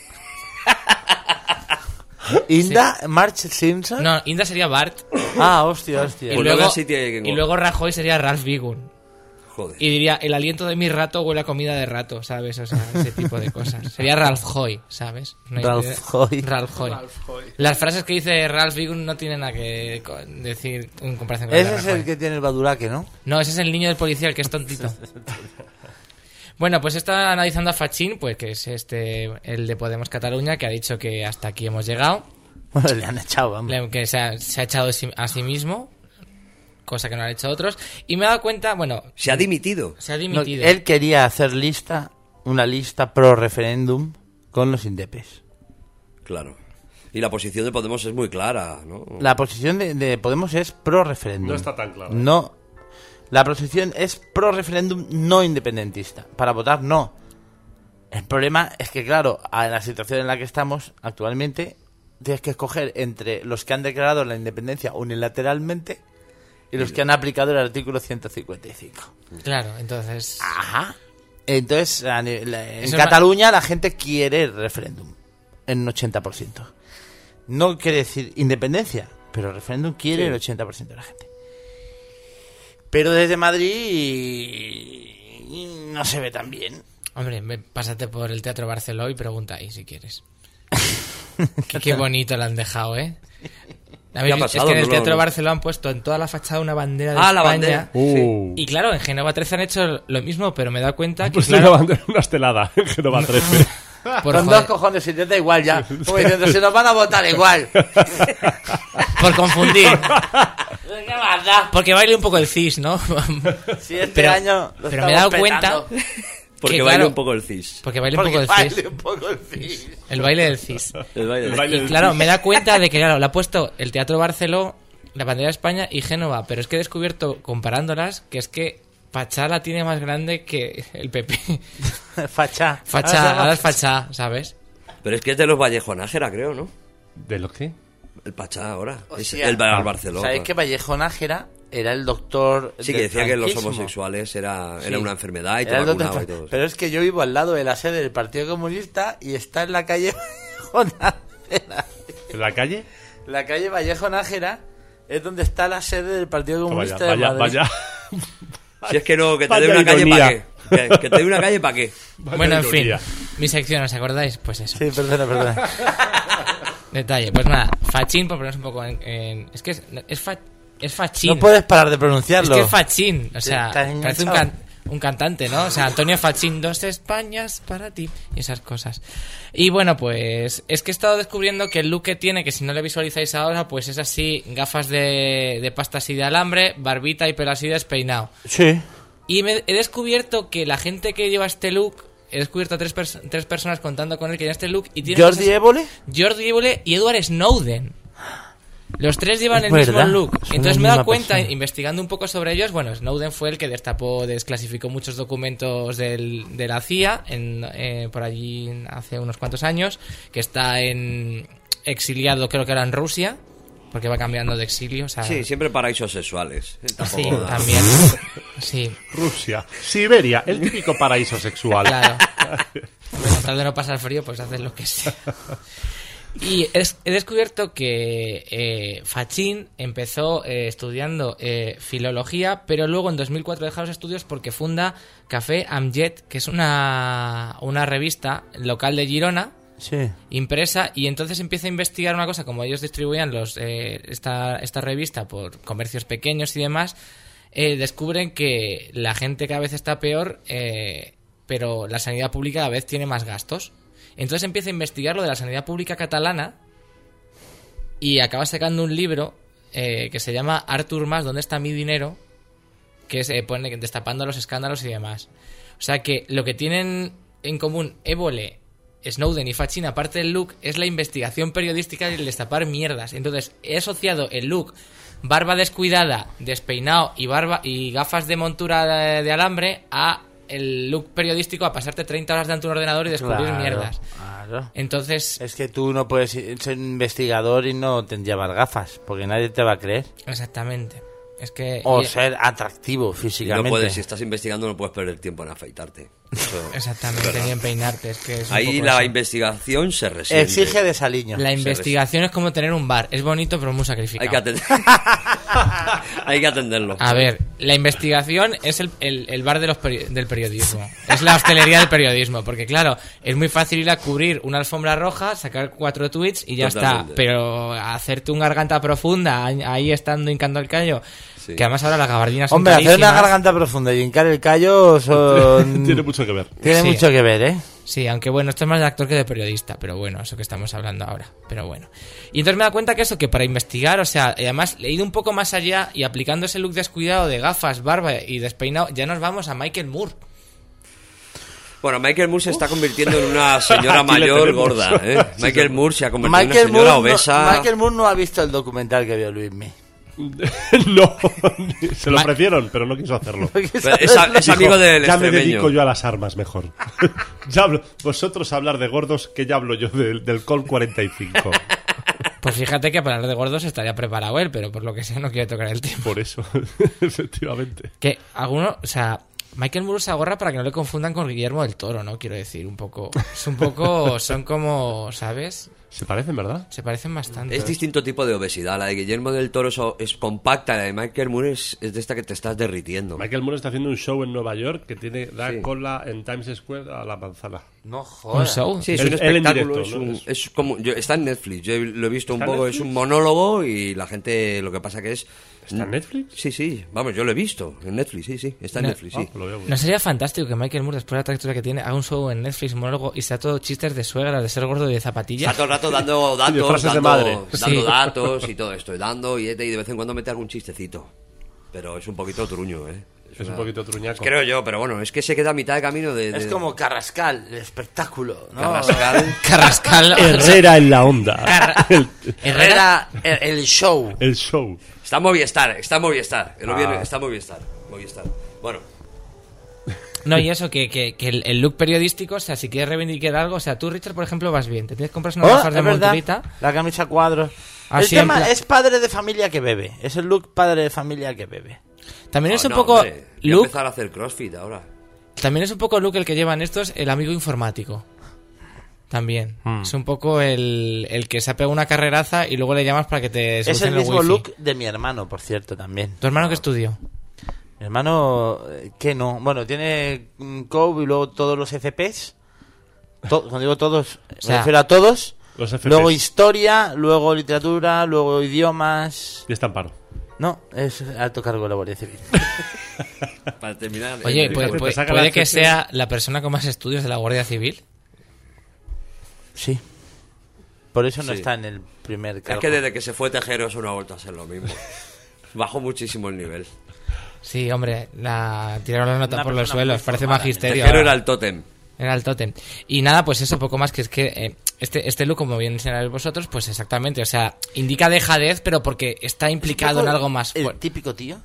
[SPEAKER 10] ¿Inda? ¿March Simpson?
[SPEAKER 5] No, Inda sería Bart.
[SPEAKER 10] Ah, hostia.
[SPEAKER 5] Y
[SPEAKER 3] Pues
[SPEAKER 5] luego,
[SPEAKER 3] luego sí tiene que-
[SPEAKER 5] y luego Rajoy sería Ralph Bigun.
[SPEAKER 3] Joder.
[SPEAKER 5] Y diría: el aliento de mi rato huele a comida de rato, ¿sabes? O sea, ese tipo de cosas. Sería Ralph Hoy, ¿sabes? No hay-
[SPEAKER 10] Ralph Hoy.
[SPEAKER 5] Ralph Hoy. Las frases que dice Ralph Bigun no tienen nada que decir en comparación con
[SPEAKER 10] Ese
[SPEAKER 5] las
[SPEAKER 10] es
[SPEAKER 5] de Rajoy.
[SPEAKER 10] el que tiene el baduraque, ¿no?
[SPEAKER 5] No, ese es el niño del policía, el que es tontito. Bueno, pues está analizando a Fachin, pues que es el de Podemos Cataluña, que ha dicho que hasta aquí hemos llegado.
[SPEAKER 10] Bueno, le han echado, vamos.
[SPEAKER 5] Que se ha echado a sí mismo, cosa que no han hecho otros. Y me he dado cuenta, bueno...
[SPEAKER 3] Se ha dimitido.
[SPEAKER 5] Se ha
[SPEAKER 10] No,
[SPEAKER 5] dimitido.
[SPEAKER 10] él quería hacer una lista pro referéndum con los indepes.
[SPEAKER 3] Claro. Y la posición de Podemos es muy clara, ¿no?
[SPEAKER 10] La posición de Podemos es pro referéndum.
[SPEAKER 4] No está tan claro.
[SPEAKER 10] No. La posición es pro referéndum no independentista. Para votar, no. El problema es que, claro, en la situación en la que estamos actualmente, tienes que escoger entre los que han declarado la independencia unilateralmente y los que han aplicado el artículo 155.
[SPEAKER 5] Claro, entonces...
[SPEAKER 10] Ajá. Entonces, en
[SPEAKER 5] Eso
[SPEAKER 10] Cataluña la gente quiere el referéndum, en un 80%. No quiere decir independencia, pero el referéndum quiere el 80% de la gente. Pero desde Madrid no se ve tan bien.
[SPEAKER 5] Hombre, pásate por el Teatro Barceló y pregunta ahí si quieres. Qué bonito lo han dejado, ¿eh?
[SPEAKER 2] ¿Qué ha pasado? Es que en el Teatro Barceló han puesto en toda la fachada una bandera de España.
[SPEAKER 3] La bandera.
[SPEAKER 2] Y claro, en Génova 13 han hecho lo mismo, pero me he dado cuenta que...
[SPEAKER 4] Una bandera, una estelada en Génova 13.
[SPEAKER 10] Con 2 cojones, si te da igual ya. Como diciendo, se nos van a votar igual.
[SPEAKER 2] Por confundir. ¿Qué más da? Porque baile un poco el CIS, ¿no?
[SPEAKER 10] Sí, año
[SPEAKER 2] pero me he dado cuenta...
[SPEAKER 3] Porque baile un poco el CIS.
[SPEAKER 2] Porque baile un poco el CIS. El baile del CIS. Y claro, me da cuenta de que, claro, le ha puesto el Teatro Barceló, la bandera de España y Génova, pero es que he descubierto, comparándolas, que es que Fachá la tiene más grande que el PP.
[SPEAKER 10] Fachá.
[SPEAKER 2] Ahora es Fachá, ¿sabes?
[SPEAKER 3] Pero es que es de los Vallejo Nájera, creo, ¿no?
[SPEAKER 4] ¿De lo qué?
[SPEAKER 3] El Pachá ahora.
[SPEAKER 10] Hostia,
[SPEAKER 3] es el Barceló.
[SPEAKER 10] ¿Sabéis que Vallejo Nájera era el doctor?
[SPEAKER 3] Sí, que decía que los homosexuales era una enfermedad y te vacunaba y todo.
[SPEAKER 10] Pero es que yo vivo al lado de la sede del Partido Comunista y está en la calle Vallejo Nájera.
[SPEAKER 4] ¿En la calle?
[SPEAKER 10] La calle Vallejo Nájera es donde está la sede del Partido Comunista de Madrid.
[SPEAKER 4] Vaya.
[SPEAKER 3] Si es que no, que te dé una calle para qué. Que te dé una calle para qué.
[SPEAKER 2] Bueno, en fin, mi sección, ¿os acordáis? Pues eso.
[SPEAKER 10] Sí, perdona.
[SPEAKER 2] Detalle, pues nada, Fachín, por ponernos un poco es que es Fachín.
[SPEAKER 10] No puedes parar de pronunciarlo.
[SPEAKER 2] Es que es Fachín, o sea, parece un cantante, ¿no? O sea, Antonio Fachín, 2 Españas para ti, y esas cosas. Y bueno, pues es que he estado descubriendo que el look que tiene, que si no le visualizáis ahora, pues es así, gafas de pasta así de alambre, barbita y pelo así despeinado.
[SPEAKER 10] Sí.
[SPEAKER 2] Y he descubierto que la gente que lleva este look, he descubierto a 3 personas contando con él que lleva este look y tiene
[SPEAKER 10] Jordi Évole
[SPEAKER 2] y Edward Snowden. Los 3 llevan el mismo look. Entonces me he dado cuenta, investigando un poco sobre ellos, bueno, Snowden fue el que desclasificó muchos documentos de la CIA por allí hace unos cuantos años, que está exiliado, creo que era en Rusia, porque va cambiando de exilio. O sea,
[SPEAKER 3] sí, siempre paraísos sexuales.
[SPEAKER 2] Sí, también. Sí.
[SPEAKER 4] Rusia, Siberia, el típico paraíso sexual.
[SPEAKER 2] Claro. Bueno, tal de no pasar frío, pues haces lo que sea. Y he descubierto que Fachín empezó estudiando filología, pero luego en 2004 deja los estudios porque funda Café Amjet, que es una revista local de Girona,
[SPEAKER 10] sí,
[SPEAKER 2] impresa, y entonces empieza a investigar una cosa, como ellos distribuían esta revista por comercios pequeños y demás, descubren que la gente cada vez está peor, pero la sanidad pública cada vez tiene más gastos. Entonces empieza a investigar lo de la sanidad pública catalana y acaba sacando un libro que se llama Artur Mas, ¿dónde está mi dinero? Que se pone destapando los escándalos y demás. O sea que lo que tienen en común Évole, Snowden y Fachín, aparte del look, es la investigación periodística y el destapar mierdas. Entonces he asociado el look barba descuidada, despeinado y gafas de montura de alambre a el look periodístico, a pasarte 30 horas delante de un ordenador y descubrir mierdas.
[SPEAKER 10] Claro.
[SPEAKER 2] Entonces...
[SPEAKER 10] Es que tú no puedes ser investigador y no te llevar gafas, porque nadie te va a creer.
[SPEAKER 2] Exactamente. Es que...
[SPEAKER 10] O ser atractivo físicamente.
[SPEAKER 3] No puedes, si estás investigando no puedes perder tiempo en afeitarte. Eso,
[SPEAKER 2] exactamente, ni en peinarte. Es que es
[SPEAKER 3] ahí la investigación se resiente.
[SPEAKER 10] Exige desaliño.
[SPEAKER 2] La investigación es como tener un bar. Es bonito, pero muy sacrificado.
[SPEAKER 3] Hay que atenderlo.
[SPEAKER 2] A ver, la investigación es el bar del periodismo. Es la hostelería del periodismo. Porque claro, es muy fácil ir a cubrir una alfombra roja, sacar 4 tweets y ya Totalmente. Está. Pero hacerte un garganta profunda, ahí estando hincando el callo... Sí. Que además ahora las gabardinas son carísimas.
[SPEAKER 10] Hacer una garganta profunda y hincar el callo son...
[SPEAKER 4] Tiene mucho que ver.
[SPEAKER 10] Tiene mucho que ver, ¿eh?
[SPEAKER 2] Sí, aunque bueno, esto es más de actor que de periodista, pero bueno, eso que estamos hablando ahora, pero bueno. Y entonces me da cuenta que eso, que para investigar, o sea, además he ido un poco más allá y aplicando ese look descuidado de gafas, barba y despeinado, ya nos vamos a Michael Moore.
[SPEAKER 3] Bueno, Michael Moore se está convirtiendo en una señora mayor gorda, ¿eh? Michael Moore se ha convertido en una señora obesa.
[SPEAKER 10] Michael Moore no ha visto el documental que vio Luismi.
[SPEAKER 4] No, se lo ofrecieron, pero no quiso hacerlo.
[SPEAKER 3] Es amigo del
[SPEAKER 4] ya
[SPEAKER 3] extremeño.
[SPEAKER 4] Me dedico yo a las armas mejor. Vosotros hablar de gordos, que ya hablo yo del Colt 45.
[SPEAKER 2] Pues fíjate que para hablar de gordos estaría preparado él, pero por lo que sea no quiere tocar el tema.
[SPEAKER 4] Por eso, efectivamente.
[SPEAKER 2] Que alguno, o sea, Michael Moore se agorra para que no le confundan con Guillermo del Toro, ¿no? Quiero decir, un poco, son como, ¿sabes?
[SPEAKER 4] Se parecen, ¿verdad?
[SPEAKER 5] Se parecen bastante.
[SPEAKER 3] Es distinto tipo de obesidad. La de Guillermo del Toro es compacta, la de Michael Moore es de esta que te estás derritiendo.
[SPEAKER 4] Michael Moore está haciendo un show en Nueva York que da
[SPEAKER 3] Sí.
[SPEAKER 4] cola en Times Square a la manzana.
[SPEAKER 10] No
[SPEAKER 5] ¿Un
[SPEAKER 10] jodas.
[SPEAKER 5] show?
[SPEAKER 3] Sí, es un
[SPEAKER 4] Él en
[SPEAKER 3] espectáculo,
[SPEAKER 4] directo, ¿no?
[SPEAKER 3] es como, está en Netflix, yo lo he visto un
[SPEAKER 4] ¿Está en
[SPEAKER 3] poco,
[SPEAKER 4] Netflix?
[SPEAKER 3] es un monólogo y la gente, lo que pasa que es...
[SPEAKER 4] ¿Está en Netflix?
[SPEAKER 3] Sí, vamos, yo lo he visto en Netflix, sí, está en
[SPEAKER 5] No.
[SPEAKER 3] Netflix, sí.
[SPEAKER 4] Lo veo.
[SPEAKER 5] ¿No sería fantástico que Michael Moore, después de la trayectoria que tiene, haga un show en Netflix, un monólogo, y sea todo chistes de suegra, de ser gordo y de zapatillas?
[SPEAKER 3] Está todo el rato dando datos,
[SPEAKER 4] frases de madre.
[SPEAKER 3] dando
[SPEAKER 5] Sí.
[SPEAKER 3] datos y todo esto, y de vez en cuando mete algún chistecito. Pero es un poquito truño, ¿eh?
[SPEAKER 4] Es un poquito truñaco.
[SPEAKER 3] Creo yo, pero bueno, es que se queda a mitad de camino de...
[SPEAKER 10] Es como Carrascal, el espectáculo, ¿no?
[SPEAKER 3] Carrascal.
[SPEAKER 5] Carrascal.
[SPEAKER 4] Herrera en la onda.
[SPEAKER 10] Herrera, el show.
[SPEAKER 4] El show.
[SPEAKER 3] Está Movistar. Está Movistar. Bueno,
[SPEAKER 5] No, y eso, que el look periodístico, o sea, si quieres reivindicar algo, o sea, tú, Richard, por ejemplo, vas bien. Te tienes que comprar unas gafas de
[SPEAKER 10] es verdad.
[SPEAKER 5] monturita.
[SPEAKER 10] La camisa cuadros.
[SPEAKER 5] Ah,
[SPEAKER 10] El
[SPEAKER 5] sí, en
[SPEAKER 10] tema
[SPEAKER 5] plan-
[SPEAKER 10] es padre de familia que bebe. Es el look padre de familia que bebe.
[SPEAKER 5] También es un
[SPEAKER 3] no,
[SPEAKER 5] poco
[SPEAKER 3] hombre, voy a
[SPEAKER 5] look,
[SPEAKER 3] empezar a hacer CrossFit ahora.
[SPEAKER 5] también es un poco look el que llevan estos, el amigo informático. También. Es un poco el que se ha pegado una carreraza y luego le llamas para que te
[SPEAKER 10] Es el
[SPEAKER 5] solucione
[SPEAKER 10] mismo
[SPEAKER 5] wifi.
[SPEAKER 10] look de mi hermano, por cierto, también.
[SPEAKER 5] ¿Tu hermano qué estudió?
[SPEAKER 10] Mi hermano, ¿qué no? Bueno, tiene COU y luego todos los FPs. Cuando digo todos,
[SPEAKER 5] O sea,
[SPEAKER 10] me refiero a todos.
[SPEAKER 4] Los FPs.
[SPEAKER 10] Luego historia, luego literatura, luego idiomas.
[SPEAKER 4] Y está en paro.
[SPEAKER 10] No, es alto cargo de la Guardia Civil.
[SPEAKER 3] Para terminar...
[SPEAKER 5] Oye,
[SPEAKER 4] pues,
[SPEAKER 5] puede
[SPEAKER 4] saca
[SPEAKER 5] puede
[SPEAKER 4] la
[SPEAKER 5] que
[SPEAKER 4] FP.
[SPEAKER 5] sea la persona con más estudios de la Guardia Civil.
[SPEAKER 10] Sí. Por eso no
[SPEAKER 3] Sí.
[SPEAKER 10] está en el primer cargo.
[SPEAKER 3] Es que desde que se fue Tejero eso no ha vuelto a ser lo mismo. Bajó muchísimo el nivel.
[SPEAKER 5] Sí, hombre, tiraron la nota
[SPEAKER 10] Una
[SPEAKER 5] por los
[SPEAKER 10] persona
[SPEAKER 5] suelos,
[SPEAKER 10] muy
[SPEAKER 5] parece
[SPEAKER 10] formada.
[SPEAKER 5] magisterio.
[SPEAKER 3] Tejero
[SPEAKER 5] ahora.
[SPEAKER 3] era el tótem.
[SPEAKER 5] Era el tótem. Y nada, pues eso, poco más que es que este look, como bien enseñaréis vosotros, pues exactamente, o sea, indica dejadez, pero porque está implicado en algo más
[SPEAKER 10] El
[SPEAKER 5] fuerte.
[SPEAKER 10] típico tío.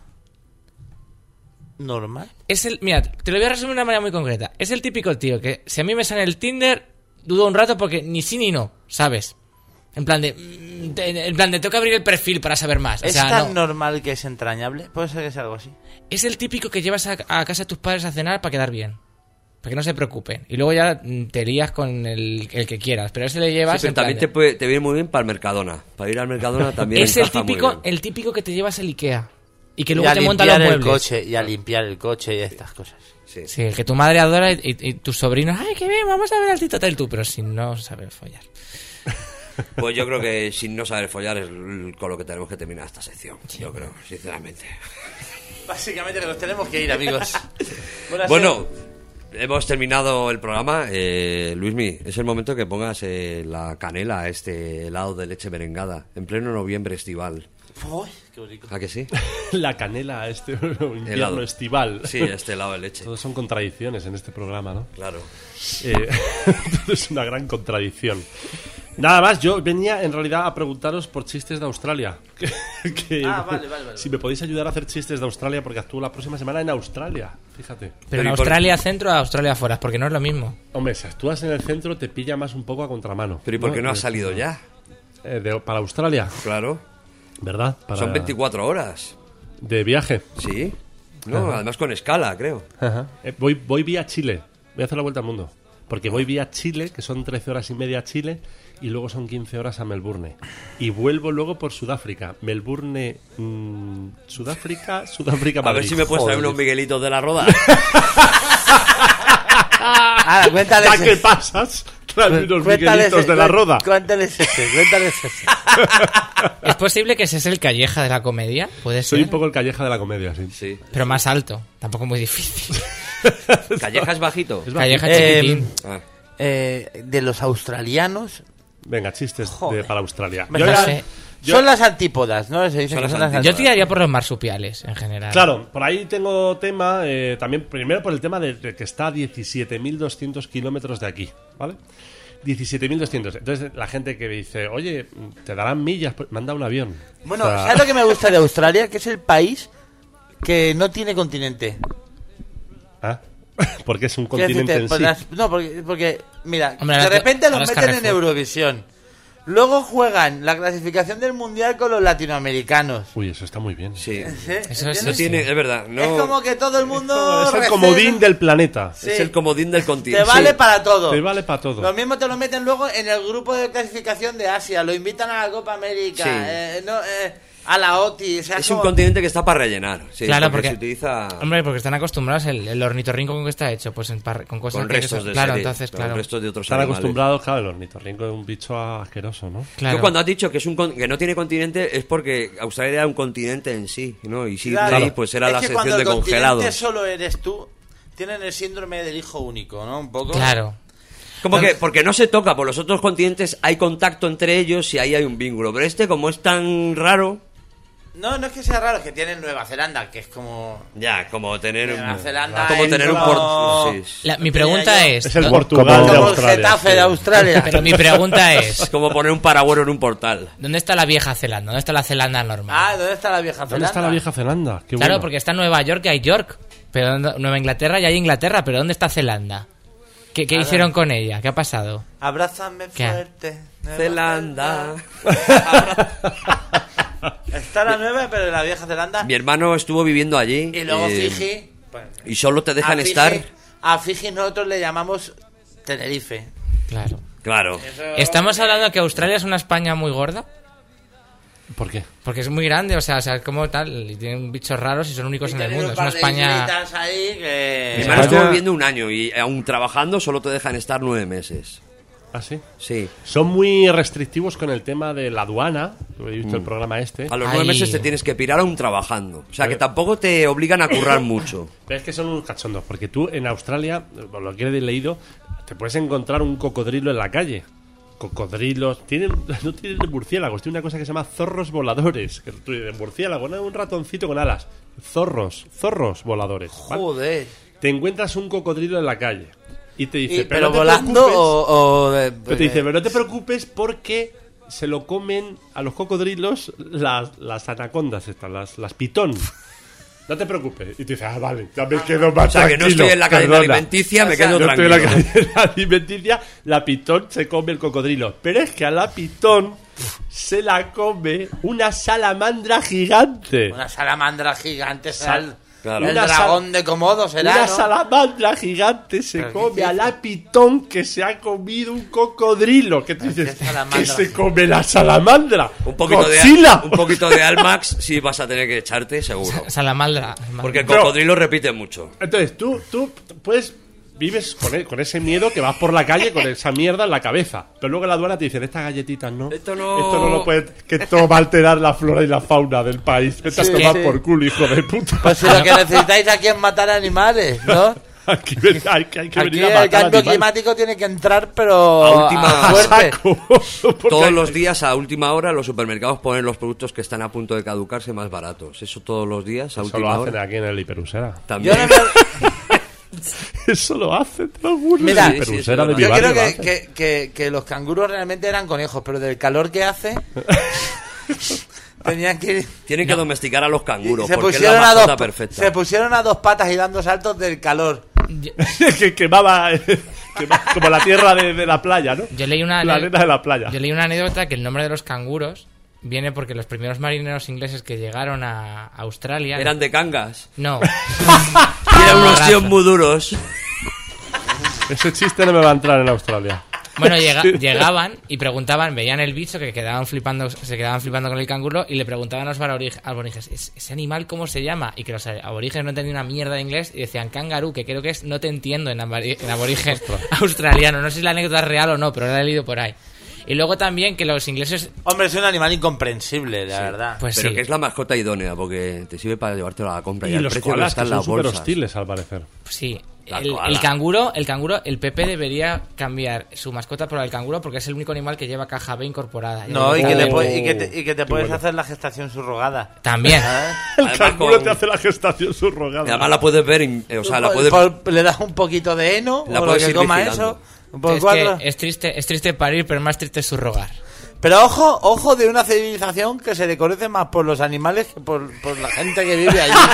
[SPEAKER 10] Normal.
[SPEAKER 5] Mira, te lo voy a resumir de una manera muy concreta. Es el típico tío que si a mí me sale el Tinder, dudo un rato porque ni sí ni no, ¿sabes? En plan de tengo que abrir el perfil para saber más. O
[SPEAKER 10] ¿Es
[SPEAKER 5] sea,
[SPEAKER 10] tan
[SPEAKER 5] no.
[SPEAKER 10] normal que es entrañable? Puede ser que sea algo así.
[SPEAKER 5] Es el típico que llevas a casa de tus padres a cenar para quedar bien. Para que no se preocupen. Y luego ya te lías con el que quieras. Pero ese le llevas
[SPEAKER 3] Sí, pero
[SPEAKER 5] en plan
[SPEAKER 3] también te viene muy bien para el Mercadona. Para ir al Mercadona también
[SPEAKER 5] es el
[SPEAKER 3] encaja muy
[SPEAKER 5] típico,
[SPEAKER 3] bien.
[SPEAKER 5] el típico que te llevas al Ikea. Y que
[SPEAKER 10] Y
[SPEAKER 5] luego
[SPEAKER 10] a
[SPEAKER 5] te monta los
[SPEAKER 10] limpiar el
[SPEAKER 5] muebles.
[SPEAKER 10] coche, y a limpiar el coche y estas cosas.
[SPEAKER 3] Sí.
[SPEAKER 5] Sí, el que tu madre adora y tus sobrinos, ay, qué bien, vamos a ver al Tito Tal tú, pero sin no saber follar.
[SPEAKER 3] Pues yo creo que sin no saber follar es con lo que tenemos que terminar esta sección. Yo creo, sinceramente.
[SPEAKER 10] Básicamente que nos tenemos que ir, amigos.
[SPEAKER 3] Bueno, hemos terminado el programa. Luismi, es el momento que pongas la canela a este helado de leche merengada en pleno noviembre estival.
[SPEAKER 10] Uy, qué rico.
[SPEAKER 3] ¿A que sí?
[SPEAKER 4] La canela, invierno
[SPEAKER 3] Helado.
[SPEAKER 4] estival.
[SPEAKER 3] Sí, este helado de leche.
[SPEAKER 4] Todos son contradicciones en este programa, ¿no?
[SPEAKER 3] Claro.
[SPEAKER 4] Todo es una gran contradicción. Nada más, yo venía en realidad a preguntaros por chistes de Australia.
[SPEAKER 10] Vale.
[SPEAKER 4] Si me podéis ayudar a hacer chistes de Australia, porque actúo la próxima semana en Australia. Fíjate.
[SPEAKER 5] Pero en
[SPEAKER 3] ¿y por-
[SPEAKER 5] Australia centro o Australia afuera, porque no es lo mismo.
[SPEAKER 4] Hombre, si actúas en el centro, te pilla más un poco a contramano.
[SPEAKER 3] Pero ¿y por qué no has salido ya?
[SPEAKER 4] Para Australia,
[SPEAKER 3] Claro.
[SPEAKER 4] ¿verdad?
[SPEAKER 3] Son 24 horas.
[SPEAKER 4] De viaje.
[SPEAKER 3] Sí. No, además con escala, creo.
[SPEAKER 4] Ajá. Voy vía Chile. Voy a hacer la vuelta al mundo. Porque voy vía Chile, que son 13 horas y media a Chile, y luego son 15 horas a Melbourne. Y vuelvo luego por Sudáfrica. Melbourne, Sudáfrica,
[SPEAKER 3] A
[SPEAKER 4] Madrid.
[SPEAKER 3] ver si me puedes traer unos Miguelitos de la Roda.
[SPEAKER 10] Ahora, cuéntales.
[SPEAKER 4] ¿A qué pasas? Tráeme unos
[SPEAKER 10] Cuéntales
[SPEAKER 4] Miguelitos de la Roda.
[SPEAKER 10] Cuéntales ese.
[SPEAKER 5] ¿Es posible que ese es el Calleja de la comedia? Puede ser.
[SPEAKER 4] Soy un poco el Calleja de la comedia, sí.
[SPEAKER 3] Sí.
[SPEAKER 5] Pero más alto, tampoco muy difícil.
[SPEAKER 3] Calleja es bajito.
[SPEAKER 4] Es
[SPEAKER 5] Calleja
[SPEAKER 10] Eh,
[SPEAKER 5] chiquitín.
[SPEAKER 3] Ah.
[SPEAKER 10] De los australianos.
[SPEAKER 4] Venga, chistes
[SPEAKER 10] Joder.
[SPEAKER 4] para Australia.
[SPEAKER 10] No
[SPEAKER 4] Yo ya-
[SPEAKER 5] sé.
[SPEAKER 10] Son las antípodas, ¿no? Se dice
[SPEAKER 3] Son
[SPEAKER 10] que
[SPEAKER 3] las
[SPEAKER 10] son las
[SPEAKER 3] antípodas.
[SPEAKER 5] Yo tiraría por los marsupiales, en general.
[SPEAKER 4] Claro, por ahí tengo tema, también primero por el tema de que está a 17.200 kilómetros de aquí, ¿vale? 17.200. Entonces la gente que dice, oye, ¿te darán millas? Pues manda un avión.
[SPEAKER 10] Bueno,
[SPEAKER 4] O sea,
[SPEAKER 10] ¿sabes lo que me gusta de Australia? Que es el país que no tiene continente.
[SPEAKER 4] ¿ah? Porque es un
[SPEAKER 10] Quiero
[SPEAKER 4] continente
[SPEAKER 10] decirte,
[SPEAKER 4] en sí.
[SPEAKER 10] no, porque mira,
[SPEAKER 5] Hombre,
[SPEAKER 10] de
[SPEAKER 5] las-
[SPEAKER 10] repente los
[SPEAKER 5] las
[SPEAKER 10] meten en
[SPEAKER 5] Carrefour.
[SPEAKER 10] Eurovisión. Luego juegan la clasificación del mundial con los latinoamericanos.
[SPEAKER 4] Uy, eso está muy bien.
[SPEAKER 3] Sí.
[SPEAKER 5] Eso es,
[SPEAKER 3] No tiene, es verdad. No,
[SPEAKER 10] Es como que todo el mundo...
[SPEAKER 4] Es el
[SPEAKER 10] receta.
[SPEAKER 4] comodín del planeta.
[SPEAKER 10] Sí.
[SPEAKER 3] es el comodín del
[SPEAKER 10] Te
[SPEAKER 3] continente.
[SPEAKER 10] vale
[SPEAKER 3] Sí.
[SPEAKER 10] para todo.
[SPEAKER 4] Te vale para todo.
[SPEAKER 10] Lo mismo te lo meten luego en el grupo de clasificación de Asia. Lo invitan a la Copa América.
[SPEAKER 3] Sí.
[SPEAKER 10] A la OTI. O sea,
[SPEAKER 3] Es un continente que está para rellenar. Sí,
[SPEAKER 5] Claro, porque
[SPEAKER 3] se utiliza
[SPEAKER 5] Hombre, porque están acostumbrados el ornitorrinco con que está hecho, pues con cosas
[SPEAKER 3] con
[SPEAKER 5] que
[SPEAKER 3] restos de
[SPEAKER 5] claro,
[SPEAKER 3] serie,
[SPEAKER 5] entonces
[SPEAKER 3] con
[SPEAKER 5] claro.
[SPEAKER 3] restos de otros
[SPEAKER 4] Están
[SPEAKER 3] animales.
[SPEAKER 4] acostumbrados, claro, el ornitorrinco es un bicho asqueroso, ¿no?
[SPEAKER 5] Claro.
[SPEAKER 3] Yo cuando has dicho que es que no tiene continente es porque Australia era un continente en sí, ¿no? Y Sydney
[SPEAKER 10] Claro.
[SPEAKER 3] pues era
[SPEAKER 10] Es
[SPEAKER 3] la
[SPEAKER 10] que
[SPEAKER 3] sección
[SPEAKER 10] cuando
[SPEAKER 3] de
[SPEAKER 10] el continente
[SPEAKER 3] congelados.
[SPEAKER 10] solo eres tú, tienen el síndrome del hijo único, ¿no? Un poco.
[SPEAKER 5] Claro.
[SPEAKER 3] Como que porque no se toca, por los otros continentes hay contacto entre ellos y ahí hay un vínculo, pero este como es tan raro,
[SPEAKER 10] No es que sea raro, es que tienen Nueva Zelanda, que es como...
[SPEAKER 3] ya, como tener
[SPEAKER 10] Nueva Zelanda
[SPEAKER 3] como
[SPEAKER 10] es
[SPEAKER 3] tener un
[SPEAKER 10] como-
[SPEAKER 3] sí, sí.
[SPEAKER 5] Mi pregunta es...
[SPEAKER 4] Es el
[SPEAKER 5] ¿no?
[SPEAKER 4] Portugal de
[SPEAKER 10] Como el
[SPEAKER 4] Australia.
[SPEAKER 10] Getafe de
[SPEAKER 4] sí.
[SPEAKER 10] Australia.
[SPEAKER 5] Pero mi pregunta
[SPEAKER 3] Es
[SPEAKER 5] es...
[SPEAKER 3] como poner un paragüero en un portal.
[SPEAKER 5] ¿Dónde está la vieja Zelanda? ¿Dónde está la Zelanda normal?
[SPEAKER 10] Ah, ¿dónde está la vieja Zelanda?
[SPEAKER 4] ¿Dónde está la vieja Zelanda? Qué
[SPEAKER 5] Claro,
[SPEAKER 4] bueno.
[SPEAKER 5] porque está Nueva York y hay York. Pero Nueva Inglaterra y hay Inglaterra, pero ¿dónde está Zelanda? ¿Qué hicieron con ella? ¿Qué ha pasado?
[SPEAKER 10] Abrázame
[SPEAKER 5] ¿Qué?
[SPEAKER 10] fuerte. Nueva
[SPEAKER 3] Zelanda.
[SPEAKER 10] Está la nueva, pero la vieja Zelanda.
[SPEAKER 3] Mi hermano estuvo viviendo allí.
[SPEAKER 10] Y luego Fiji. Pues,
[SPEAKER 3] y solo te dejan
[SPEAKER 10] a Fiji-
[SPEAKER 3] estar.
[SPEAKER 10] A Fiji nosotros le llamamos Tenerife.
[SPEAKER 5] Claro.
[SPEAKER 3] Claro.
[SPEAKER 5] ¿Estamos hablando de que Australia es una España muy gorda?
[SPEAKER 4] ¿Por qué?
[SPEAKER 5] Porque es muy grande, o sea, como tal, y tienen bichos raros y son únicos en el mundo. Es una España...
[SPEAKER 10] Ahí que...
[SPEAKER 3] Mi hermano
[SPEAKER 4] España-
[SPEAKER 3] estuvo viviendo un año y aún trabajando solo te dejan estar 9 meses.
[SPEAKER 4] ¿Ah, sí?
[SPEAKER 3] Sí.
[SPEAKER 4] Son muy restrictivos con el tema de la aduana. He visto el programa este.
[SPEAKER 3] A los
[SPEAKER 5] Ay.
[SPEAKER 3] 9 meses te tienes que pirar aún trabajando. O sea que tampoco te obligan a currar mucho.
[SPEAKER 4] Pero es que son unos cachondos, porque tú en Australia, por lo que he leído, te puedes encontrar un cocodrilo en la calle. Cocodrilos, no tienen murciélagos, tienen una cosa que se llama zorros voladores. Que tú dices, murciélago, no, un ratoncito con alas. Zorros voladores. ¿vale?
[SPEAKER 10] Joder.
[SPEAKER 4] Te encuentras un cocodrilo en la calle y te dice,
[SPEAKER 10] ¿Pero
[SPEAKER 4] no te
[SPEAKER 10] volando
[SPEAKER 4] preocupes".
[SPEAKER 10] o
[SPEAKER 4] Pero te dice, pero no te preocupes porque se lo comen a los cocodrilos las anacondas estas, las pitón. No te preocupes. Y tú dices, vale, ya me quedo más
[SPEAKER 3] O sea que no
[SPEAKER 4] tranquilo,
[SPEAKER 3] estoy en la cadena
[SPEAKER 4] perdona.
[SPEAKER 3] alimenticia, me quedo
[SPEAKER 4] No estoy en
[SPEAKER 3] tranquilo.
[SPEAKER 4] la cadena alimenticia, la pitón se come el cocodrilo. Pero es que a la pitón se la come una salamandra gigante.
[SPEAKER 10] Una salamandra gigante.
[SPEAKER 3] Claro.
[SPEAKER 10] El
[SPEAKER 4] Una
[SPEAKER 10] dragón de Komodo será,
[SPEAKER 4] Una
[SPEAKER 10] ¿no?
[SPEAKER 4] salamandra gigante se
[SPEAKER 10] ¿Pero qué
[SPEAKER 4] come a
[SPEAKER 10] dices?
[SPEAKER 4] la pitón que se ha comido un cocodrilo. ¿Qué tú dices?
[SPEAKER 10] qué salamandra?
[SPEAKER 4] Que se come la salamandra.
[SPEAKER 3] Un poquito de Almax sí vas a tener que echarte, seguro.
[SPEAKER 5] Salamandra.
[SPEAKER 3] Porque el
[SPEAKER 4] Pero-
[SPEAKER 3] cocodrilo repite mucho.
[SPEAKER 4] Entonces, tú puedes vives con ese miedo que vas por la calle con esa mierda en la cabeza. Pero luego en la aduana te dicen, estas galletitas no.
[SPEAKER 3] Esto no-
[SPEAKER 4] lo puedes, que esto va a alterar la flora y la fauna del país. Vete a
[SPEAKER 10] Sí,
[SPEAKER 4] tomar
[SPEAKER 10] sí.
[SPEAKER 4] por culo, hijo de puta.
[SPEAKER 10] Pues si lo que necesitáis aquí es matar animales, ¿no?
[SPEAKER 4] Aquí hay que
[SPEAKER 10] Aquí
[SPEAKER 4] venir a
[SPEAKER 10] el
[SPEAKER 4] matar
[SPEAKER 10] cambio
[SPEAKER 4] animales.
[SPEAKER 10] climático tiene que entrar, pero
[SPEAKER 3] A última-
[SPEAKER 10] fuerte.
[SPEAKER 4] Saco. Porque
[SPEAKER 3] Todos
[SPEAKER 4] hay-
[SPEAKER 3] los días, a última hora, los supermercados ponen los productos que están a punto de caducarse más baratos. Eso todos los días, a
[SPEAKER 4] Eso lo
[SPEAKER 3] última
[SPEAKER 4] hacen
[SPEAKER 3] hora.
[SPEAKER 4] aquí en el Hiperusera.
[SPEAKER 3] También.
[SPEAKER 10] Yo no me-
[SPEAKER 4] Eso lo hacen, te lo juro.
[SPEAKER 10] Mira,
[SPEAKER 4] El Hiperusera
[SPEAKER 3] sí,
[SPEAKER 4] de
[SPEAKER 3] sí,
[SPEAKER 4] mi
[SPEAKER 10] Yo
[SPEAKER 4] barrio
[SPEAKER 10] creo
[SPEAKER 4] lo hace.
[SPEAKER 10] que los canguros realmente eran conejos, pero del calor que hace tenían que ir...
[SPEAKER 3] Tienen que domesticar a los canguros,
[SPEAKER 10] se
[SPEAKER 3] porque es la
[SPEAKER 10] pusieron, a
[SPEAKER 3] mascota
[SPEAKER 10] dos,
[SPEAKER 3] perfecta.
[SPEAKER 10] se pusieron a dos patas y dando saltos del calor.
[SPEAKER 4] Que quemaba como la tierra de la playa, ¿no?
[SPEAKER 5] Yo leí una
[SPEAKER 4] La arena de la playa.
[SPEAKER 5] Yo leí una anécdota que el nombre de los canguros viene porque los primeros marineros ingleses que llegaron a Australia...
[SPEAKER 3] Eran de cangas.
[SPEAKER 5] No.
[SPEAKER 3] Y eran unos tíos muy duros.
[SPEAKER 4] Ese chiste no me va a entrar en Australia.
[SPEAKER 5] Bueno, llegaban y preguntaban, veían el bicho que se quedaban flipando con el canguro y le preguntaban a los aborígenes, ¿ese animal cómo se llama? Y que los aborígenes no entendían una mierda de inglés y decían kangaroo, que creo que es no te entiendo en aborigen australiano. No sé si la anécdota es real o no, pero la he leído por ahí. Y luego también que los ingleses...
[SPEAKER 10] Hombre, es un animal incomprensible, la verdad.
[SPEAKER 5] Pues
[SPEAKER 3] Pero
[SPEAKER 5] sí.
[SPEAKER 3] que es la mascota idónea, porque te sirve para llevártelo a la compra. Y,
[SPEAKER 4] Y
[SPEAKER 3] el
[SPEAKER 4] los
[SPEAKER 3] precio que
[SPEAKER 4] koalas,
[SPEAKER 3] está
[SPEAKER 4] que
[SPEAKER 3] en
[SPEAKER 4] son
[SPEAKER 3] las
[SPEAKER 4] súper
[SPEAKER 3] bolsas.
[SPEAKER 4] hostiles, al parecer.
[SPEAKER 5] Sí.
[SPEAKER 3] La
[SPEAKER 5] El
[SPEAKER 3] koala.
[SPEAKER 5] canguro, el Pepe debería cambiar su mascota por el canguro porque es el único animal que lleva caja B incorporada.
[SPEAKER 10] No, y
[SPEAKER 5] Oh.
[SPEAKER 10] que, y que te
[SPEAKER 4] Qué
[SPEAKER 10] puedes
[SPEAKER 4] bueno.
[SPEAKER 10] hacer la gestación subrogada.
[SPEAKER 5] También.
[SPEAKER 4] El
[SPEAKER 3] Además,
[SPEAKER 4] canguro
[SPEAKER 3] con-
[SPEAKER 4] te hace la gestación subrogada.
[SPEAKER 3] Y además la puedes ver, o sea, la puedes...
[SPEAKER 10] Le das un poquito de heno,
[SPEAKER 3] La
[SPEAKER 10] o lo
[SPEAKER 3] puedes
[SPEAKER 10] que
[SPEAKER 3] ir
[SPEAKER 10] coma
[SPEAKER 3] vigilando.
[SPEAKER 10] eso. Por
[SPEAKER 5] Es
[SPEAKER 10] cuatro.
[SPEAKER 5] que es triste parir, pero más triste es subrogar.
[SPEAKER 10] Pero ojo de una civilización que se le conoce más por los animales que por la gente que vive allí.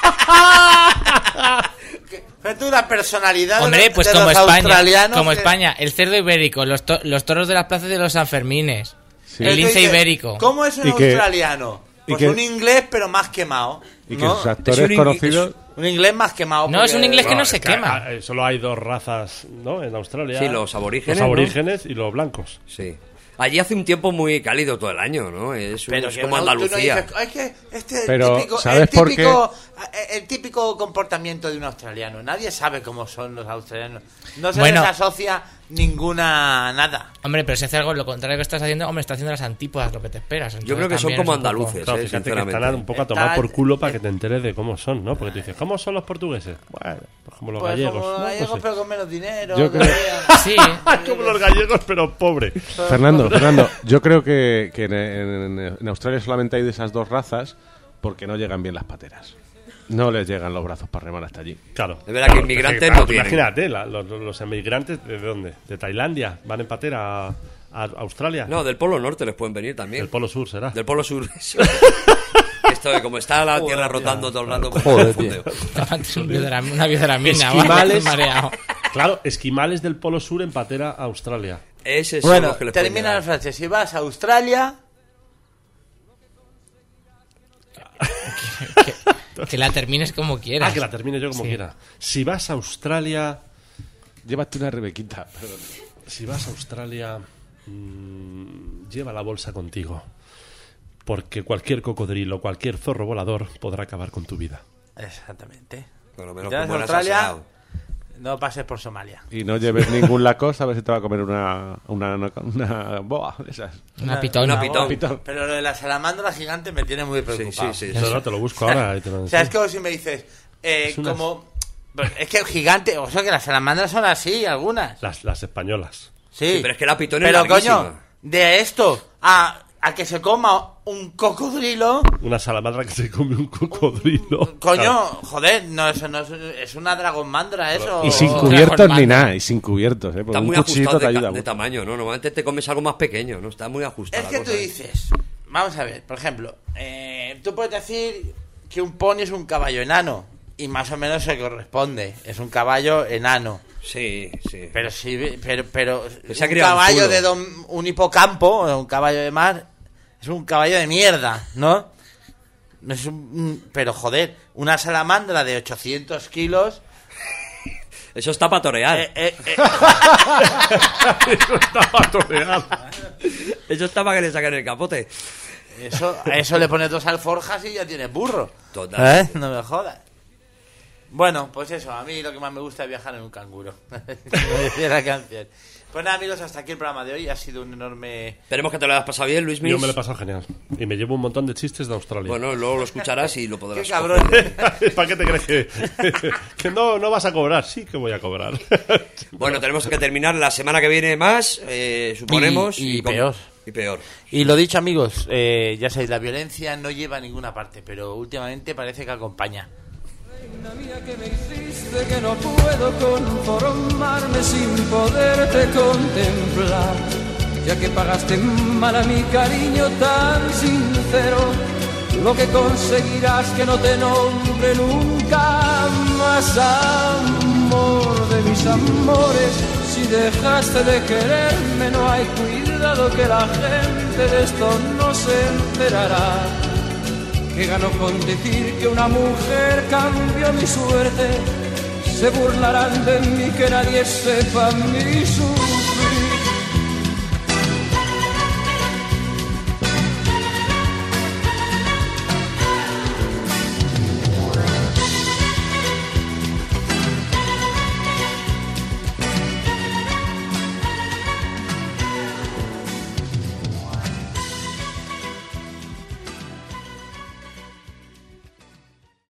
[SPEAKER 10] Fíjate una personalidad
[SPEAKER 5] Hombre,
[SPEAKER 10] de
[SPEAKER 5] pues
[SPEAKER 10] los
[SPEAKER 5] como España,
[SPEAKER 10] australianos que-
[SPEAKER 5] el cerdo ibérico, los toros de las plazas de los Sanfermines.
[SPEAKER 1] Sí.
[SPEAKER 5] El lince ibérico.
[SPEAKER 10] ¿Cómo es un
[SPEAKER 1] Y que-
[SPEAKER 10] australiano?
[SPEAKER 1] y
[SPEAKER 10] Pues
[SPEAKER 1] que-
[SPEAKER 10] un inglés, pero más quemado.
[SPEAKER 1] Y que
[SPEAKER 10] ¿no?
[SPEAKER 1] sus actores
[SPEAKER 3] Es un
[SPEAKER 1] conocidos...
[SPEAKER 10] Un inglés más quemado.
[SPEAKER 5] No, es un inglés que no
[SPEAKER 4] es
[SPEAKER 5] se
[SPEAKER 4] que,
[SPEAKER 5] quema.
[SPEAKER 4] solo hay dos razas, ¿no? En Australia.
[SPEAKER 3] Sí, los aborígenes,
[SPEAKER 4] Los aborígenes y los blancos.
[SPEAKER 3] Sí. Allí hace un tiempo muy cálido todo el año, ¿no? Es
[SPEAKER 10] Pero
[SPEAKER 3] es
[SPEAKER 10] que
[SPEAKER 3] como
[SPEAKER 10] no, tú no
[SPEAKER 3] Andalucía.
[SPEAKER 10] dices, "Ay, que este
[SPEAKER 1] Pero,
[SPEAKER 10] típico,
[SPEAKER 1] ¿sabes por qué?
[SPEAKER 10] el típico comportamiento de un australiano. Nadie sabe cómo son los australianos. No se
[SPEAKER 5] Bueno.
[SPEAKER 10] les asocia ninguna nada.
[SPEAKER 5] Hombre, pero si hace algo lo contrario que estás haciendo, hombre, está haciendo las antípodas, lo que te esperas.
[SPEAKER 3] Yo
[SPEAKER 5] Entonces
[SPEAKER 3] creo que son
[SPEAKER 5] también
[SPEAKER 3] como
[SPEAKER 5] es un poco-
[SPEAKER 3] andaluces,
[SPEAKER 4] Claro, fíjate que
[SPEAKER 3] sinceramente.
[SPEAKER 4] están un poco a tomar por culo para que te enteres de cómo son, ¿no? Porque te dices, ¿cómo son los portugueses? Bueno, pues como los
[SPEAKER 10] Pues
[SPEAKER 4] gallegos.
[SPEAKER 10] como los
[SPEAKER 4] ¿no?
[SPEAKER 10] gallegos,
[SPEAKER 4] Pues sí.
[SPEAKER 10] pero con menos dinero.
[SPEAKER 1] Yo creo-
[SPEAKER 10] todavía.
[SPEAKER 5] Sí,
[SPEAKER 4] Como los gallegos, pero pobre.
[SPEAKER 1] Fernando, yo creo que en Australia solamente hay de esas dos razas porque no llegan bien las pateras. No les llegan los brazos para remar hasta allí.
[SPEAKER 4] Claro.
[SPEAKER 3] Es verdad que inmigrantes
[SPEAKER 4] Claro,
[SPEAKER 3] no
[SPEAKER 4] tú
[SPEAKER 3] tienen.
[SPEAKER 4] Imagínate, los emigrantes, ¿de dónde? ¿De Tailandia? ¿Van en patera a Australia?
[SPEAKER 3] No, del Polo Norte les pueden venir también.
[SPEAKER 4] Del Polo Sur será.
[SPEAKER 3] Del Polo Sur. Esto de como está la Tierra rotando todo el rato. pues
[SPEAKER 10] Joder,
[SPEAKER 3] me confunde.
[SPEAKER 5] una viuderamina,
[SPEAKER 4] Esquimales.
[SPEAKER 5] mareado.
[SPEAKER 4] Claro, esquimales del Polo Sur en patera a Australia.
[SPEAKER 3] Ese son
[SPEAKER 10] Bueno,
[SPEAKER 3] los que les pueden
[SPEAKER 10] termina la
[SPEAKER 3] llegar.
[SPEAKER 10] frase. Si vas a Australia,
[SPEAKER 5] Que la termines como quieras.
[SPEAKER 4] Ah, que la termine yo como
[SPEAKER 5] Sí.
[SPEAKER 4] quiera. Si vas a Australia...
[SPEAKER 1] Llévate una rebequita. Perdón.
[SPEAKER 4] Si vas a Australia, lleva la bolsa contigo. Porque cualquier cocodrilo, cualquier zorro volador podrá acabar con tu vida.
[SPEAKER 10] exactamente.
[SPEAKER 3] Por lo menos
[SPEAKER 10] Si vas
[SPEAKER 3] con
[SPEAKER 10] a
[SPEAKER 3] buenas
[SPEAKER 10] Australia,
[SPEAKER 3] aseado.
[SPEAKER 10] no pases por Somalia.
[SPEAKER 1] Y no lleves ningún Lacoste a ver si te va a comer una boa de esas.
[SPEAKER 5] Una pitón.
[SPEAKER 3] Una pitón.
[SPEAKER 1] Pitón.
[SPEAKER 10] Pero lo de la salamandra gigante me tiene muy preocupado.
[SPEAKER 3] sí.
[SPEAKER 4] Eso no, te lo busco ahora y te lo
[SPEAKER 10] O sea, es
[SPEAKER 4] enseño.
[SPEAKER 10] como si me dices,
[SPEAKER 4] unas-
[SPEAKER 10] como... Es que gigante, o sea, que las salamandras son así, algunas.
[SPEAKER 4] Las españolas.
[SPEAKER 10] Sí.
[SPEAKER 3] Pero es que la pitón es
[SPEAKER 10] Pero,
[SPEAKER 3] larguísima.
[SPEAKER 10] coño, de esto a que se coma un cocodrilo,
[SPEAKER 4] Una salamandra que se come un cocodrilo.
[SPEAKER 10] coño,
[SPEAKER 4] Claro.
[SPEAKER 10] joder, no, eso no es una dragomandra, eso.
[SPEAKER 1] Y sin
[SPEAKER 5] Oh,
[SPEAKER 1] cubiertos
[SPEAKER 5] Dragon
[SPEAKER 1] ni
[SPEAKER 5] Man.
[SPEAKER 1] nada, y sin cubiertos, ¿eh? Porque
[SPEAKER 3] Está
[SPEAKER 1] un
[SPEAKER 3] muy
[SPEAKER 1] cuchillito
[SPEAKER 3] ajustado
[SPEAKER 1] te ayuda
[SPEAKER 3] de
[SPEAKER 1] mucho.
[SPEAKER 3] tamaño, ¿no? Normalmente te comes algo más pequeño, ¿no? Está muy ajustado.
[SPEAKER 10] Es
[SPEAKER 3] la
[SPEAKER 10] que tú
[SPEAKER 3] cosa, ¿eh?
[SPEAKER 10] dices, vamos a ver, por ejemplo, tú puedes decir que un pony es un caballo enano, y más o menos se corresponde, es un caballo enano.
[SPEAKER 3] Sí, sí.
[SPEAKER 10] Pero sí, pero
[SPEAKER 3] Se ha
[SPEAKER 10] un
[SPEAKER 3] criado
[SPEAKER 10] caballo
[SPEAKER 3] chulo.
[SPEAKER 10] de un hipocampo, un caballo de mar, es un caballo de mierda, ¿no? Pero joder, una salamandra de 800 kilos.
[SPEAKER 3] Eso está para torear.
[SPEAKER 4] Eso está para torear.
[SPEAKER 3] Eso está para que le saquen el capote.
[SPEAKER 10] A eso le pones 2 alforjas y ya tienes burro.
[SPEAKER 3] Total.
[SPEAKER 10] No me jodas. Bueno, pues eso, a mí lo que más me gusta es viajar en un canguro. Como decía la canción. Pues nada, amigos, hasta aquí el programa de hoy. Ha sido un enorme...
[SPEAKER 3] Esperemos que te lo hayas pasado bien, Luis
[SPEAKER 4] Yo me lo he pasado genial. Y me llevo un montón de chistes de Australia.
[SPEAKER 3] Bueno, luego lo escucharás y lo podrás.
[SPEAKER 10] ¡Qué cabrón!
[SPEAKER 4] ¿Para qué te crees que no vas a cobrar? Sí que voy a cobrar.
[SPEAKER 3] Bueno, tenemos que terminar la semana que viene más, suponemos.
[SPEAKER 10] Y peor.
[SPEAKER 3] Y peor.
[SPEAKER 10] Y lo dicho, amigos, ya sabéis, la violencia no lleva a ninguna parte, pero últimamente parece que acompaña.
[SPEAKER 11] Reina mía, que me hiciste que no puedo conformarme sin poderte contemplar, ya que pagaste mal a mi cariño tan sincero, lo que conseguirás que no te nombre nunca más, amor de mis amores. Si dejaste de quererme, no hay cuidado que la gente de esto no se enterará. Que ganó con decir que una mujer cambió mi suerte. Se burlarán de mí, que nadie sepa mi suerte.